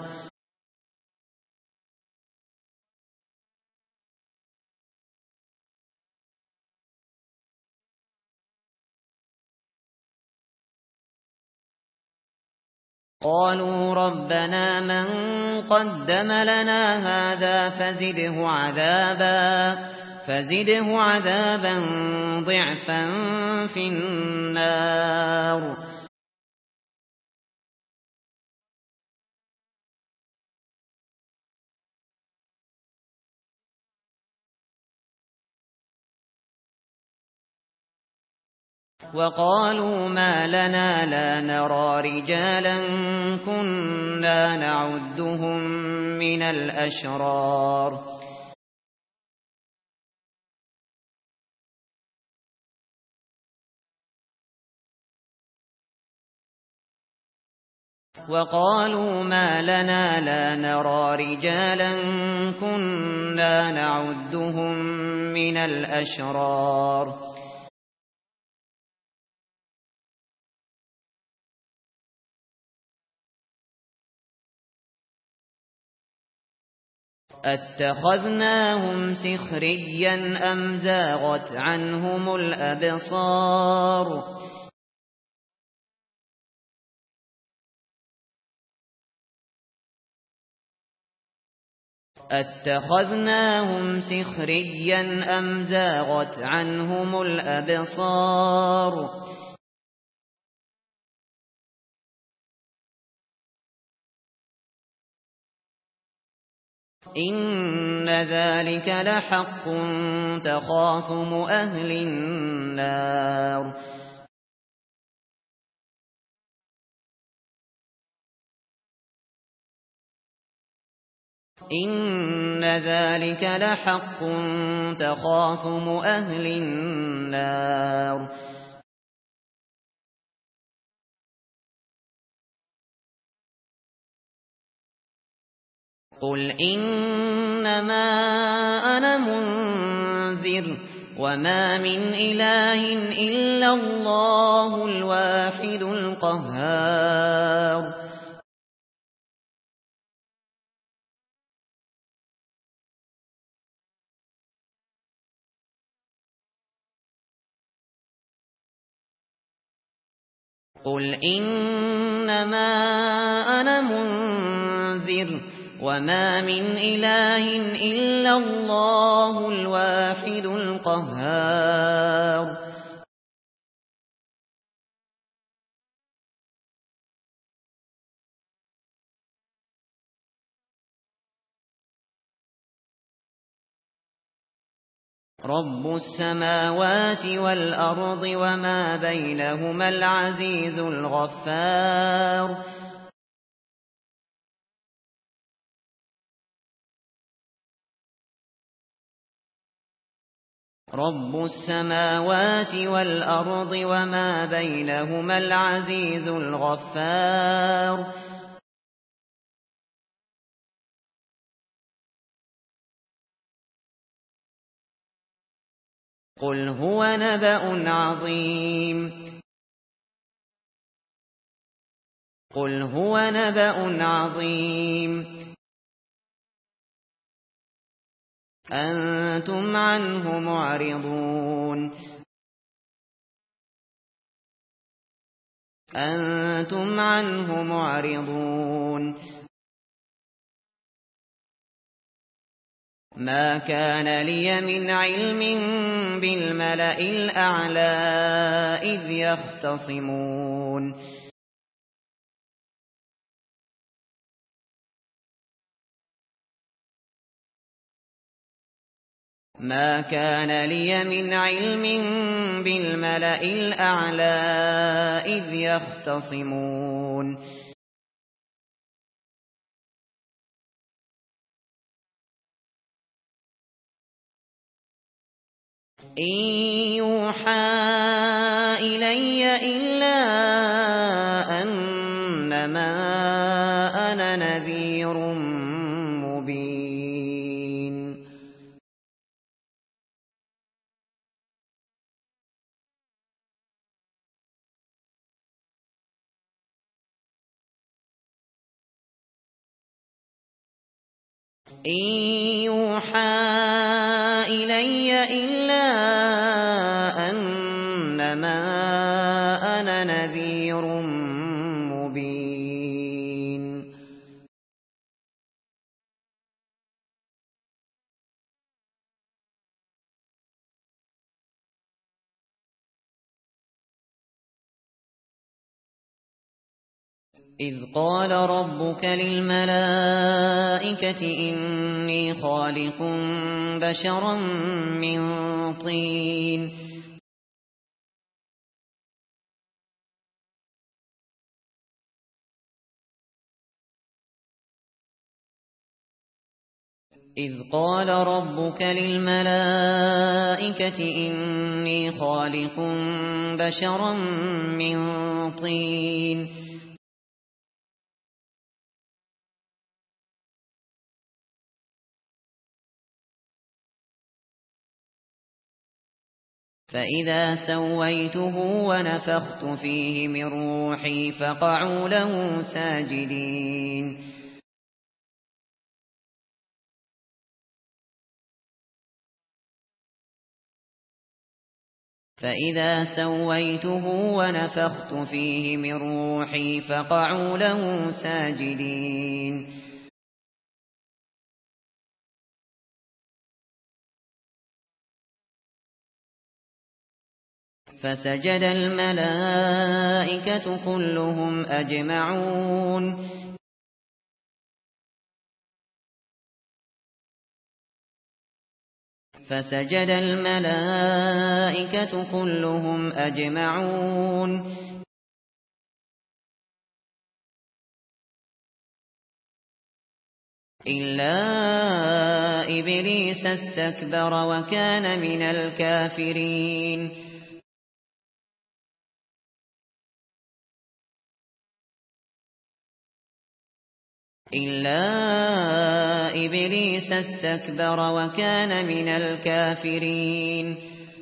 قالوا ربنا من قدم لنا هذا فزده عذابا ضعفا في النار وقالوا ما لنا لا نرى رجالا كنا نعدهم من الأشرار وقالوا ما لنا لا نرى رجالا كنا نعدهم من الأشرار أتخذناهم سخريا أم زاغت عنهم الأبصار أتخذناهم سخريا أم زاغت عنهم الأبصار إن ذلك لحق تخاصم أهل النار إن ذلك لحق تخاصم أهل النار قل إنما أنا منذر وما من إله إلا الله الواحد القهار قل إنما أنا منذر وما من إله إلا الله الواحد القهار رب السماوات والأرض وما بينهما العزيز الغفار رب السماوات والأرض وما بينهما العزيز الغفار قل هو نبأ عظيم قل هو نبأ عظيم أنتم عنه معرضون أنتم عنه معرضون ما كان لي من علم بالملأ الأعلى إذ يختصمون ما كان لي من علم بالملأ الأعلى إذ يختصمون إن يوحى إلي إلا أنما أنا نذير مبين إن يوحى إلي إلا أنما أنا نذير مبين إذ قال ربك للملائكة إني خالق بشرا من طين إذ قال ربك للملائكة إني خالق بشرا من طين فإذا سويته ونفخت فيه من روحي فقعوا له ساجدين فإذا سويته ونفخت فيه من روحي فقعوا له ساجدين فسجد الملائكة كلهم أجمعون فسجد الملائكة كلهم أجمعون إلا إبليس استكبر وكان من الكافرين إلا إبليس استكبر وكان من الكافرين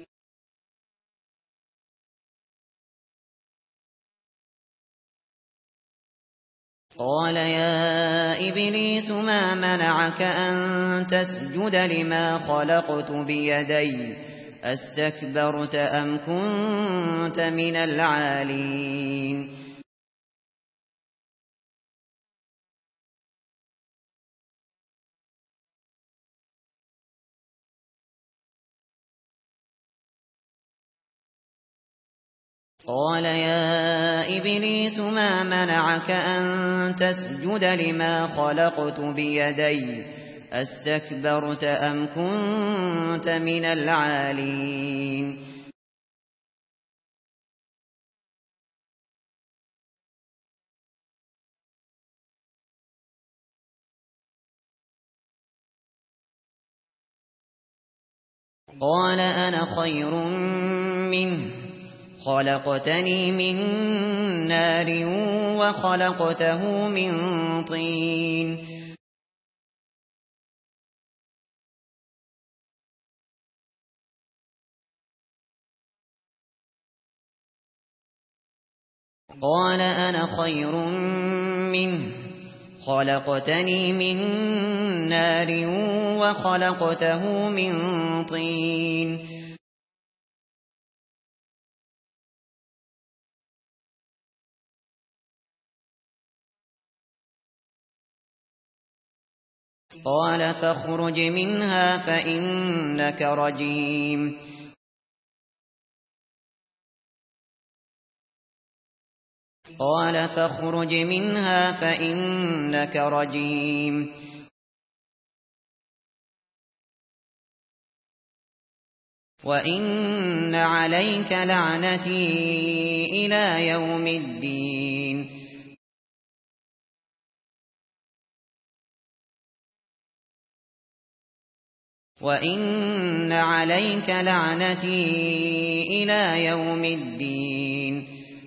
قال يا إبليس ما منعك أن تسجد لما خلقت بيدي أستكبرت أم كنت من العالين قال يا إبليس ما منعك أن تسجد لما خلقت بيدي أستكبرت أم كنت من العالين قال أنا خير منه خلقتني من نار وخلقته من طين قال أنا خير منه خلقتني من نار وخلقته من طين قال فاخرج منها فإنك رجيم قال فاخرج منها فإنك رجيم وإن عليك لعنتي إلى يوم الدين وإن عليك لعنتي إلى يوم الدين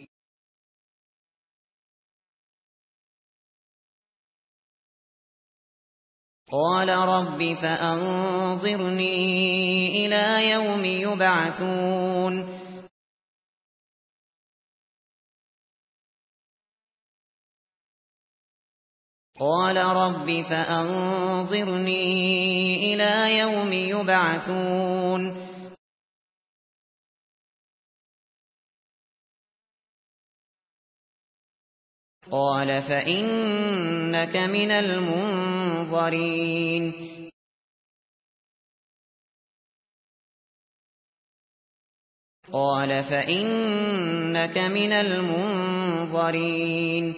قال رب فأنظرني إلى يوم يبعثون قال رب فأنظرني إلى يوم يبعثون قال فإنك من المنظرين قال فإنك من المنظرين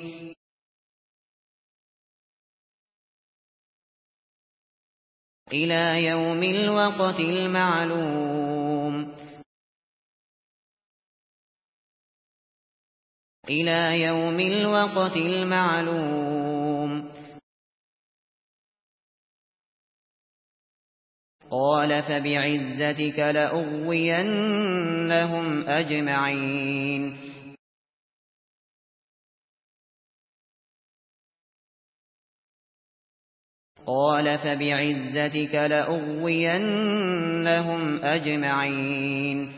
إلى يوم الوقت المعلوم إلى يوم الوقت المعلوم قال فبعزتك لأغوينهم أجمعين قال فبعزتك لأغوينهم أجمعين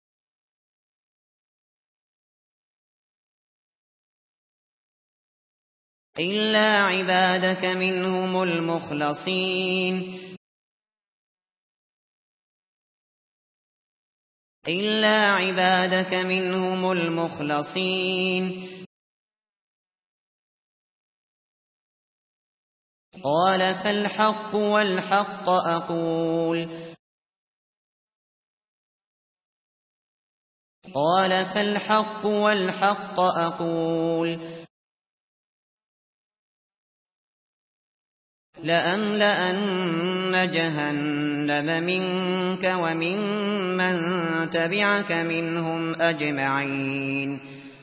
إلا عبادك منهم المخلصين إلا عبادك منهم المخلصين قال فالحق والحق أقول قال فالحق والحق أقول لأملأن جهنم منك وممن تبعك منهم أجمعين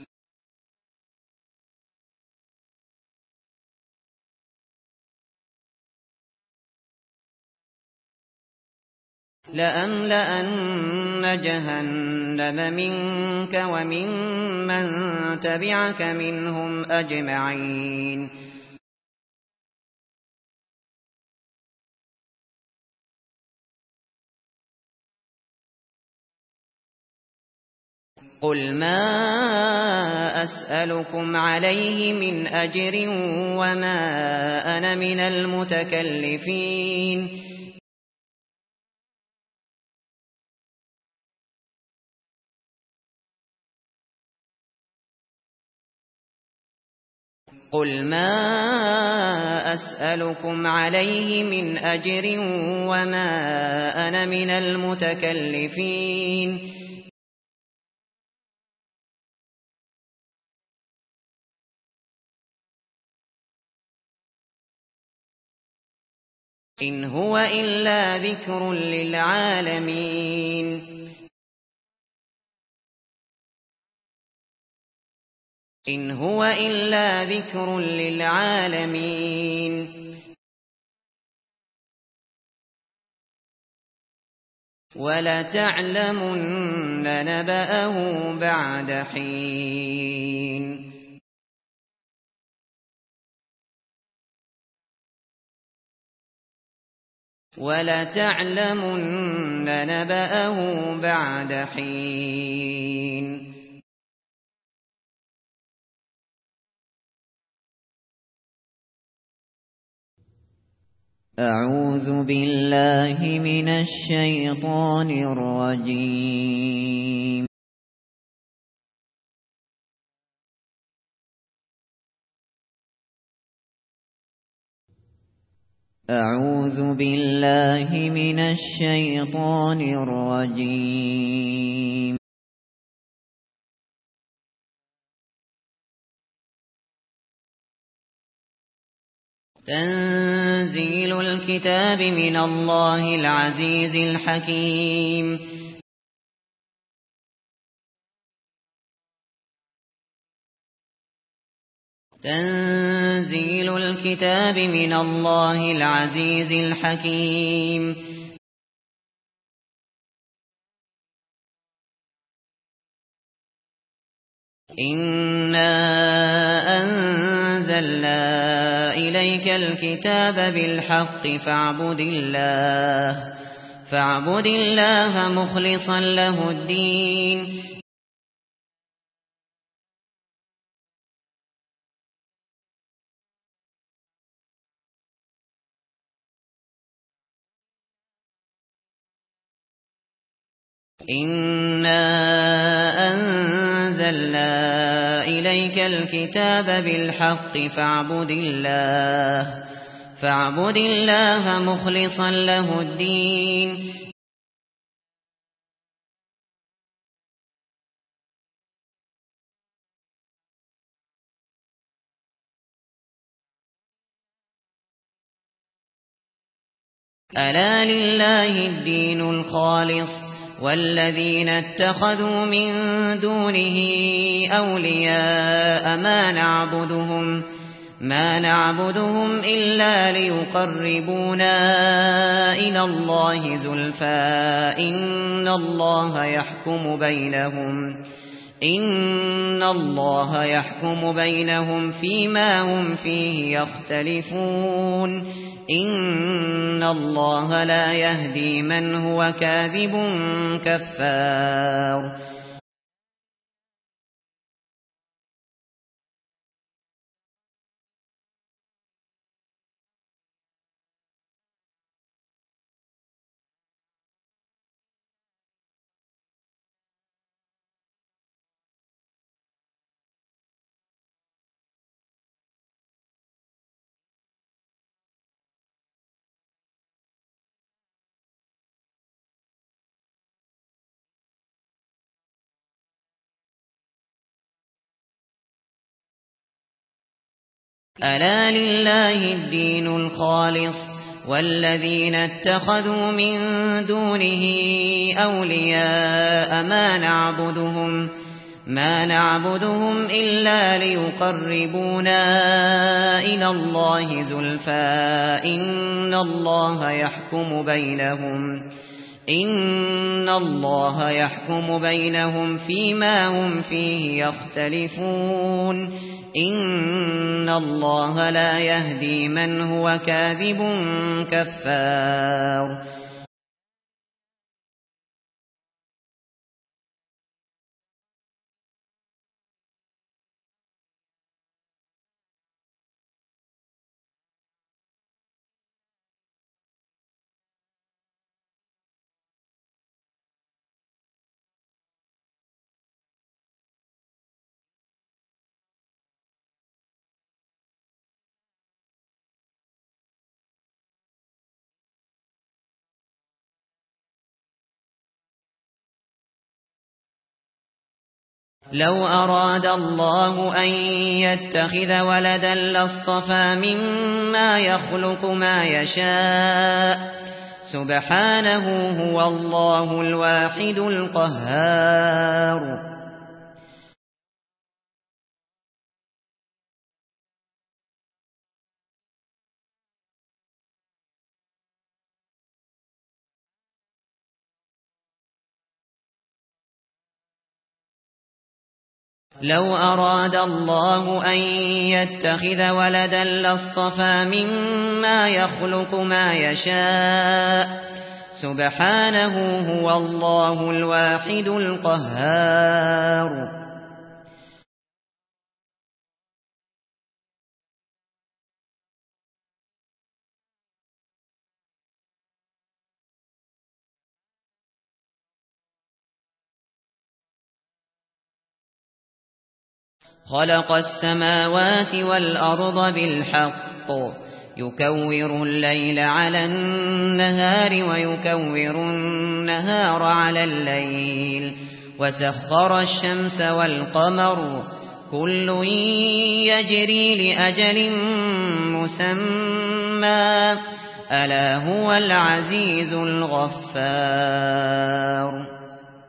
لأملأن جهنم منك وممن تبعك منهم أجمعين قل ما أسألكم عليه من أجر وما أنا من المتكلفين قل ما أسألكم عليه من أجر وما أنا من المتكلفين إن هو إلا ذكر للعالمين إن هو إلا ذكر للعالمين ولتعلمن نبأه بعد حين ولتعلمن نبأه بعد حين
أعوذ بالله من الشيطان الرجيم أعوذ بالله من الشيطان الرجيم
تنزيل الكتاب من الله العزيز الحكيم تنزيل الكتاب من الله العزيز الحكيم إنا أنزلنا إليك الكتاب بالحق فاعبد الله مخلصا له الدين إنا أنزلنا إليك الكتاب بالحق فاعبد الله مخلصا له الدين ألا لله الدين الخالص والذين اتخذوا من دونه أولياء ما نعبدهم إلا ليقربونا إلى الله زلفى إن الله يحكم بينهم فيما هم فيه يختلفون إن الله لا يهدي من هو كاذب كفار. ألا لله الدين الخالص والذين اتخذوا من دونه أولياء ما نعبدهم إلا ليقربونا إلى الله زلفى إن الله يحكم بينهم فيما هم فيه يختلفون إن الله لا يهدي من هو كاذب كفار. لو أراد الله أن يتخذ ولدا لاصطفى مما يخلق ما يشاء سبحانه هو الله الواحد القهار. لو أراد الله أن يتخذ ولدا لاصطفى مما يخلق ما يشاء سبحانه هو الله الواحد القهار. خلق السماوات والأرض بالحق يكور الليل على النهار ويكور النهار على الليل وسخر الشمس والقمر كل يجري لأجل مسمى ألا هو العزيز الغفار.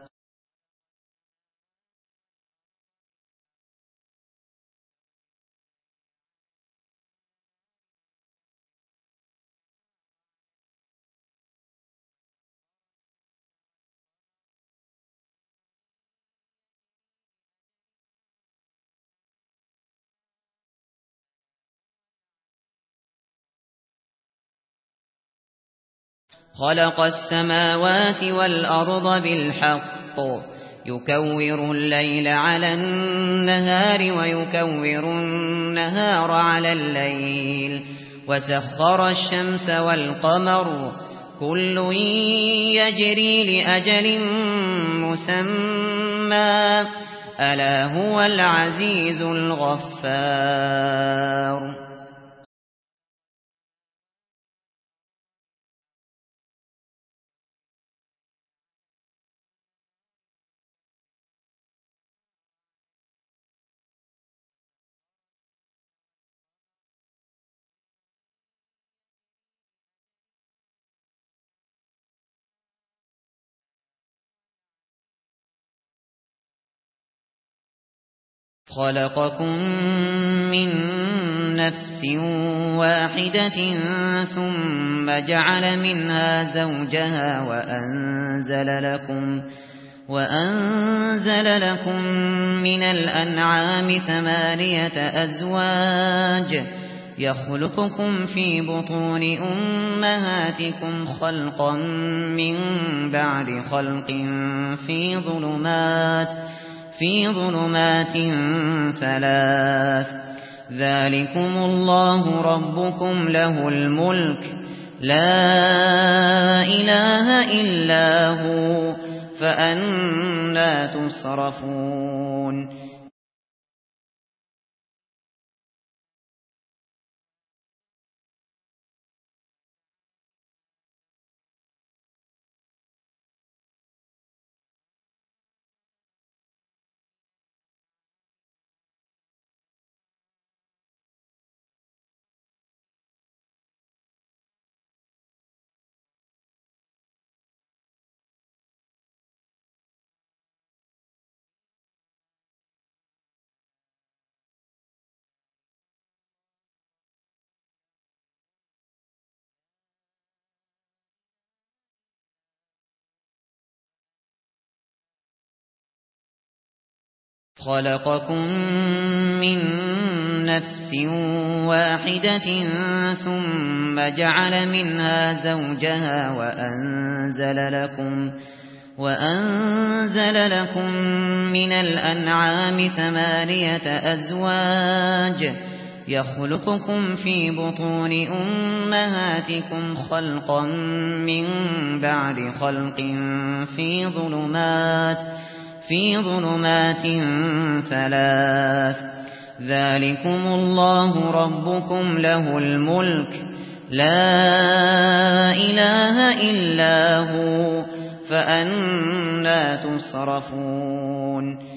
خلق السماوات والأرض بالحق يكور الليل على النهار ويكور النهار على الليل وسخر الشمس والقمر كل يجري لأجل مسمى ألا هو العزيز الغفار. خلقكم من نفس واحدة ثم جعل منها زوجها وأنزل لكم من الأنعام 8 أزواج يخلقكم في بطون أمهاتكم خلقا من بعد خلق في ظلمات 3 ذلكم الله ربكم له الملك لا إله إلا هو فأنى تصرفون خلقكم من نفس واحدة ثم جعل منها زوجها وأنزل لكم من الأنعام 8 أزواج يخلقكم في بطون أمهاتكم خلقا من بعد خلق في ظلمات 3 ذلكم الله ربكم له الملك لا إله إلا هو فأنى تصرفون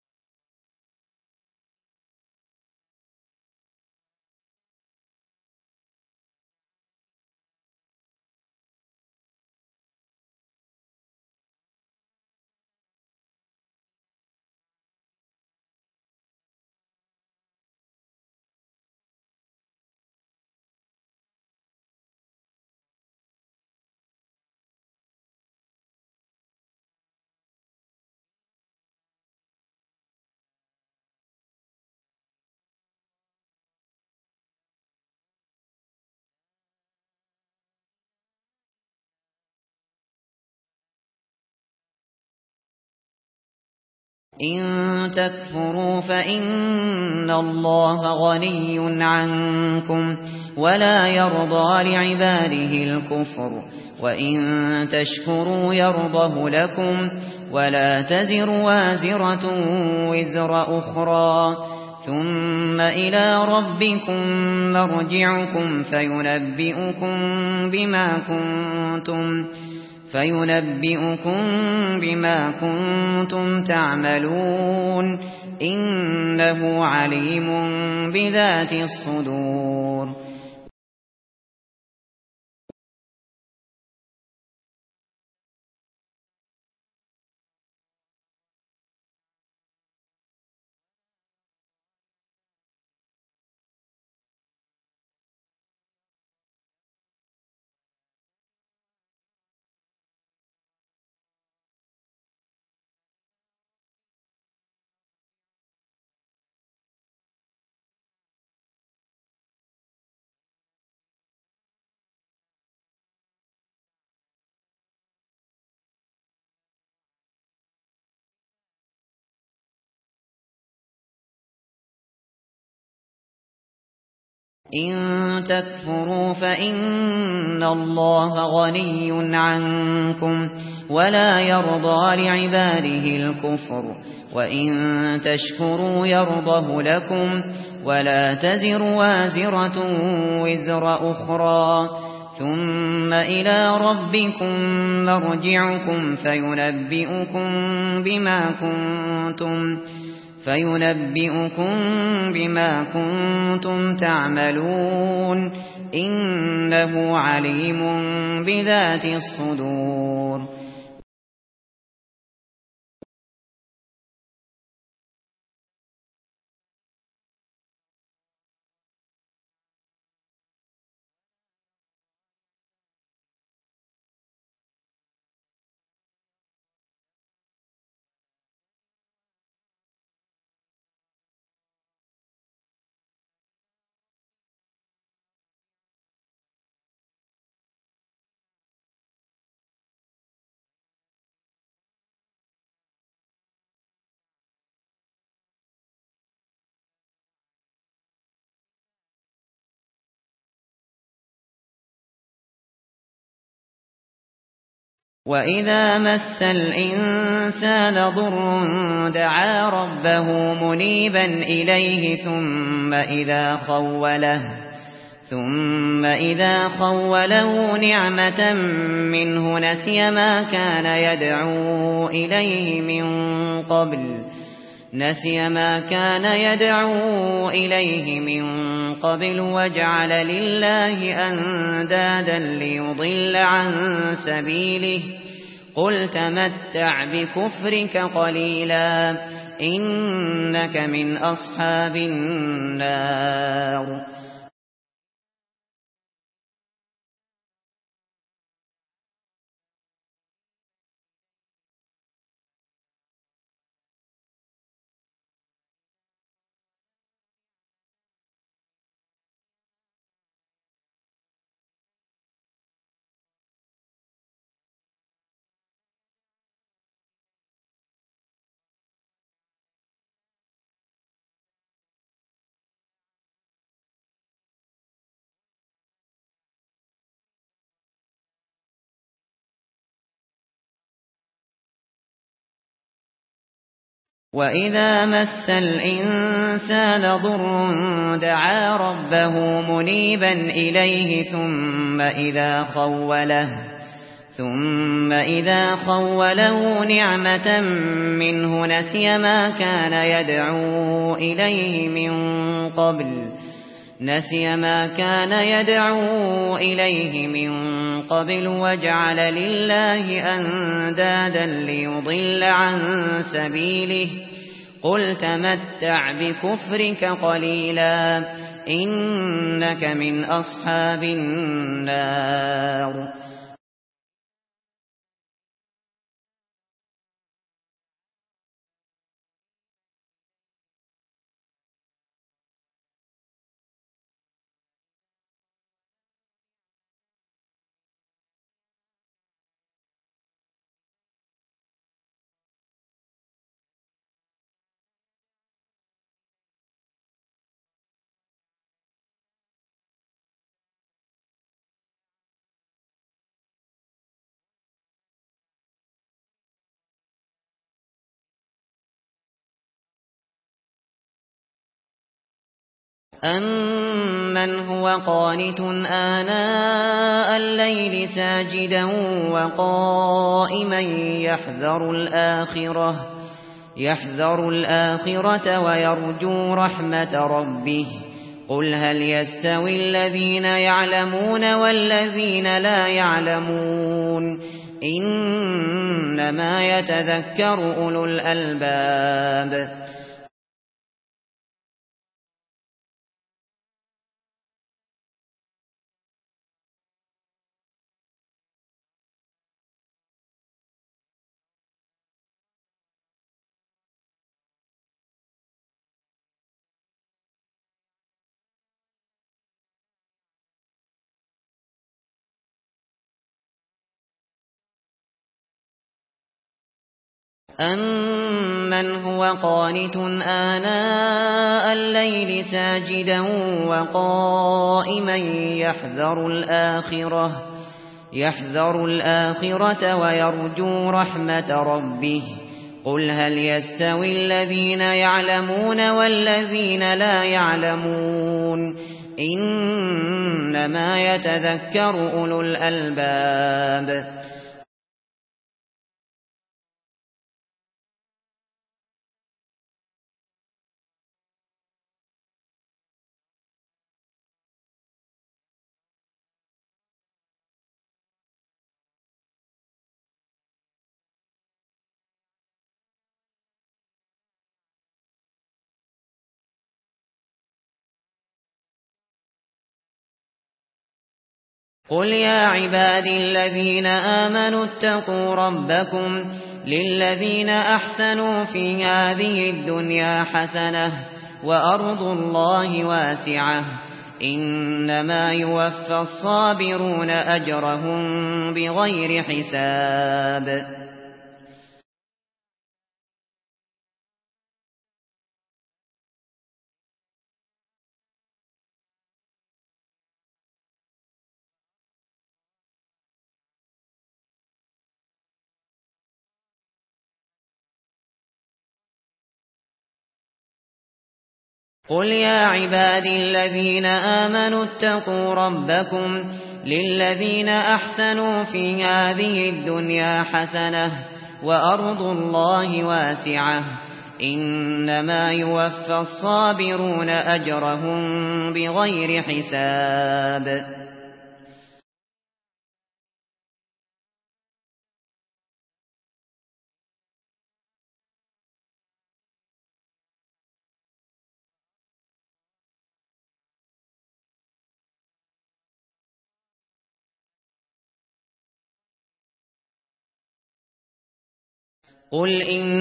إن تكفروا فإن الله غني عنكم ولا يرضى لعباده الكفر وإن تشكروا يرضه لكم ولا تزر وازرة وزر أخرى ثم إلى ربكم مرجعكم فينبئكم بما كنتم تعملون إنه عليم بذات الصدور إن تكفروا فإن الله غني عنكم ولا يرضى لعباده الكفر وإن تشكروا يرضه لكم ولا تزر وازرة وزر أخرى ثم إلى ربكم مرجعكم فينبئكم بما كنتم تعملون إنه عليم بذات الصدور وَإِذَا مَسَّ الْإِنسَانَ ضُرٌّ دَعَا رَبَّهُ مُنِيبًا إِلَيْهِ ثُمَّ إِذَا خَوَّلَهُ نِعْمَةً مِّنْهُ نَسِيَ مَا كَانَ يَدْعُو إِلَيْهِ مِن قَبْلُ وَجَعَلَ لِلَّهِ أَندَادًا لِّيُضِلَّ عَن سَبِيلِهِ قُلْ تَمَتَّعْ بِكُفْرِكَ قَلِيلًا إِنَّكَ مِنْ أَصْحَابِ النَّارِ. وَإِذَا مَسَّ الْإِنسَانَ ضُرٌّ دَعَا رَبَّهُ مُنِيبًا إِلَيْهِ ثُمَّ إِذَا خَوَّلَهُ نِعْمَةً مِّنْهُ نَسِيَ مَا كَانَ يَدْعُو إِلَيْهِ مِن قَبْلُ وَجَعَلَ لِلَّهِ أَندَادًا لِّيُضِلَّ عَن سَبِيلِهِ قُلْ تَمَتَّعْ بِكُفْرِكَ قَلِيلًا إِنَّكَ مِنْ أَصْحَابِ النَّارِ. أَمَّنْ هُوَ قَانِتٌ آنَاءَ اللَّيْلِ سَاجِدًا وَقَائِمًا يَحْذَرُ الْآخِرَةَ وَيَرْجُو رَحْمَةَ رَبِّهِ قُلْ هَلْ يَسْتَوِي الَّذِينَ يَعْلَمُونَ وَالَّذِينَ لَا يَعْلَمُونَ إِنَّمَا يَتَذَكَّرُ أُولُو الْأَلْبَابِ. أَمَّنْ هُوَ قَانِتٌ آنَاءَ اللَّيْلِ سَاجِدًا وَقَائِمًا يَحْذَرُ الْآخِرَةَ وَيَرْجُو رَحْمَةَ رَبِّهِ قُلْ هَلْ يَسْتَوِي الَّذِينَ يَعْلَمُونَ وَالَّذِينَ لَا يَعْلَمُونَ إِنَّمَا يَتَذَكَّرُ أُولُو الْأَلْبَابِ. قُلْ يَا عِبَادِيَ الَّذِينَ آمَنُوا اتَّقُوا رَبَّكُمْ لِلَّذِينَ أَحْسَنُوا فِي هَٰذِهِ الدُّنْيَا حَسَنَةٌ وَأَرْضُ اللَّهِ وَاسِعَةٌ إِنَّمَا يُوَفَّى الصَّابِرُونَ أَجْرَهُم بِغَيْرِ حِسَابٍ. قل يا عبادي الذين آمنوا اتقوا ربكم للذين أحسنوا في هذه الدنيا حسنة وأرض الله واسعة إنما يوفى الصابرون أجرهم بغير حساب. قل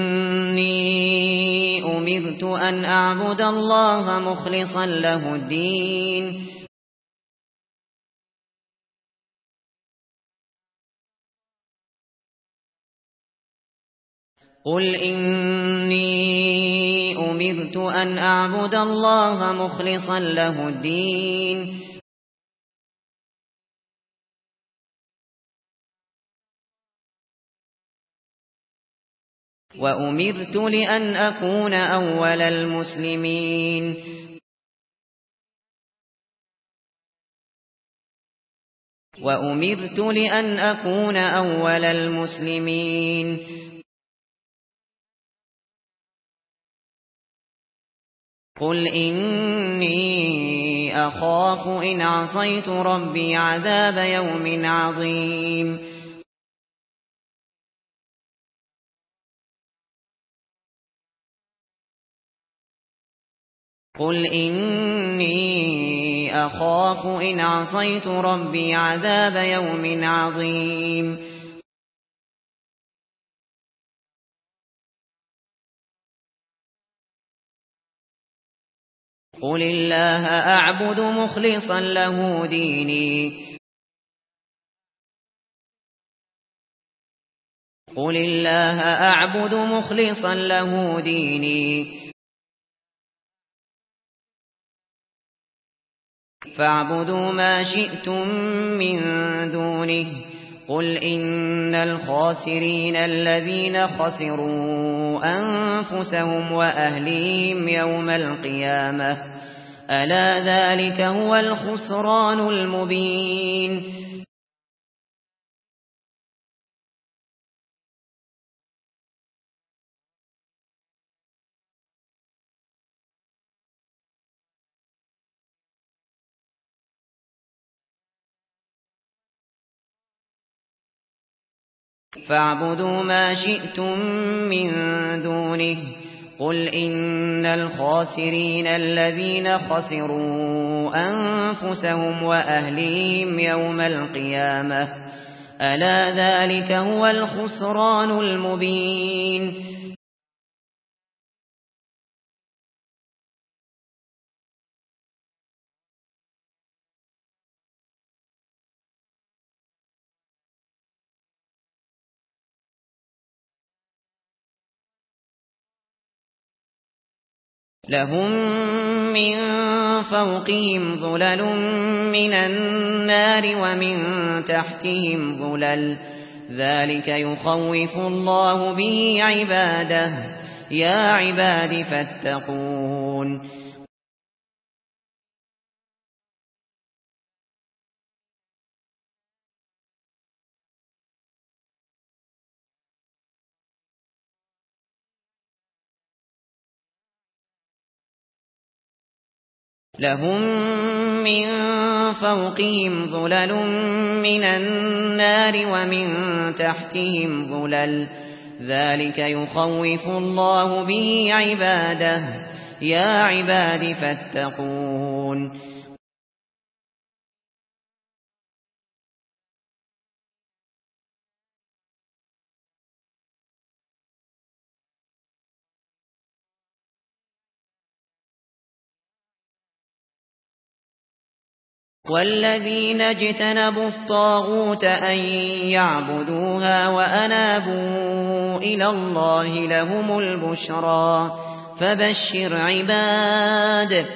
إني أمرت أن أعبد الله مخلصا له الدين قل إني أمرت أن أعبد الله مخلصا له الدين وأمرت لأن أكون أول المسلمين وأمرت لأن أكون أول المسلمين قل إني أخاف إن عصيت ربي عذاب يوم عظيم قل إني أخاف إن عصيت ربي عذاب يوم عظيم قل الله أعبد مخلصا له ديني قل الله أعبد مخلصا له ديني فاعبدوا ما شئتم من دونه قل إن الخاسرين الذين خسروا أنفسهم وأهليهم يوم القيامة ألا ذلك هو الخسران المبين فاعبدوا ما شئتم من دونه قل إن الخاسرين الذين خسروا أنفسهم وأهليهم يوم القيامة ألا ذلك هو الخسران المبين لهم من فوقهم ظلل من النار ومن تحتهم ظلل ذلك يخوف الله به عباده يا عباد فاتقون لهم من فوقهم ظلل من النار ومن تحتهم ظلل ذلك يخوف الله به عباده يا عباد فاتقون والذين اجتنبوا الطاغوت أن يعبدوها وأنابوا إلى الله لهم البشرى فبشر عباد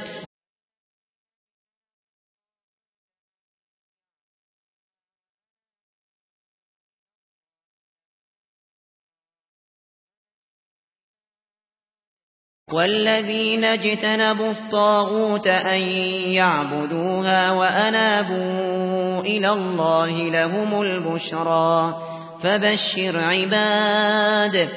والذين اجتنبوا الطاغوت أن يعبدوها وأنابوا إلى الله لهم البشرى فبشر عباد.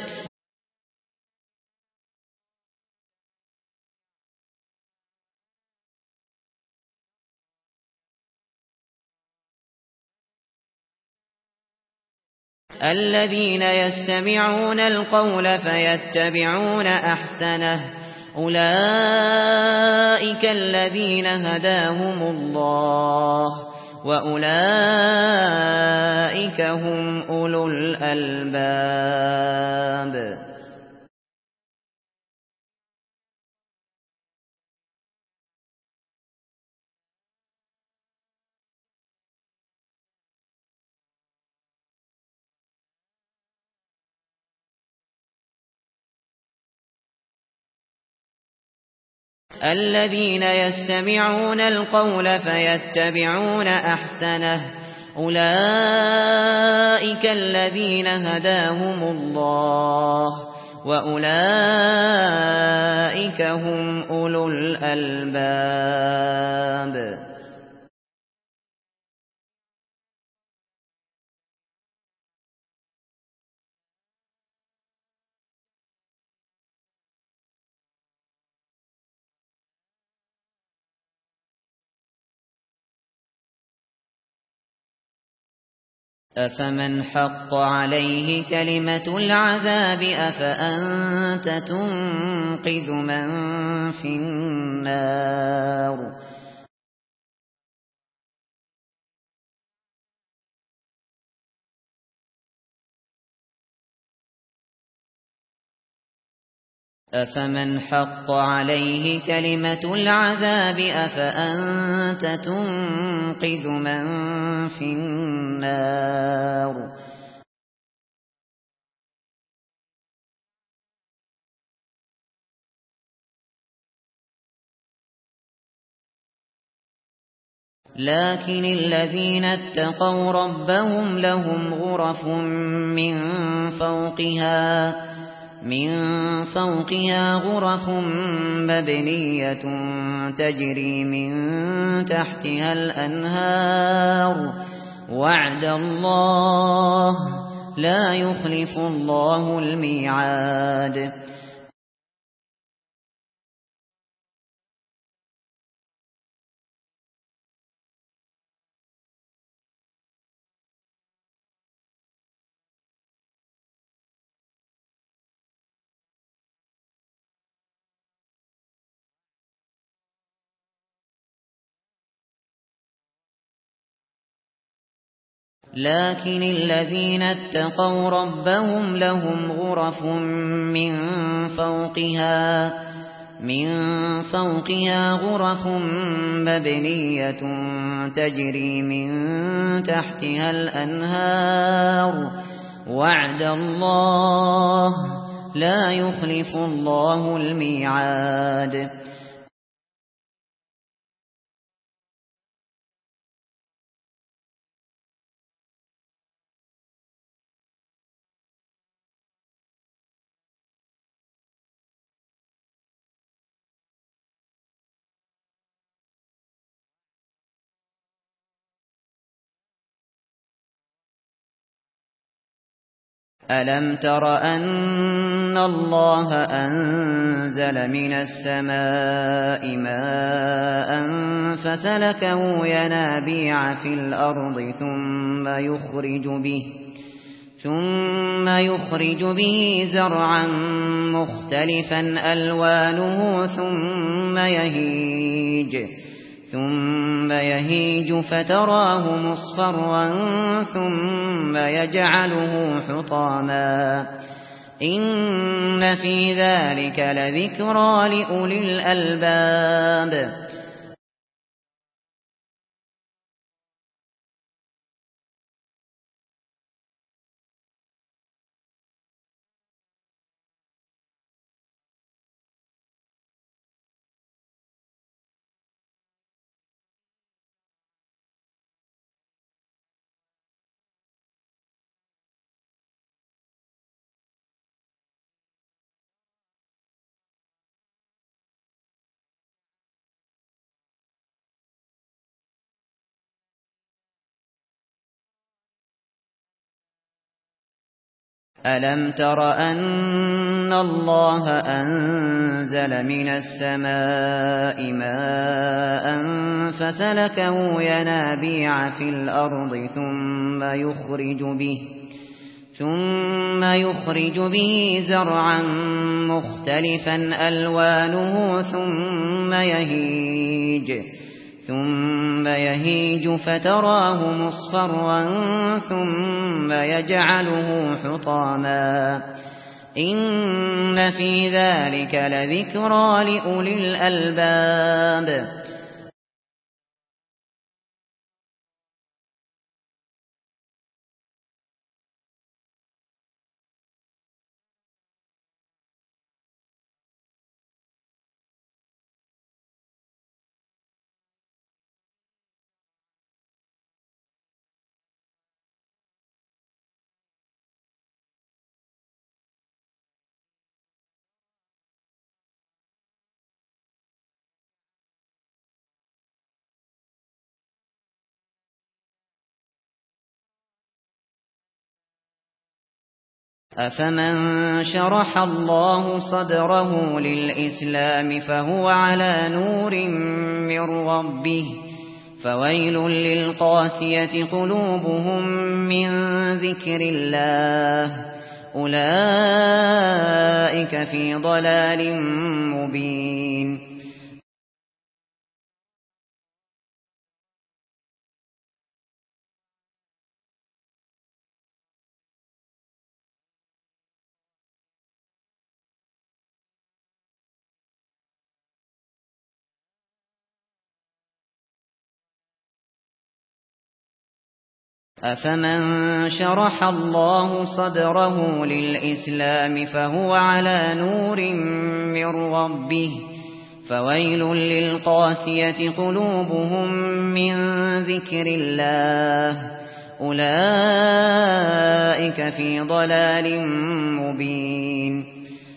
الذين يستمعون القول فيتبعون أحسنه أولئك الذين هداهم الله وأولئك هم أولو الألباب. الذين يستمعون القول فيتبعون أحسنه أولئك الذين هداهم الله وأولئك هم أولو الألباب. أفمن حق عليه كلمة العذاب أفأنت تنقذ من في النار. أفمن حق عليه كلمة العذاب أفأنت تنقذ من في النار. لكن الذين اتقوا ربهم لهم غرف من فوقها غرف مبنية تجري من تحتها الأنهار وعد الله لا يخلف الله الميعاد. لكن الذين اتقوا ربهم لهم غرف من فوقها غرف مبنية تجري من تحتها الأنهار وعد الله لا يخلف الله الميعاد. ألم تر أن الله أنزل من السماء ماء فسلكه ينابيع في الأرض ثم يخرج به زرعا مختلفا ألوانه ثم يهيج فتراه مصفرا ثم يجعله حطاما إن في ذلك لذكرى لأولي الألباب. ألم تر أن الله أنزل من السماء ماء فسلكه ينابيع في الأرض ثم يخرج به زرعا مختلفا ألوانه ثم يهيج فتراه مصفرا ثم يجعله حطاما إن في ذلك لذكرى لأولي الألباب. أفمن شرح الله صدره للإسلام فهو على نور من ربه فويل للقاسية قلوبهم من ذكر الله أولئك في ضلال مبين. أفمن شرح الله صدره للإسلام فهو على نور من ربه فويل للقاسية قلوبهم من ذكر الله أولئك في ضلال مبين.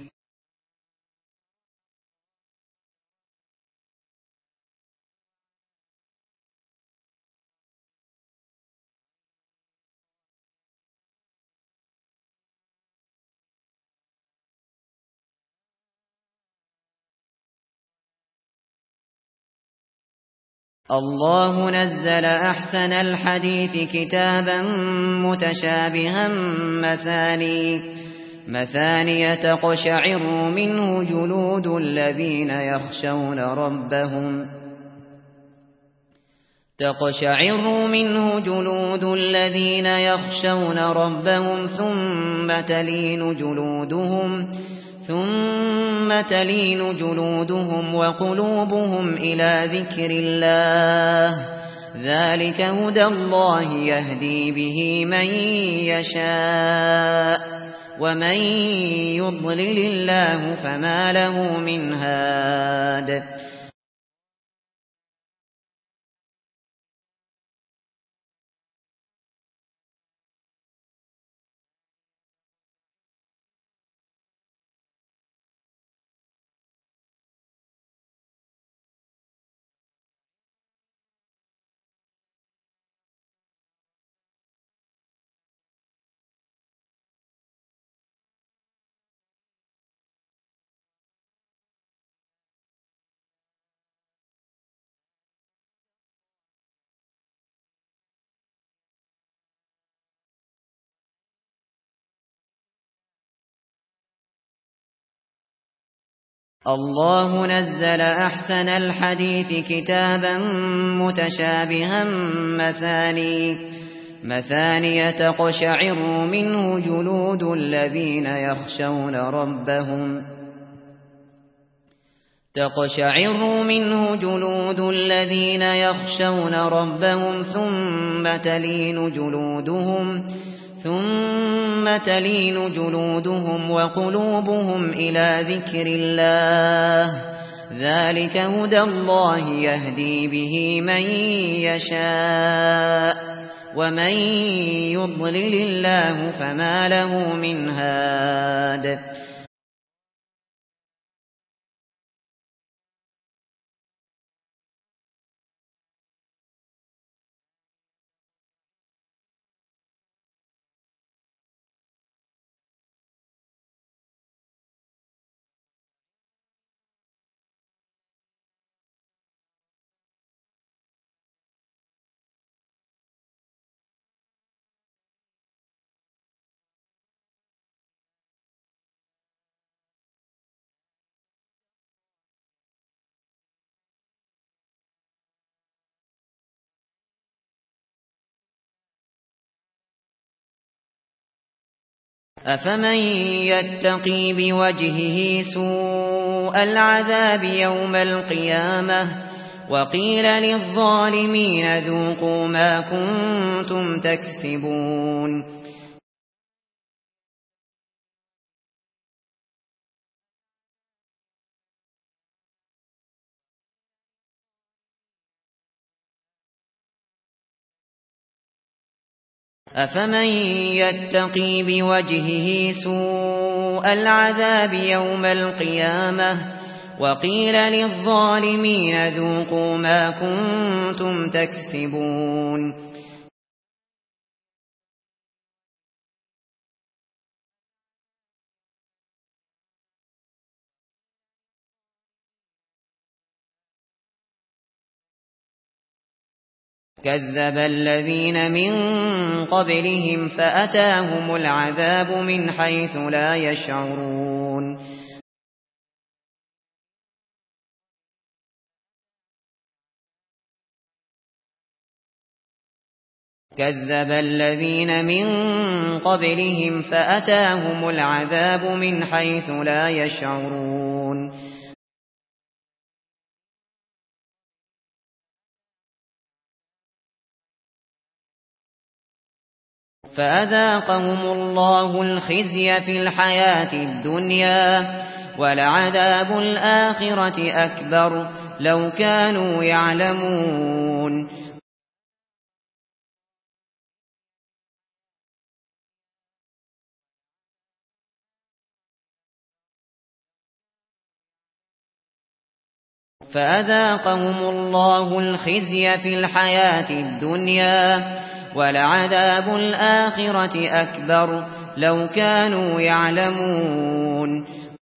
الله نزل أحسن الحديث كتابا متشابها مثانية تقشعر منه جلود الذين يخشون ربهم ثم تلين جلودهم وقلوبهم إلى ذكر الله ذلك هدى الله يهدي به من يشاء ومن يضلل الله فما له من هاد. الله نزل أحسن الحديث كتابا متشابها مثانية تقشعر منه جلود الذين يخشون ربهم ثم تلين جلودهم وقلوبهم إلى ذكر الله ذلك هدى الله يهدي به من يشاء ومن يضلل الله فما له من هاد. أفمن يتقي بوجهه سوء العذاب يوم القيامة وقيل للظالمين ذوقوا ما كنتم تكسبون أفمن يتقي بوجهه سوء العذاب يوم القيامة وقيل للظالمين ذوقوا ما كنتم تكسبون كذب الذين من قبلهم فأتاهم العذاب من حيث لا يشعرون كذب الذين من قبلهم فأتاهم العذاب من حيث لا يشعرون فأذاقهم الله الخزي في الحياة الدنيا ولعذاب الآخرة أكبر لو كانوا يعلمون فأذاقهم الله الخزي في الحياة الدنيا ولعذاب الآخرة أكبر لو كانوا يعلمون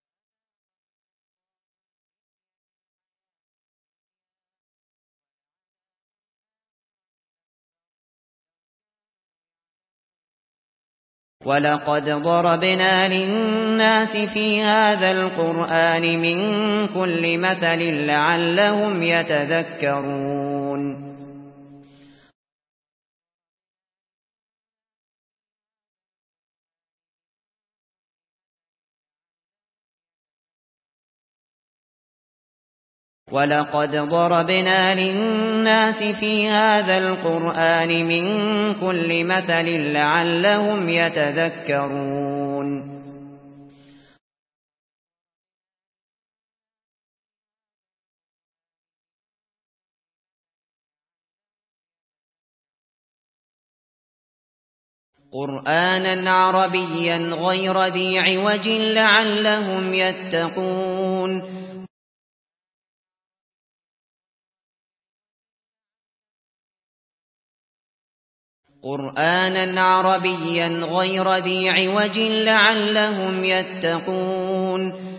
ولقد ضربنا للناس في هذا القرآن من كل مثل لعلهم يتذكرون ولقد ضربنا للناس في هذا القرآن من كل مثل لعلهم يتذكرون قرآنا عربيا غير ذي عوج لعلهم يتقون قرآنا عربيا غير ذي عوج لعلهم يتقون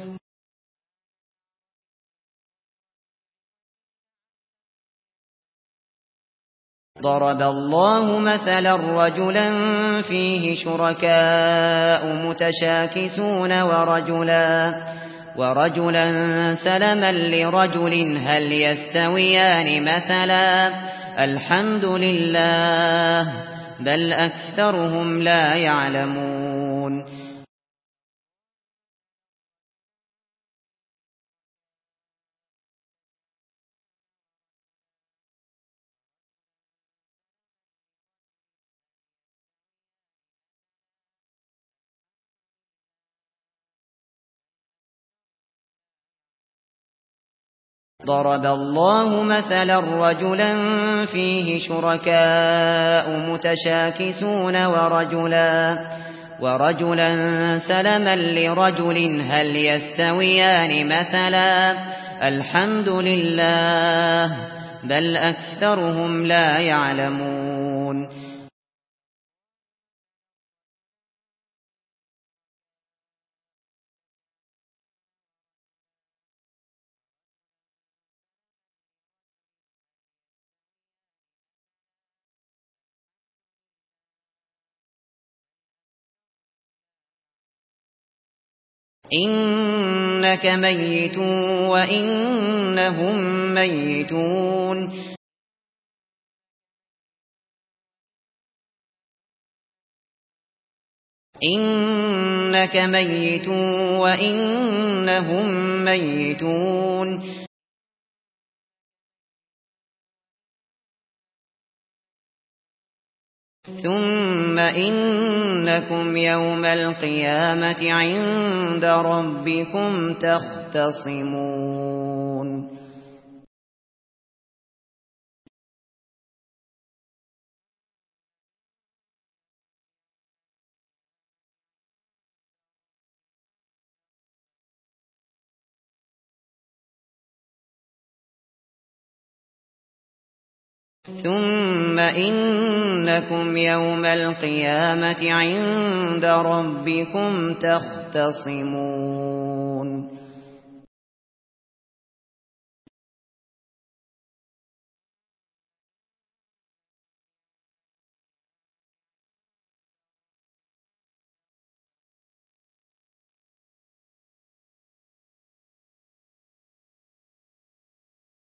ضرب الله مثلا رجلا فيه شركاء متشاكسون ورجلا سلما لرجل هل يستويان مثلا الحمد لله بل أكثرهم لا يعلمون ضرب الله مثلا رجلا فيه شركاء متشاكسون ورجلا سلما لرجل هل يستويان مثلا الحمد لله بل أكثرهم لا يعلمون إنك ميت وإنهم ميتون إنك إنك ميت وإنهم ميتون ثم إنكم يوم القيامة عند ربكم تختصمون ثم إنكم يوم القيامة عند ربكم تختصمون